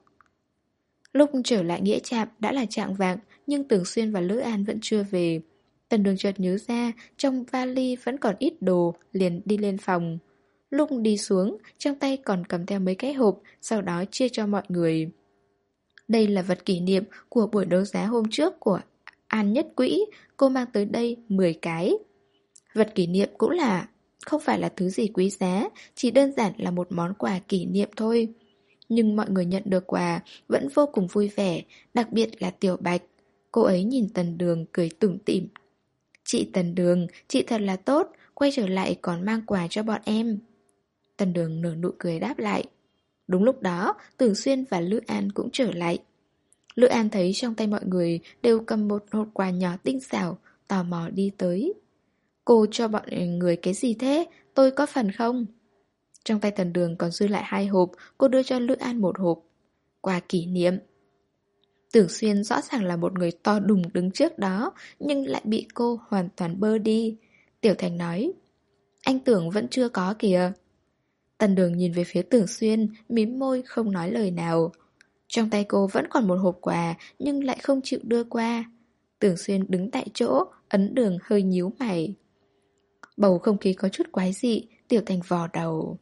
Lúc trở lại nghĩa trạm đã là chạng vạng, nhưng Tưởng Xuyên và Lữ An vẫn chưa về. Tần Đường chợt nhớ ra, trong vali vẫn còn ít đồ, liền đi lên phòng. Lúc đi xuống, trong tay còn cầm theo mấy cái hộp, sau đó chia cho mọi người. Đây là vật kỷ niệm của buổi đấu giá hôm trước của An Nhất Quỹ, cô mang tới đây mười cái. Vật kỷ niệm cũng là không phải là thứ gì quý giá, chỉ đơn giản là một món quà kỷ niệm thôi. Nhưng mọi người nhận được quà vẫn vô cùng vui vẻ, đặc biệt là Tiểu Bạch. Cô ấy nhìn Tần Đường cười tủm tỉm. Chị Tần Đường, chị thật là tốt, quay trở lại còn mang quà cho bọn em. Tần Đường nở nụ cười đáp lại. Đúng lúc đó, Tưởng Xuyên và Lữ An cũng trở lại. Lữ An thấy trong tay mọi người đều cầm một hộp quà nhỏ tinh xảo, tò mò đi tới. Cô cho bọn người cái gì thế? Tôi có phần không? Trong tay Tần Đường còn dư lại hai hộp, cô đưa cho Lữ An một hộp. Quà kỷ niệm. Tưởng Xuyên rõ ràng là một người to đùng đứng trước đó, nhưng lại bị cô hoàn toàn bơ đi. Tiểu Thành nói, anh Tưởng vẫn chưa có kìa. Tần Đường nhìn về phía Tưởng Xuyên, mím môi không nói lời nào. Trong tay cô vẫn còn một hộp quà, nhưng lại không chịu đưa qua. Tưởng Xuyên đứng tại chỗ, ấn Đường hơi nhíu mày. Bầu không khí có chút quái dị, Tiểu Thành vò đầu.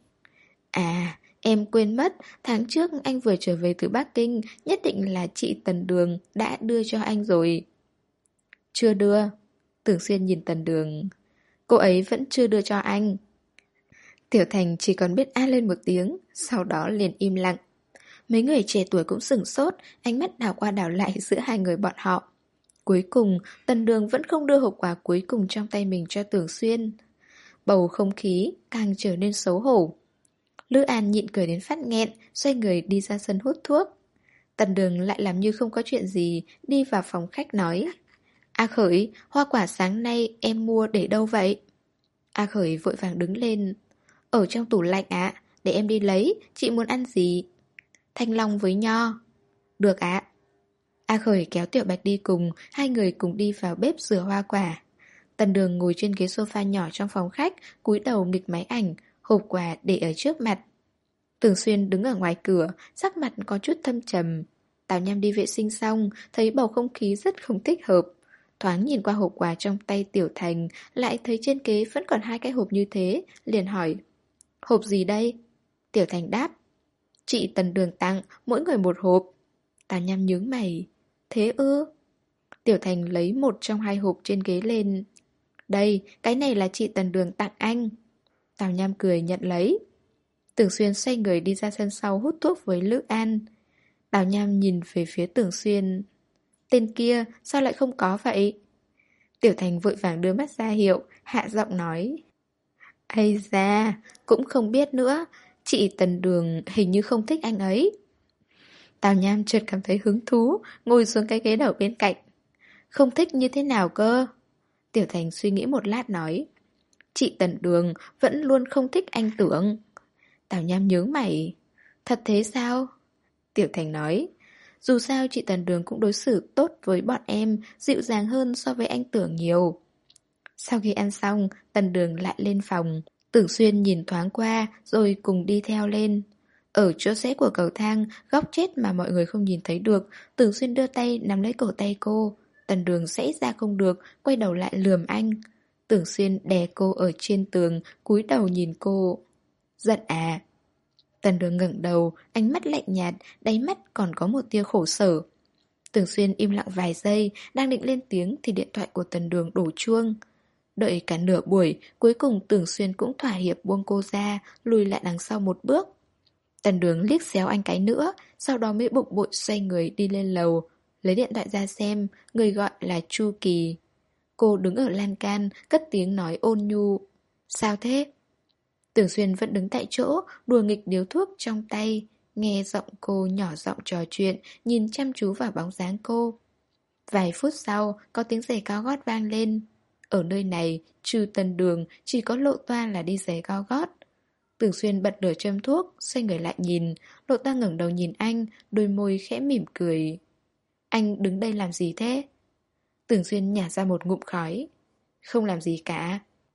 À, em quên mất, tháng trước anh vừa trở về từ Bắc Kinh, nhất định là chị Tần Đường đã đưa cho anh rồi. Chưa đưa. Tưởng Xuyên nhìn Tần Đường. Cô ấy vẫn chưa đưa cho anh. Tiểu Thành chỉ còn biết a lên một tiếng, sau đó liền im lặng. Mấy người trẻ tuổi cũng sửng sốt, ánh mắt đảo qua đảo lại giữa hai người bọn họ. Cuối cùng, Tần Đường vẫn không đưa hộp quà cuối cùng trong tay mình cho Tưởng Xuyên. Bầu không khí càng trở nên xấu hổ. Lữ An nhịn cười đến phát nghẹn, xoay người đi ra sân hút thuốc. Tần Đường lại làm như không có chuyện gì, đi vào phòng khách nói. A Khởi, hoa quả sáng nay em mua để đâu vậy? A Khởi vội vàng đứng lên. Ở trong tủ lạnh ạ, để em đi lấy, chị muốn ăn gì? Thanh long với nho. Được ạ. A Khởi kéo Tiểu Bạch đi cùng, hai người cùng đi vào bếp rửa hoa quả. Tần Đường ngồi trên ghế sofa nhỏ trong phòng khách, cúi đầu nghịch máy ảnh, hộp quà để ở trước mặt. Tưởng Xuyên đứng ở ngoài cửa, sắc mặt có chút thâm trầm. Tào Nham đi vệ sinh xong, thấy bầu không khí rất không thích hợp. Thoáng nhìn qua hộp quà trong tay Tiểu Thành, lại thấy trên kế vẫn còn hai cái hộp như thế, liền hỏi. Hộp gì đây? Tiểu Thành đáp. Chị Tần Đường tặng, mỗi người một hộp. Tào Nham nhướng mày. Thế ư? Tiểu Thành lấy một trong hai hộp trên ghế lên. Đây, cái này là chị Tần Đường tặng anh. Tào Nham cười nhận lấy. Tưởng Xuyên xoay người đi ra sân sau hút thuốc với Lữ An. Tào Nham nhìn về phía Tưởng Xuyên. Tên kia sao lại không có vậy? Tiểu Thành vội vàng đưa mắt ra hiệu, hạ giọng nói. Ây da, cũng không biết nữa. Chị Tần Đường hình như không thích anh ấy. Tào Nham chợt cảm thấy hứng thú, ngồi xuống cái ghế đầu bên cạnh. Không thích như thế nào cơ? Tiểu Thành suy nghĩ một lát nói. Chị Tần Đường vẫn luôn không thích anh Tưởng. Tào Nham nhướng mày. Thật thế sao? Tiểu Thành nói. Dù sao chị Tần Đường cũng đối xử tốt với bọn em, dịu dàng hơn so với anh Tưởng nhiều. Sau khi ăn xong, Tần Đường lại lên phòng. Tưởng Xuyên nhìn thoáng qua rồi cùng đi theo lên. Ở chỗ rẽ của cầu thang, góc chết mà mọi người không nhìn thấy được, Tưởng Xuyên đưa tay nắm lấy cổ tay cô. Tần Đường rẽ ra không được, quay đầu lại lườm anh. Tưởng Xuyên đè cô ở trên tường, cúi đầu nhìn cô. Giận à? Tần Đường ngẩng đầu, ánh mắt lạnh nhạt, đáy mắt còn có một tia khổ sở. Tưởng Xuyên im lặng vài giây, đang định lên tiếng thì điện thoại của Tần Đường đổ chuông. Đợi cả nửa buổi, cuối cùng Tưởng Xuyên cũng thỏa hiệp buông cô ra, lùi lại đằng sau một bước. Tần Đường liếc xéo anh cái nữa, sau đó mới bụng bội xoay người đi lên lầu, lấy điện thoại ra xem, người gọi là Chu Kỳ. Cô đứng ở lan can, cất tiếng nói ôn nhu. Sao thế? Tưởng Xuyên vẫn đứng tại chỗ, đùa nghịch điếu thuốc trong tay, nghe giọng cô nhỏ giọng trò chuyện, nhìn chăm chú vào bóng dáng cô. Vài phút sau, có tiếng giày cao gót vang lên. Ở nơi này, trừ Tần Đường, chỉ có Lộ Toa là đi giày cao gót. Tưởng Xuyên bật lửa châm thuốc, xoay người lại nhìn. Lộ Toa ngẩng đầu nhìn anh, đôi môi khẽ mỉm cười. Anh đứng đây làm gì thế? Tưởng Xuyên nhả ra một ngụm khói. Không làm gì cả.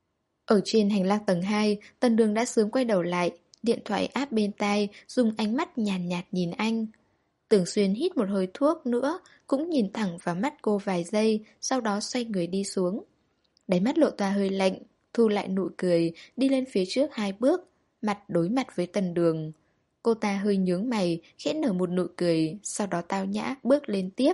Ở trên hành lang tầng hai, Tần Đường đã sớm quay đầu lại, điện thoại áp bên tai, dùng ánh mắt nhàn nhạt, nhạt nhìn anh. Tưởng Xuyên hít một hơi thuốc nữa, cũng nhìn thẳng vào mắt cô vài giây, sau đó xoay người đi xuống. Đáy mắt Lộ Toa hơi lạnh, thu lại nụ cười, đi lên phía trước hai bước, mặt đối mặt với Tần Đường. Cô ta hơi nhướng mày, khẽ nở một nụ cười, sau đó tao nhã bước lên tiếp.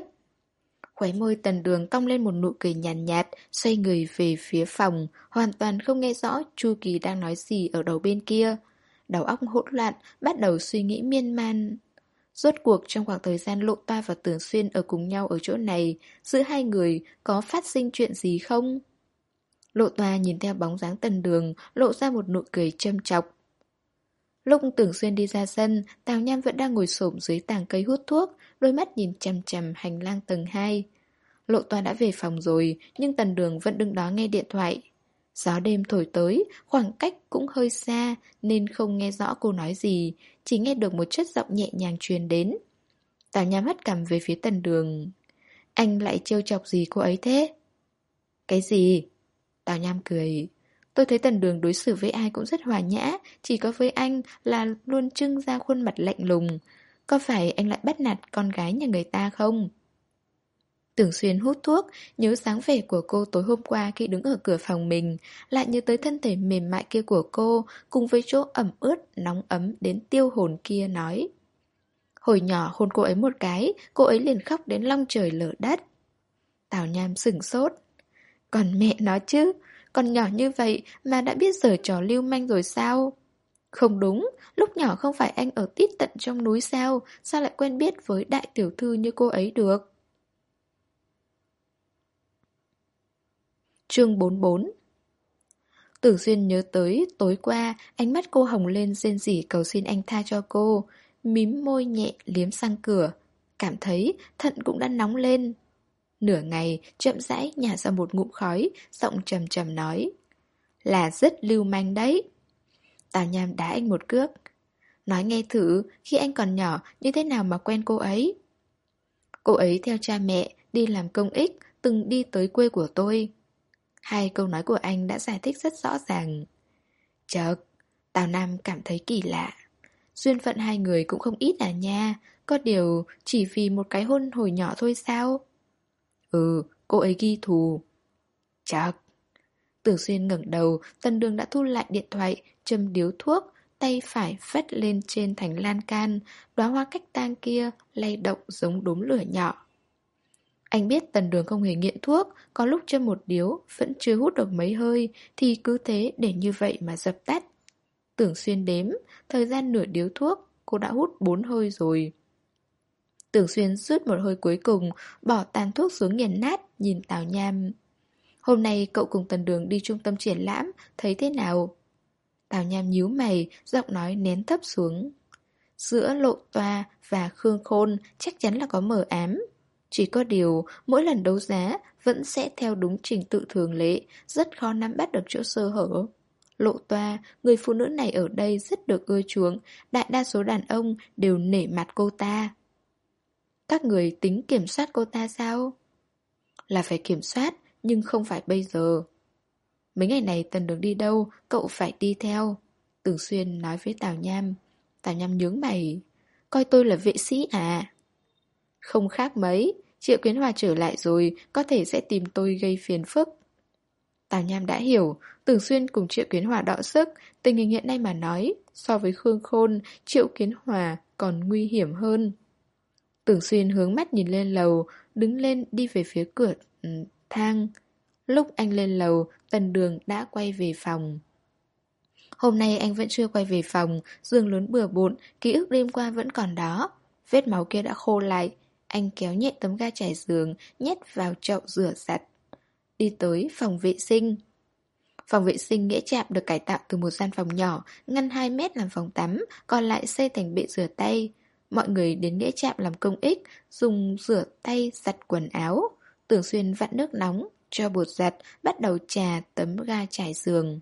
Khóe môi Tần Đường cong lên một nụ cười nhàn nhạt, nhạt, xoay người về phía phòng, hoàn toàn không nghe rõ Chu Kỳ đang nói gì ở đầu bên kia. Đầu óc hỗn loạn, bắt đầu suy nghĩ miên man. Rốt cuộc trong khoảng thời gian Lộ Toa và Tưởng Xuyên ở cùng nhau ở chỗ này, giữa hai người có phát sinh chuyện gì không? Lộ Toa nhìn theo bóng dáng Tần Đường, lộ ra một nụ cười châm chọc. Lúc Tưởng Xuyên đi ra sân, Tào Nham vẫn đang ngồi xổm dưới tàng cây hút thuốc, đôi mắt nhìn chằm chằm hành lang tầng hai. Lộ Toa đã về phòng rồi, nhưng Tần Đường vẫn đứng đó nghe điện thoại. Gió đêm thổi tới, khoảng cách cũng hơi xa, nên không nghe rõ cô nói gì, chỉ nghe được một chất giọng nhẹ nhàng truyền đến. Tào Nham hất cằm về phía Tần Đường. Anh lại trêu chọc gì cô ấy thế? Cái gì? Tào Nham cười. Tôi thấy Tần Đường đối xử với ai cũng rất hòa nhã, chỉ có với anh là luôn trưng ra khuôn mặt lạnh lùng. Có phải anh lại bắt nạt con gái nhà người ta không? Tưởng Xuyên hút thuốc, nhớ dáng vẻ của cô tối hôm qua khi đứng ở cửa phòng mình, lại nhớ tới thân thể mềm mại kia của cô, cùng với chỗ ẩm ướt, nóng ấm đến tiêu hồn kia nói. Hồi nhỏ hôn cô ấy một cái, cô ấy liền khóc đến long trời lở đất. Tào Nham sửng sốt. Còn mẹ nó chứ, còn nhỏ như vậy mà đã biết giở trò lưu manh rồi sao? Không đúng, lúc nhỏ không phải anh ở tít tận trong núi sao, sao lại quen biết với đại tiểu thư như cô ấy được? Chương bốn mươi bốn. Tưởng Xuyên nhớ tới tối qua, ánh mắt cô hồng lên rên rỉ cầu xin anh tha cho cô, mím môi nhẹ liếm sang cửa, cảm thấy thận cũng đã nóng lên. Nửa ngày, chậm rãi nhả ra một ngụm khói, giọng trầm trầm nói. Là rất lưu manh đấy. Tào Nham đá anh một cước. Nói nghe thử, khi anh còn nhỏ, như thế nào mà quen cô ấy? Cô ấy theo cha mẹ, đi làm công ích, từng đi tới quê của tôi. Hai câu nói của anh đã giải thích rất rõ ràng. Chợt, Tào Nam cảm thấy kỳ lạ. Duyên phận hai người cũng không ít à nha, có điều chỉ vì một cái hôn hồi nhỏ thôi sao? Ừ, cô ấy ghi thù. Chợt, Tưởng Xuyên ngẩng đầu, Tần Đường đã thu lại điện thoại, châm điếu thuốc, tay phải phất lên trên thành lan can, đóa hoa cách tang kia lay động giống đốm lửa nhỏ. Anh biết Tần Đường không hề nghiện thuốc, có lúc châm một điếu, vẫn chưa hút được mấy hơi, thì cứ thế để như vậy mà dập tắt. Tưởng Xuyên đếm, thời gian nửa điếu thuốc, cô đã hút bốn hơi rồi. Tưởng Xuyên rút một hơi cuối cùng, bỏ tàn thuốc xuống nghiền nát, nhìn Tào Nham. Hôm nay cậu cùng Tần Đường đi trung tâm triển lãm, thấy thế nào? Tào Nham nhíu mày, giọng nói nén thấp xuống. Giữa Lộ Toa và Khương Khôn chắc chắn là có mờ ám. Chỉ có điều, mỗi lần đấu giá vẫn sẽ theo đúng trình tự thường lệ, rất khó nắm bắt được chỗ sơ hở. Lộ Toa, người phụ nữ này ở đây rất được ưa chuộng, đại đa số đàn ông đều nể mặt cô ta. Các người tính kiểm soát cô ta sao? Là phải kiểm soát, nhưng không phải bây giờ. Mấy ngày này Tần Đường đi đâu, cậu phải đi theo. Tưởng Xuyên nói với Tào Nham. Tào Nham nhướng mày. Coi tôi là vệ sĩ à? Không khác mấy, Triệu Kiến Hòa trở lại rồi, có thể sẽ tìm tôi gây phiền phức. Tào Nham đã hiểu, Tưởng Xuyên cùng Triệu Kiến Hòa đọ sức, tình hình hiện nay mà nói, so với Khương Khôn, Triệu Kiến Hòa còn nguy hiểm hơn. Tưởng Xuyên hướng mắt nhìn lên lầu, đứng lên đi về phía cửa ừ, thang. Lúc anh lên lầu, Tần Đường đã quay về phòng. Hôm nay anh vẫn chưa quay về phòng, giường lớn bừa bộn, ký ức đêm qua vẫn còn đó. Vết máu kia đã khô lại, anh kéo nhẹ tấm ga trải giường, nhét vào chậu rửa giặt. Đi tới phòng vệ sinh. Phòng vệ sinh nghĩa trạm được cải tạo từ một gian phòng nhỏ, ngăn hai mét làm phòng tắm, còn lại xây thành bệ rửa tay. Mọi người đến nghĩa trạm làm công ích, dùng rửa tay giặt quần áo. Tưởng Xuyên vặn nước nóng, cho bột giặt, bắt đầu chà tấm ga trải giường.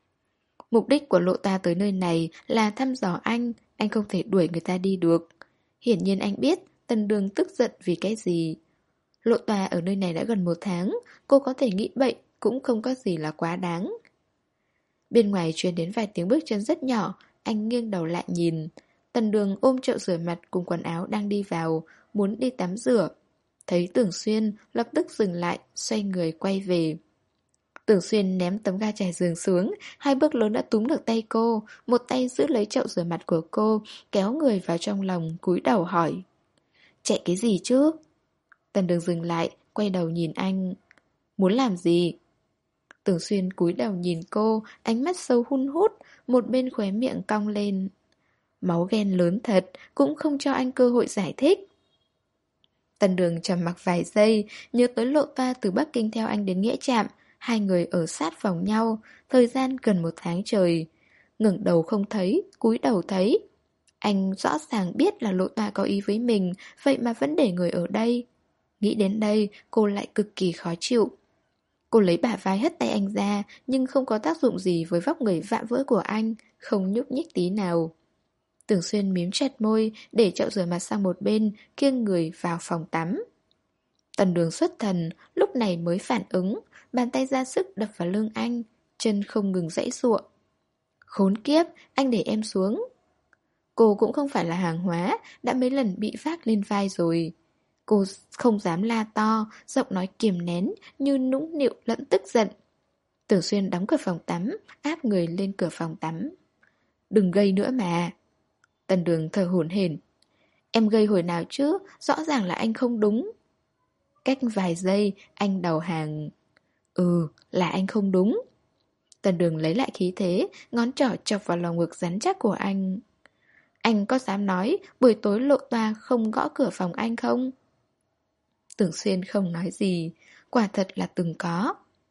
Mục đích của Lộ Ta tới nơi này là thăm dò anh, anh không thể đuổi người ta đi được. Hiển nhiên anh biết Tần Đường tức giận vì cái gì. Lộ Ta ở nơi này đã gần một tháng, cô có thể nghĩ bệnh cũng không có gì là quá đáng. Bên ngoài truyền đến vài tiếng bước chân rất nhỏ, anh nghiêng đầu lại nhìn. Tần Đường ôm chậu rửa mặt cùng quần áo đang đi vào, muốn đi tắm rửa. Thấy Tưởng Xuyên, lập tức dừng lại, xoay người quay về. Tưởng Xuyên ném tấm ga trải giường xuống, hai bước lớn đã túm được tay cô, một tay giữ lấy chậu rửa mặt của cô, kéo người vào trong lòng, cúi đầu hỏi. Chạy cái gì chứ? Tần Đường dừng lại, quay đầu nhìn anh. Muốn làm gì? Tưởng Xuyên cúi đầu nhìn cô, ánh mắt sâu hun hút, một bên khóe miệng cong lên. Máu ghen lớn thật, cũng không cho anh cơ hội giải thích. Tần Đường trầm mặc vài giây, nhớ tới Lộ Ta từ Bắc Kinh theo anh đến nghĩa trạm. Hai người ở sát vòng nhau, thời gian gần một tháng trời. Ngẩng đầu không thấy, cúi đầu thấy. Anh rõ ràng biết là Lộ Ta có ý với mình, vậy mà vẫn để người ở đây. Nghĩ đến đây, cô lại cực kỳ khó chịu. Cô lấy bả vai hất tay anh ra, nhưng không có tác dụng gì với vóc người vạm vỡ của anh, không nhúc nhích tí nào. Tưởng Xuyên mím chặt môi, để chậu rửa mặt sang một bên, kiêng người vào phòng tắm. Tần Đường xuất thần, lúc này mới phản ứng, bàn tay ra sức đập vào lưng anh, chân không ngừng giãy giụa. Khốn kiếp, anh để em xuống. Cô cũng không phải là hàng hóa, đã mấy lần bị vác lên vai rồi. Cô không dám la to, giọng nói kiềm nén, như nũng nịu lẫn tức giận. Tưởng Xuyên đóng cửa phòng tắm, áp người lên cửa phòng tắm. Đừng gây nữa mà. Tần Đường thở hổn hển. Em gây hồi nào chứ, rõ ràng là anh không đúng. Cách vài giây, anh đầu hàng. Ừ, là anh không đúng. Tần Đường lấy lại khí thế, ngón trỏ chọc vào lòng ngực rắn chắc của anh. Anh có dám nói buổi tối Lộ Ta không gõ cửa phòng anh không? Tưởng Xuyên không nói gì, quả thật là từng có.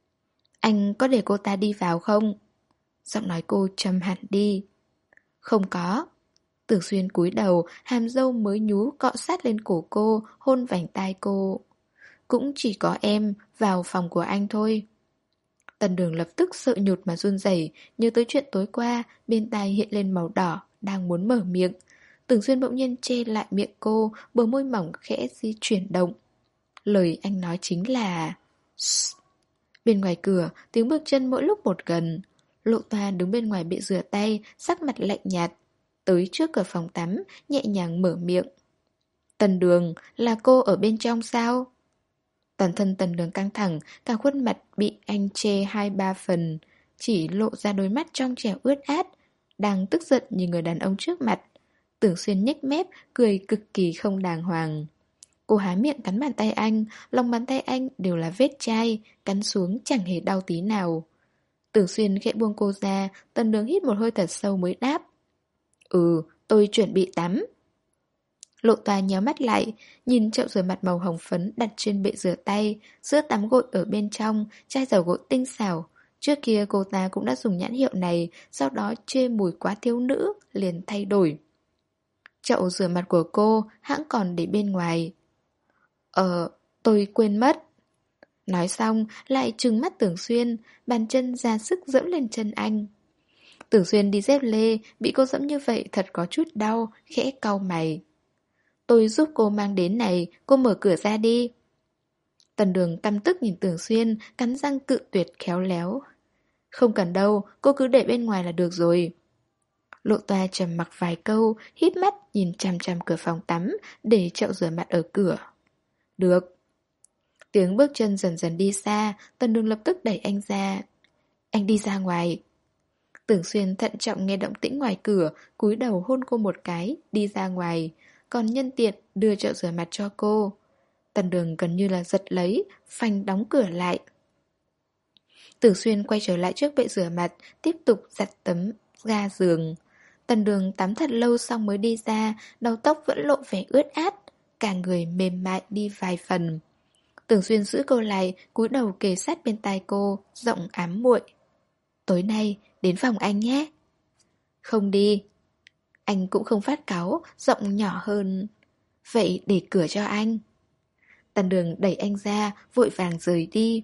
Anh có để cô ta đi vào không? Giọng nói cô trầm hẳn đi. Không có. Tưởng Xuyên cúi đầu, hàm râu mới nhú cọ sát lên cổ cô, hôn vành tai cô. Cũng chỉ có em vào phòng của anh thôi. Tần Đường lập tức sợ nhột mà run rẩy, nhớ tới chuyện tối qua, bên tai hiện lên màu đỏ, đang muốn mở miệng. Tưởng Xuyên bỗng nhiên che lại miệng cô, bờ môi mỏng khẽ di chuyển động. Lời anh nói chính là... Shh. Bên ngoài cửa, tiếng bước chân mỗi lúc một gần. Lộ Ta đứng bên ngoài bị rửa tay, sắc mặt lạnh nhạt. Tới trước cửa phòng tắm, nhẹ nhàng mở miệng. Tần Đường, là cô ở bên trong sao? Toàn thân Tần Đường căng thẳng, cả khuôn mặt bị anh chê hai ba phần, chỉ lộ ra đôi mắt trong trẻo ướt át, đang tức giận như người đàn ông trước mặt. Tưởng Xuyên nhếch mép, cười cực kỳ không đàng hoàng. Cô há miệng cắn bàn tay anh, lòng bàn tay anh đều là vết chai, cắn xuống chẳng hề đau tí nào. Tưởng Xuyên khẽ buông cô ra, Tần Đường hít một hơi thật sâu mới đáp. Ừ, tôi chuẩn bị tắm. Lộ Toa nhíu mắt lại, nhìn chậu rửa mặt màu hồng phấn đặt trên bệ rửa tay, sữa tắm gội ở bên trong, chai dầu gội tinh xảo. Trước kia cô ta cũng đã dùng nhãn hiệu này, sau đó chê mùi quá thiếu nữ, liền thay đổi. Chậu rửa mặt của cô hãng còn để bên ngoài. Ờ, tôi quên mất. Nói xong, lại trừng mắt Tưởng Xuyên, bàn chân ra sức dẫm lên chân anh. Tưởng Xuyên đi dép lê, bị cô dẫm như vậy thật có chút đau, khẽ cau mày. Tôi giúp cô mang đến này, cô mở cửa ra đi. Tần Đường căm tức nhìn Tưởng Xuyên, cắn răng cự tuyệt khéo léo. Không cần đâu, cô cứ để bên ngoài là được rồi. Lộ Toa trầm mặc vài câu, híp mắt nhìn chằm chằm cửa phòng tắm, để chậu rửa mặt ở cửa. Được. Tiếng bước chân dần dần đi xa, Tần Đường lập tức đẩy anh ra. Anh đi ra ngoài. Tưởng Xuyên thận trọng nghe động tĩnh ngoài cửa, cúi đầu hôn cô một cái, đi ra ngoài, còn nhân tiện đưa chậu rửa mặt cho cô. Tần Đường gần như là giật lấy, phanh đóng cửa lại. Tưởng Xuyên quay trở lại trước bệ rửa mặt, tiếp tục giặt tấm ga giường. Tần Đường tắm thật lâu xong mới đi ra, đầu tóc vẫn lộ vẻ ướt át, cả người mềm mại đi vài phần. Tưởng Xuyên giữ cô lại, cúi đầu kề sát bên tai cô, giọng ám muội. Tối nay, đến phòng anh nhé. Không đi. Anh cũng không phát cáu, giọng nhỏ hơn. Vậy để cửa cho anh. Tần Đường đẩy anh ra, vội vàng rời đi.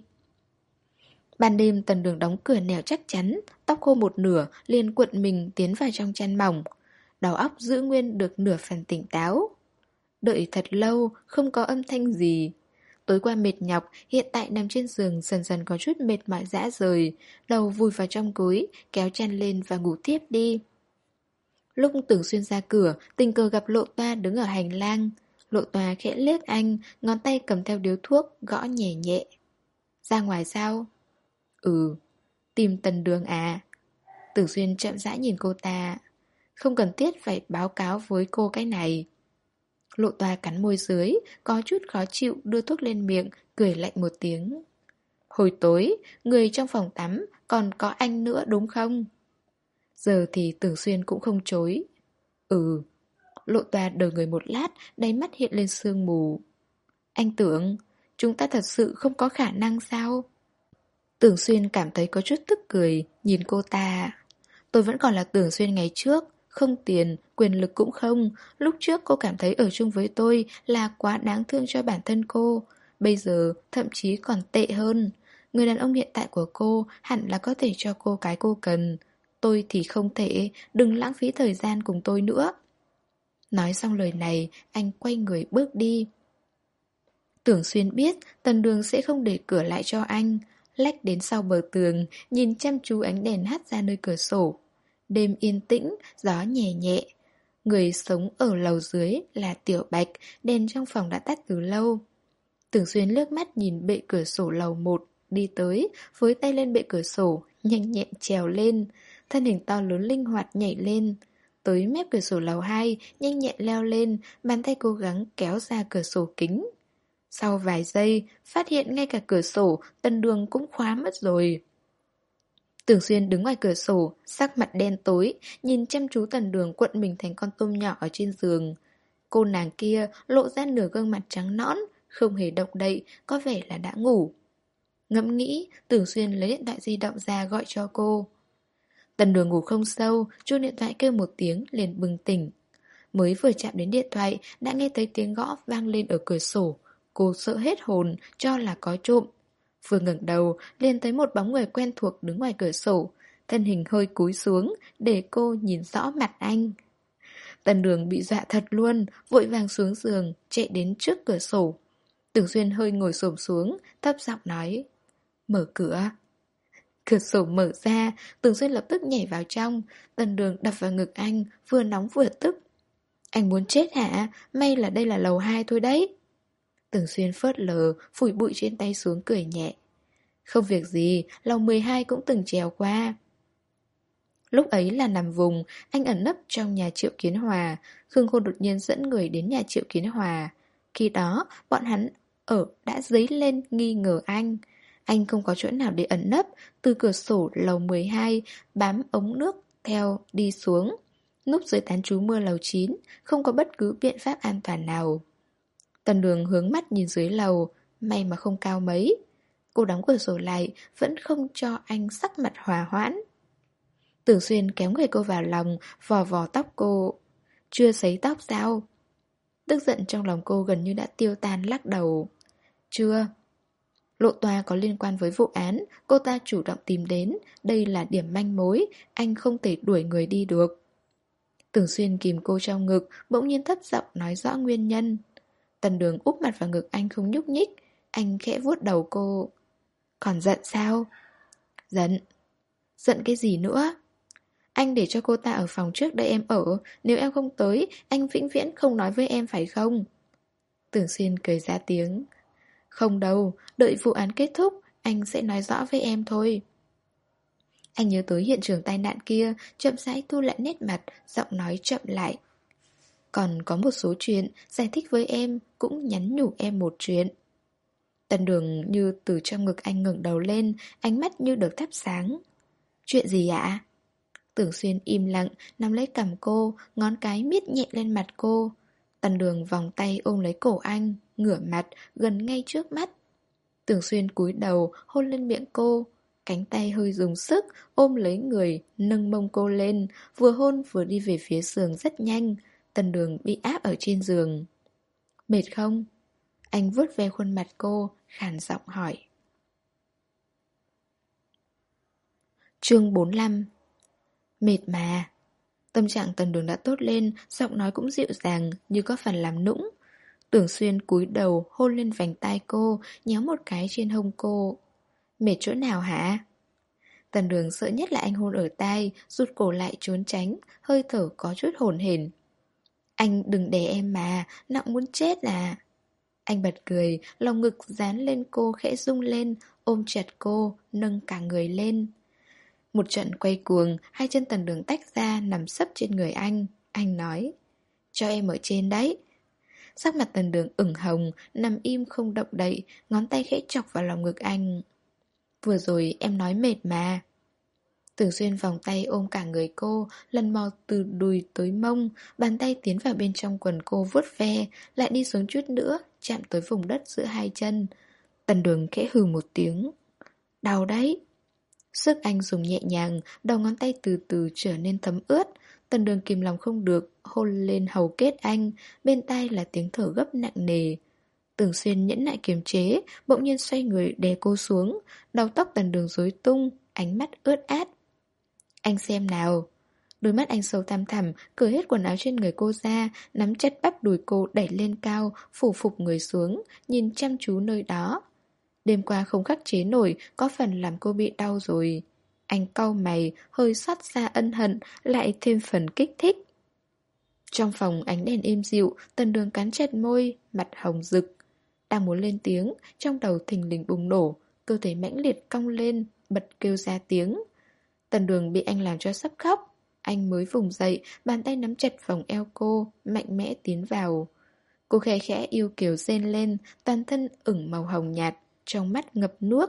Ban đêm Tần Đường đóng cửa nẻo chắc chắn, tóc khô một nửa, liền cuộn mình tiến vào trong chăn mỏng. Đầu óc giữ nguyên được nửa phần tỉnh táo. Đợi thật lâu, không có âm thanh gì. Tối qua mệt nhọc, hiện tại nằm trên giường dần dần có chút mệt mỏi rã rời, đầu vùi vào trong gối, kéo chăn lên và ngủ tiếp đi. Lúc Tưởng Xuyên ra cửa, tình cờ gặp Lộ Toa đứng ở hành lang. Lộ Toa khẽ liếc anh, ngón tay cầm theo điếu thuốc, gõ nhẹ nhẹ. Ra ngoài sao? Ừ, tìm Tần Đường à? Tưởng Xuyên chậm rãi nhìn cô ta. Không cần thiết phải báo cáo với cô cái này. Lộ Toa cắn môi dưới, có chút khó chịu đưa thuốc lên miệng, cười lạnh một tiếng. Hồi tối, người trong phòng tắm còn có anh nữa đúng không? Giờ thì Tưởng Xuyên cũng không chối. Ừ. Lộ Toa đờ người một lát, đáy mắt hiện lên sương mù. Anh Tưởng, chúng ta thật sự không có khả năng sao? Tưởng Xuyên cảm thấy có chút tức cười, nhìn cô ta. Tôi vẫn còn là Tưởng Xuyên ngày trước. Không tiền, quyền lực cũng không. Lúc trước cô cảm thấy ở chung với tôi là quá đáng thương cho bản thân cô. Bây giờ thậm chí còn tệ hơn. Người đàn ông hiện tại của cô hẳn là có thể cho cô cái cô cần. Tôi thì không thể, đừng lãng phí thời gian cùng tôi nữa. Nói xong lời này, anh quay người bước đi. Tưởng Xuyên biết Tần Đường sẽ không để cửa lại cho anh. Lách đến sau bờ tường, nhìn chăm chú ánh đèn hắt ra nơi cửa sổ. Đêm yên tĩnh, gió nhẹ nhẹ. Người sống ở lầu dưới là Tiểu Bạch, đèn trong phòng đã tắt từ lâu. Tưởng Xuyên lướt mắt nhìn bệ cửa sổ lầu một, đi tới, với tay lên bệ cửa sổ, nhanh nhẹn trèo lên. Thân hình to lớn linh hoạt nhảy lên. Tới mép cửa sổ lầu hai, nhanh nhẹn leo lên, bàn tay cố gắng kéo ra cửa sổ kính. Sau vài giây, phát hiện ngay cả cửa sổ, Tần Đường cũng khóa mất rồi. Tưởng Xuyên đứng ngoài cửa sổ, sắc mặt đen tối, nhìn chăm chú Tần Đường cuộn mình thành con tôm nhỏ ở trên giường. Cô nàng kia lộ ra nửa gương mặt trắng nõn, không hề động đậy, có vẻ là đã ngủ. Ngẫm nghĩ, Tưởng Xuyên lấy điện thoại di động ra gọi cho cô. Tần Đường ngủ không sâu, chuông điện thoại kêu một tiếng liền bừng tỉnh. Mới vừa chạm đến điện thoại, đã nghe thấy tiếng gõ vang lên ở cửa sổ. Cô sợ hết hồn, cho là có trộm. Vừa ngẩng đầu, liền thấy một bóng người quen thuộc đứng ngoài cửa sổ. Thân hình hơi cúi xuống, để cô nhìn rõ mặt anh. Tần Đường bị dọa thật luôn, vội vàng xuống giường, chạy đến trước cửa sổ. Tưởng Xuyên hơi ngồi xổm xuống, thấp giọng nói. Mở cửa. Cửa sổ mở ra, Tưởng Xuyên lập tức nhảy vào trong. Tần Đường đập vào ngực anh, vừa nóng vừa tức. Anh muốn chết hả? May là đây là lầu hai thôi đấy. Tưởng Xuyên phớt lờ, phủi bụi trên tay xuống cười nhẹ. Không việc gì, lầu mười hai cũng từng trèo qua. Lúc ấy là nằm vùng, anh ẩn nấp trong nhà Triệu Kiến Hòa. Khương Khôn đột nhiên dẫn người đến nhà Triệu Kiến Hòa. Khi đó, bọn hắn ở đã dấy lên nghi ngờ anh. Anh không có chỗ nào để ẩn nấp, từ cửa sổ lầu mười hai bám ống nước theo đi xuống. Núp dưới tán trú mưa lầu chín, không có bất cứ biện pháp an toàn nào. Tần Đường hướng mắt nhìn dưới lầu, may mà không cao mấy. Cô đóng cửa sổ lại, vẫn không cho anh sắc mặt hòa hoãn. Tưởng Xuyên kéo người cô vào lòng, vò vò tóc cô. Chưa sấy tóc sao? Tức giận trong lòng cô gần như đã tiêu tan, lắc đầu. Chưa. Lộ toa có liên quan với vụ án, cô ta chủ động tìm đến, đây là điểm manh mối, anh không thể đuổi người đi được. Tưởng Xuyên kìm cô trong ngực, bỗng nhiên thấp giọng nói rõ nguyên nhân. Tần Đường úp mặt vào ngực anh không nhúc nhích, anh khẽ vuốt đầu cô. Còn giận sao? Giận. Giận cái gì nữa? Anh để cho cô ta ở phòng trước đây em ở, nếu em không tới, anh vĩnh viễn không nói với em phải không? Tưởng Xuyên cười ra tiếng. Không đâu, đợi vụ án kết thúc, anh sẽ nói rõ với em thôi. Anh nhớ tới hiện trường tai nạn kia, chậm rãi thu lại nét mặt, giọng nói chậm lại. Còn có một số chuyện, giải thích với em, cũng nhắn nhủ em một chuyện. Tần Đường như từ trong ngực anh ngẩng đầu lên, ánh mắt như được thắp sáng. Chuyện gì ạ? Tưởng Xuyên im lặng, nắm lấy cằm cô, ngón cái miết nhẹ lên mặt cô. Tần Đường vòng tay ôm lấy cổ anh, ngửa mặt, gần ngay trước mắt. Tưởng Xuyên cúi đầu, hôn lên miệng cô. Cánh tay hơi dùng sức, ôm lấy người, nâng mông cô lên, vừa hôn vừa đi về phía giường rất nhanh. Tần Đường bị áp ở trên giường. Mệt không? Anh vuốt ve khuôn mặt cô, khàn giọng hỏi. Chương bốn mươi lăm. Mệt mà. Tâm trạng Tần Đường đã tốt lên, giọng nói cũng dịu dàng, như có phần làm nũng. Tưởng Xuyên cúi đầu, hôn lên vành tai cô, nhéo một cái trên hông cô. Mệt chỗ nào hả? Tần Đường sợ nhất là anh hôn ở tai, rụt cổ lại trốn tránh, hơi thở có chút hổn hển. Anh đừng đè em mà, nặng muốn chết à. Anh bật cười, lòng ngực dán lên cô khẽ rung lên, ôm chặt cô, nâng cả người lên. Một trận quay cuồng, hai chân Tần Đường tách ra, nằm sấp trên người anh. Anh nói, cho em ở trên đấy. Sắc mặt Tần Đường ửng hồng, nằm im không động đậy, ngón tay khẽ chọc vào lòng ngực anh. Vừa rồi em nói mệt mà. Tưởng Xuyên vòng tay ôm cả người cô, lần mò từ đùi tới mông, bàn tay tiến vào bên trong quần cô vuốt ve, lại đi xuống chút nữa, chạm tới vùng đất giữa hai chân. Tần Đường khẽ hừ một tiếng. Đau đấy. Sức anh dùng nhẹ nhàng, đầu ngón tay từ từ trở nên thấm ướt. Tần Đường kìm lòng không được, hôn lên hầu kết anh, bên tai là tiếng thở gấp nặng nề. Tưởng Xuyên nhẫn nại kiềm chế, bỗng nhiên xoay người đè cô xuống, đầu tóc Tần Đường rối tung, ánh mắt ướt át. Anh xem nào. Đôi mắt anh sâu thăm thẳm, cởi hết quần áo trên người cô ra, nắm chặt bắp đùi cô đẩy lên cao, phủ phục người xuống, nhìn chăm chú nơi đó. Đêm qua không khắc chế nổi, có phần làm cô bị đau rồi. Anh cau mày, hơi xót xa ân hận, lại thêm phần kích thích. Trong phòng ánh đèn êm dịu, Tần Đường cắn chặt môi, mặt hồng rực. Đang muốn lên tiếng, trong đầu thình lình bùng nổ, cơ thể mãnh liệt cong lên, bật kêu ra tiếng. Tần Đường bị anh làm cho sắp khóc. Anh mới vùng dậy, bàn tay nắm chặt vòng eo cô, mạnh mẽ tiến vào. Cô khẽ khẽ yêu kiều rên lên, toàn thân ửng màu hồng nhạt, trong mắt ngập nước.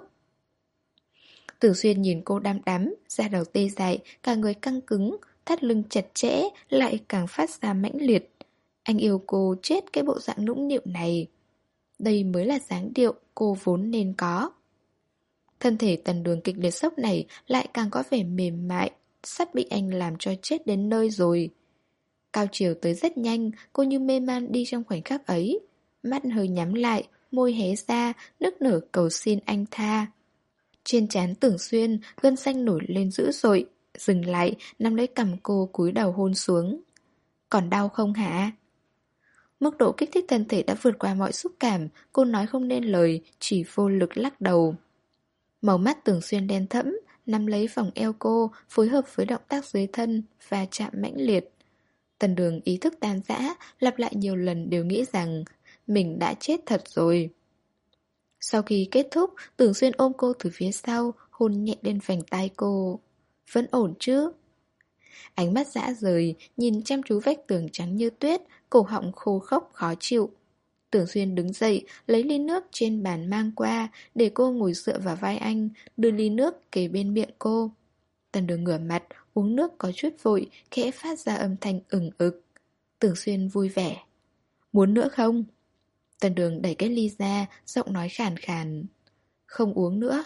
Tưởng Xuyên nhìn cô đăm đắm, da đầu tê dại, cả người căng cứng, thắt lưng chặt chẽ, lại càng phát ra mãnh liệt. Anh yêu cô chết cái bộ dạng nũng nịu này. Đây mới là dáng điệu cô vốn nên có. Thân thể Tần Đường kịch liệt sốc này lại càng có vẻ mềm mại, sắp bị anh làm cho chết đến nơi rồi. Cao chiều tới rất nhanh, cô như mê man đi trong khoảnh khắc ấy. Mắt hơi nhắm lại, môi hé ra, nức nở cầu xin anh tha. Trên trán Tưởng Xuyên, gân xanh nổi lên dữ dội, dừng lại, nắm lấy cằm cô cúi đầu hôn xuống. Còn đau không hả? Mức độ kích thích thân thể đã vượt qua mọi xúc cảm, cô nói không nên lời, chỉ vô lực lắc đầu. Màu mắt Tưởng Xuyên đen thẫm, nắm lấy vòng eo cô, phối hợp với động tác dưới thân, và chạm mãnh liệt. Tần Đường ý thức tan rã, lặp lại nhiều lần đều nghĩ rằng mình đã chết thật rồi. Sau khi kết thúc, Tưởng Xuyên ôm cô từ phía sau, hôn nhẹ lên vành tai cô. Vẫn ổn chứ? Ánh mắt dã rời, nhìn chăm chú vách tường trắng như tuyết, cổ họng khô khốc khó chịu. Tưởng Xuyên đứng dậy, lấy ly nước trên bàn mang qua, để cô ngồi dựa vào vai anh, đưa ly nước kề bên miệng cô. Tần Đường ngửa mặt, uống nước có chút vội, khẽ phát ra âm thanh ửng ực. Tưởng Xuyên vui vẻ. Muốn nữa không? Tần Đường đẩy cái ly ra, giọng nói khàn khàn. Không uống nữa.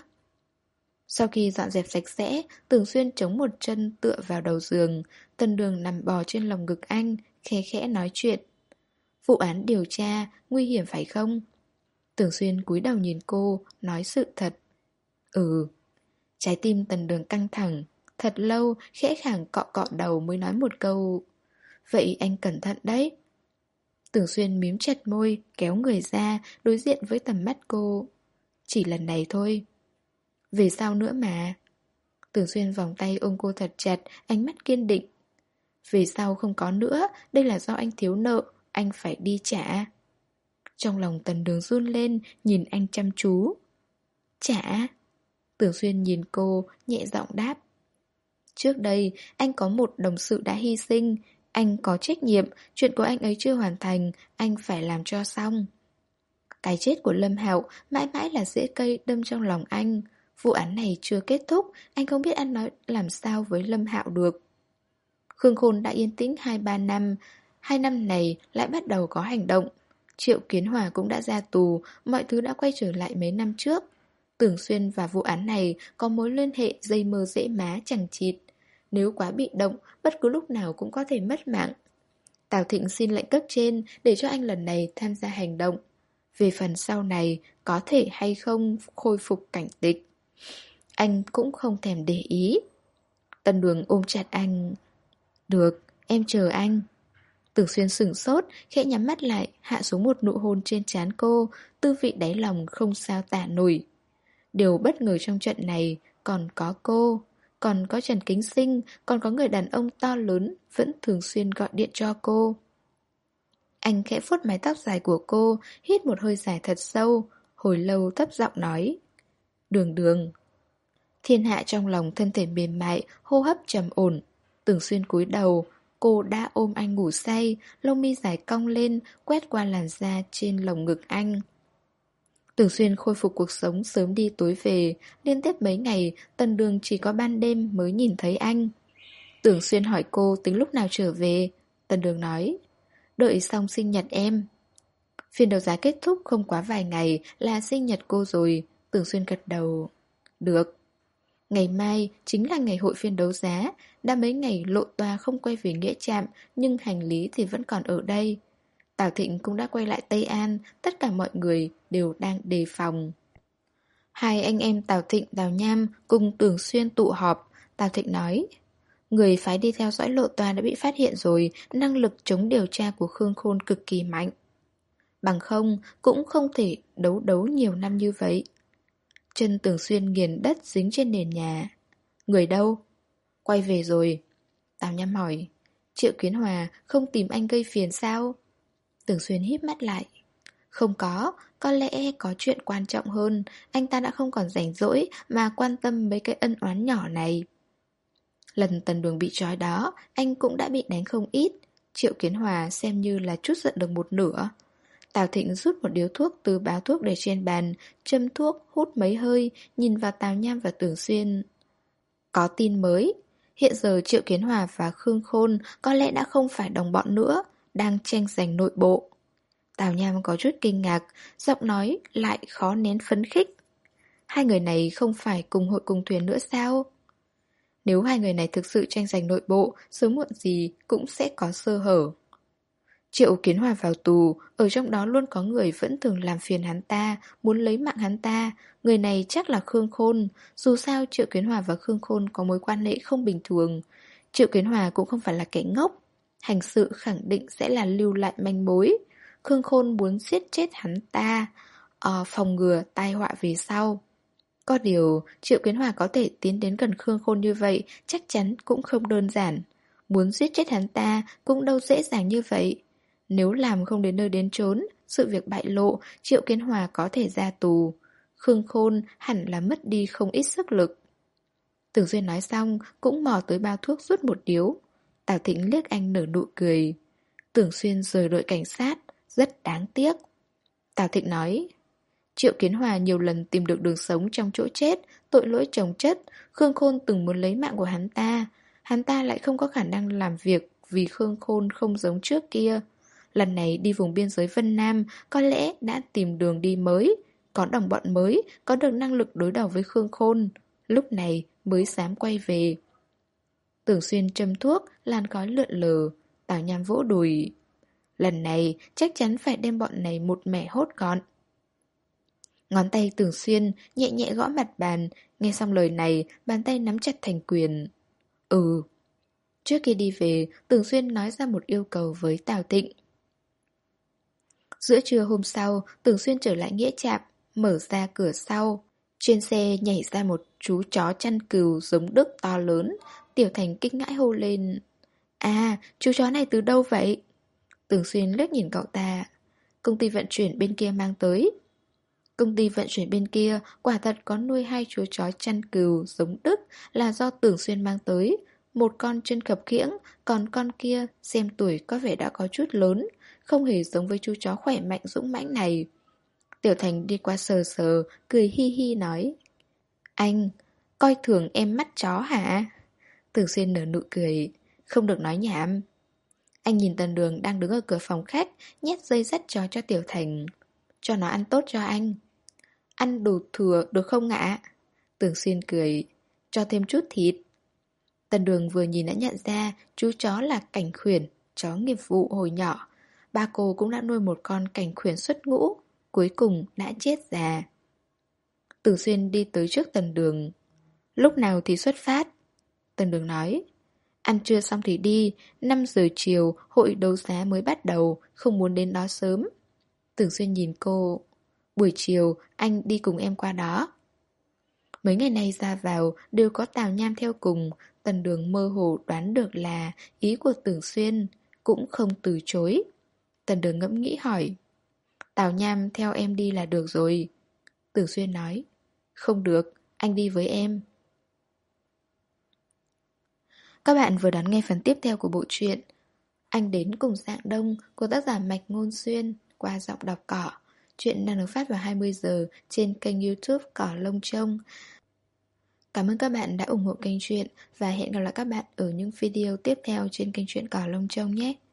Sau khi dọn dẹp sạch sẽ, Tưởng Xuyên chống một chân tựa vào đầu giường. Tần Đường nằm bò trên lòng ngực anh, khẽ khẽ nói chuyện. Vụ án điều tra, nguy hiểm phải không? Tưởng Xuyên cúi đầu nhìn cô, nói sự thật. Ừ. Trái tim Tần Đường căng thẳng. Thật lâu, khẽ khàng cọ cọ đầu mới nói một câu. Vậy anh cẩn thận đấy. Tưởng Xuyên mím chặt môi, kéo người ra, đối diện với tầm mắt cô. Chỉ lần này thôi. Về sau nữa mà. Tưởng Xuyên vòng tay ôm cô thật chặt, ánh mắt kiên định. Về sau không có nữa, đây là do anh thiếu nợ, anh phải đi trả. Trong lòng Tần Đường run lên, nhìn anh chăm chú. Trả? Tưởng Xuyên nhìn cô, nhẹ giọng đáp. Trước đây, anh có một đồng sự đã hy sinh. Anh có trách nhiệm, chuyện của anh ấy chưa hoàn thành, anh phải làm cho xong. Cái chết của Lâm Hạo mãi mãi là rễ cây đâm trong lòng anh. Vụ án này chưa kết thúc, anh không biết anh nói làm sao với Lâm Hạo được. Khương Khôn đã yên tĩnh hai ba năm, hai năm này lại bắt đầu có hành động. Triệu Kiến Hòa cũng đã ra tù, mọi thứ đã quay trở lại mấy năm trước. Tưởng Xuyên và vụ án này có mối liên hệ dây mơ rễ má chằng chịt. Nếu quá bị động, bất cứ lúc nào cũng có thể mất mạng. Tào Thịnh xin lệnh cấp trên để cho anh lần này tham gia hành động. Về phần sau này, có thể hay không khôi phục cảnh tịch, anh cũng không thèm để ý. Tần Đường ôm chặt anh. Được, em chờ anh. Tưởng Xuyên sửng sốt, khẽ nhắm mắt lại, hạ xuống một nụ hôn trên trán cô, tư vị đáy lòng không sao tả nổi. Điều bất ngờ trong trận này còn có cô, còn có Trần Kính Sinh, còn có người đàn ông to lớn vẫn thường xuyên gọi điện cho cô. Anh khẽ vuốt mái tóc dài của cô, hít một hơi dài thật sâu, hồi lâu thấp giọng nói. Đường Đường. Thiên Hạ trong lòng thân thể mềm mại, hô hấp trầm ổn. Tưởng Xuyên cúi đầu, cô đã ôm anh ngủ say, lông mi dài cong lên, quét qua làn da trên lồng ngực anh. Tưởng Xuyên khôi phục cuộc sống sớm đi tối về, liên tiếp mấy ngày, Tần Đường chỉ có ban đêm mới nhìn thấy anh. Tưởng Xuyên hỏi cô tính lúc nào trở về. Tần Đường nói, đợi xong sinh nhật em. Phiên đấu giá kết thúc không quá vài ngày là sinh nhật cô rồi. Tưởng Xuyên gật đầu. Được. Ngày mai chính là ngày hội phiên đấu giá. Đã mấy ngày lộ toa không quay về Nghĩa Trạm, nhưng hành lý thì vẫn còn ở đây. Tào Thịnh cũng đã quay lại Tây An, tất cả mọi người đều đang đề phòng. Hai anh em Tào Thịnh, Tào Nham cùng Tưởng Xuyên tụ họp. Tào Thịnh nói, người phái đi theo dõi lộ toa đã bị phát hiện rồi, năng lực chống điều tra của Khương Khôn cực kỳ mạnh. Bằng không, cũng không thể đấu đấu nhiều năm như vậy. Chân Tưởng Xuyên nghiền đất dính trên nền nhà. Người đâu? Quay về rồi. Tào Nham hỏi, Triệu Kiến Hòa không tìm anh gây phiền sao? Tưởng Xuyên híp mắt lại. Không có, có lẽ có chuyện quan trọng hơn. Anh ta đã không còn rảnh rỗi mà quan tâm mấy cái ân oán nhỏ này. Lần Tần Đường bị trói đó, anh cũng đã bị đánh không ít. Triệu Kiến Hòa xem như là trút giận được một nửa. Tào Thịnh rút một điếu thuốc từ bao thuốc để trên bàn, châm thuốc, hút mấy hơi, nhìn vào Tào Nham và Tưởng Xuyên. Có tin mới. Hiện giờ Triệu Kiến Hòa và Khương Khôn có lẽ đã không phải đồng bọn nữa, đang tranh giành nội bộ. Tào Nham có chút kinh ngạc, giọng nói lại khó nén phấn khích. Hai người này không phải cùng hội cùng thuyền nữa sao? Nếu hai người này thực sự tranh giành nội bộ, sớm muộn gì cũng sẽ có sơ hở. Triệu Kiến Hòa vào tù, ở trong đó luôn có người vẫn thường làm phiền hắn ta, muốn lấy mạng hắn ta. Người này chắc là Khương Khôn. Dù sao Triệu Kiến Hòa và Khương Khôn có mối quan hệ không bình thường. Triệu Kiến Hòa cũng không phải là kẻ ngốc. Hành sự khẳng định sẽ là lưu lại manh mối. Khương Khôn muốn giết chết hắn ta, ờ, phòng ngừa tai họa về sau. Có điều, Triệu Kiến Hòa có thể tiến đến gần Khương Khôn như vậy chắc chắn cũng không đơn giản. Muốn giết chết hắn ta cũng đâu dễ dàng như vậy. Nếu làm không đến nơi đến chốn, sự việc bại lộ, Triệu Kiến Hòa có thể ra tù. Khương Khôn hẳn là mất đi không ít sức lực. Tưởng Xuyên nói xong, cũng mò tới bao thuốc rút một điếu. Tào Thịnh liếc anh nở nụ cười. Tưởng Xuyên rời đội cảnh sát, rất đáng tiếc. Tào Thịnh nói, Triệu Kiến Hòa nhiều lần tìm được đường sống trong chỗ chết, tội lỗi chồng chất. Khương Khôn từng muốn lấy mạng của hắn ta. Hắn ta lại không có khả năng làm việc vì Khương Khôn không giống trước kia. Lần này đi vùng biên giới Vân Nam, có lẽ đã tìm đường đi mới, có đồng bọn mới, có được năng lực đối đầu với Khương Khôn. Lúc này mới dám quay về. Tưởng Xuyên châm thuốc, làn khói lượn lờ. Tào Nham vỗ đùi. Lần này chắc chắn phải đem bọn này một mẻ hốt gọn. Ngón tay Tưởng Xuyên nhẹ nhẹ gõ mặt bàn. Nghe xong lời này, bàn tay nắm chặt thành quyền. Ừ. Trước khi đi về, Tưởng Xuyên nói ra một yêu cầu với Tào Tịnh. Giữa trưa hôm sau, Tưởng Xuyên trở lại nghĩa trạm, mở ra cửa sau. Trên xe nhảy ra một chú chó chăn cừu giống Đức to lớn. Tiểu Thành kinh ngãi hô lên. À, chú chó này từ đâu vậy? Tưởng Xuyên liếc nhìn cậu ta. Công ty vận chuyển bên kia mang tới. Công ty vận chuyển bên kia quả thật có nuôi hai chú chó chăn cừu giống Đức là do Tưởng Xuyên mang tới. Một con chân khập khiễng, còn con kia xem tuổi có vẻ đã có chút lớn, không hề giống với chú chó khỏe mạnh dũng mãnh này. Tiểu Thành đi qua sờ sờ, cười hi hi nói. Anh, coi thường em mắt chó hả? Tưởng Xuyên nở nụ cười. Không được nói nhảm. Anh nhìn Tần Đường đang đứng ở cửa phòng khách, nhét dây dắt chó cho Tiểu Thành. Cho nó ăn tốt cho anh. Ăn đủ thừa được không ạ? Tưởng Xuyên cười. Cho thêm chút thịt. Tần Đường vừa nhìn đã nhận ra chú chó là Cảnh Khuyển, chó nghiệp vụ hồi nhỏ. Ba cô cũng đã nuôi một con Cảnh Khuyển xuất ngũ, cuối cùng đã chết già. Tưởng Xuyên đi tới trước Tần Đường. Lúc nào thì xuất phát? Tần Đường nói. Ăn trưa xong thì đi, năm giờ chiều hội đấu giá mới bắt đầu, không muốn đến đó sớm. Tưởng Xuyên nhìn cô. Buổi chiều anh đi cùng em qua đó. Mấy ngày nay ra vào đều có Tào Nham theo cùng. Tần Đường mơ hồ đoán được là ý của Tưởng Xuyên, cũng không từ chối. Tần Đường ngẫm nghĩ hỏi. Tào Nham theo em đi là được rồi. Tưởng Xuyên nói. Không được, anh đi với em. Các bạn vừa đón nghe phần tiếp theo của bộ truyện Anh đến cùng Dạng Đông của tác giả Mạch Ngôn Xuyên qua giọng đọc Cỏ. Chuyện đang được phát vào hai mươi giờ trên kênh YouTube Cỏ Lông Trông. Cảm ơn các bạn đã ủng hộ kênh truyện và hẹn gặp lại các bạn ở những video tiếp theo trên kênh truyện Cỏ Lông Trông nhé.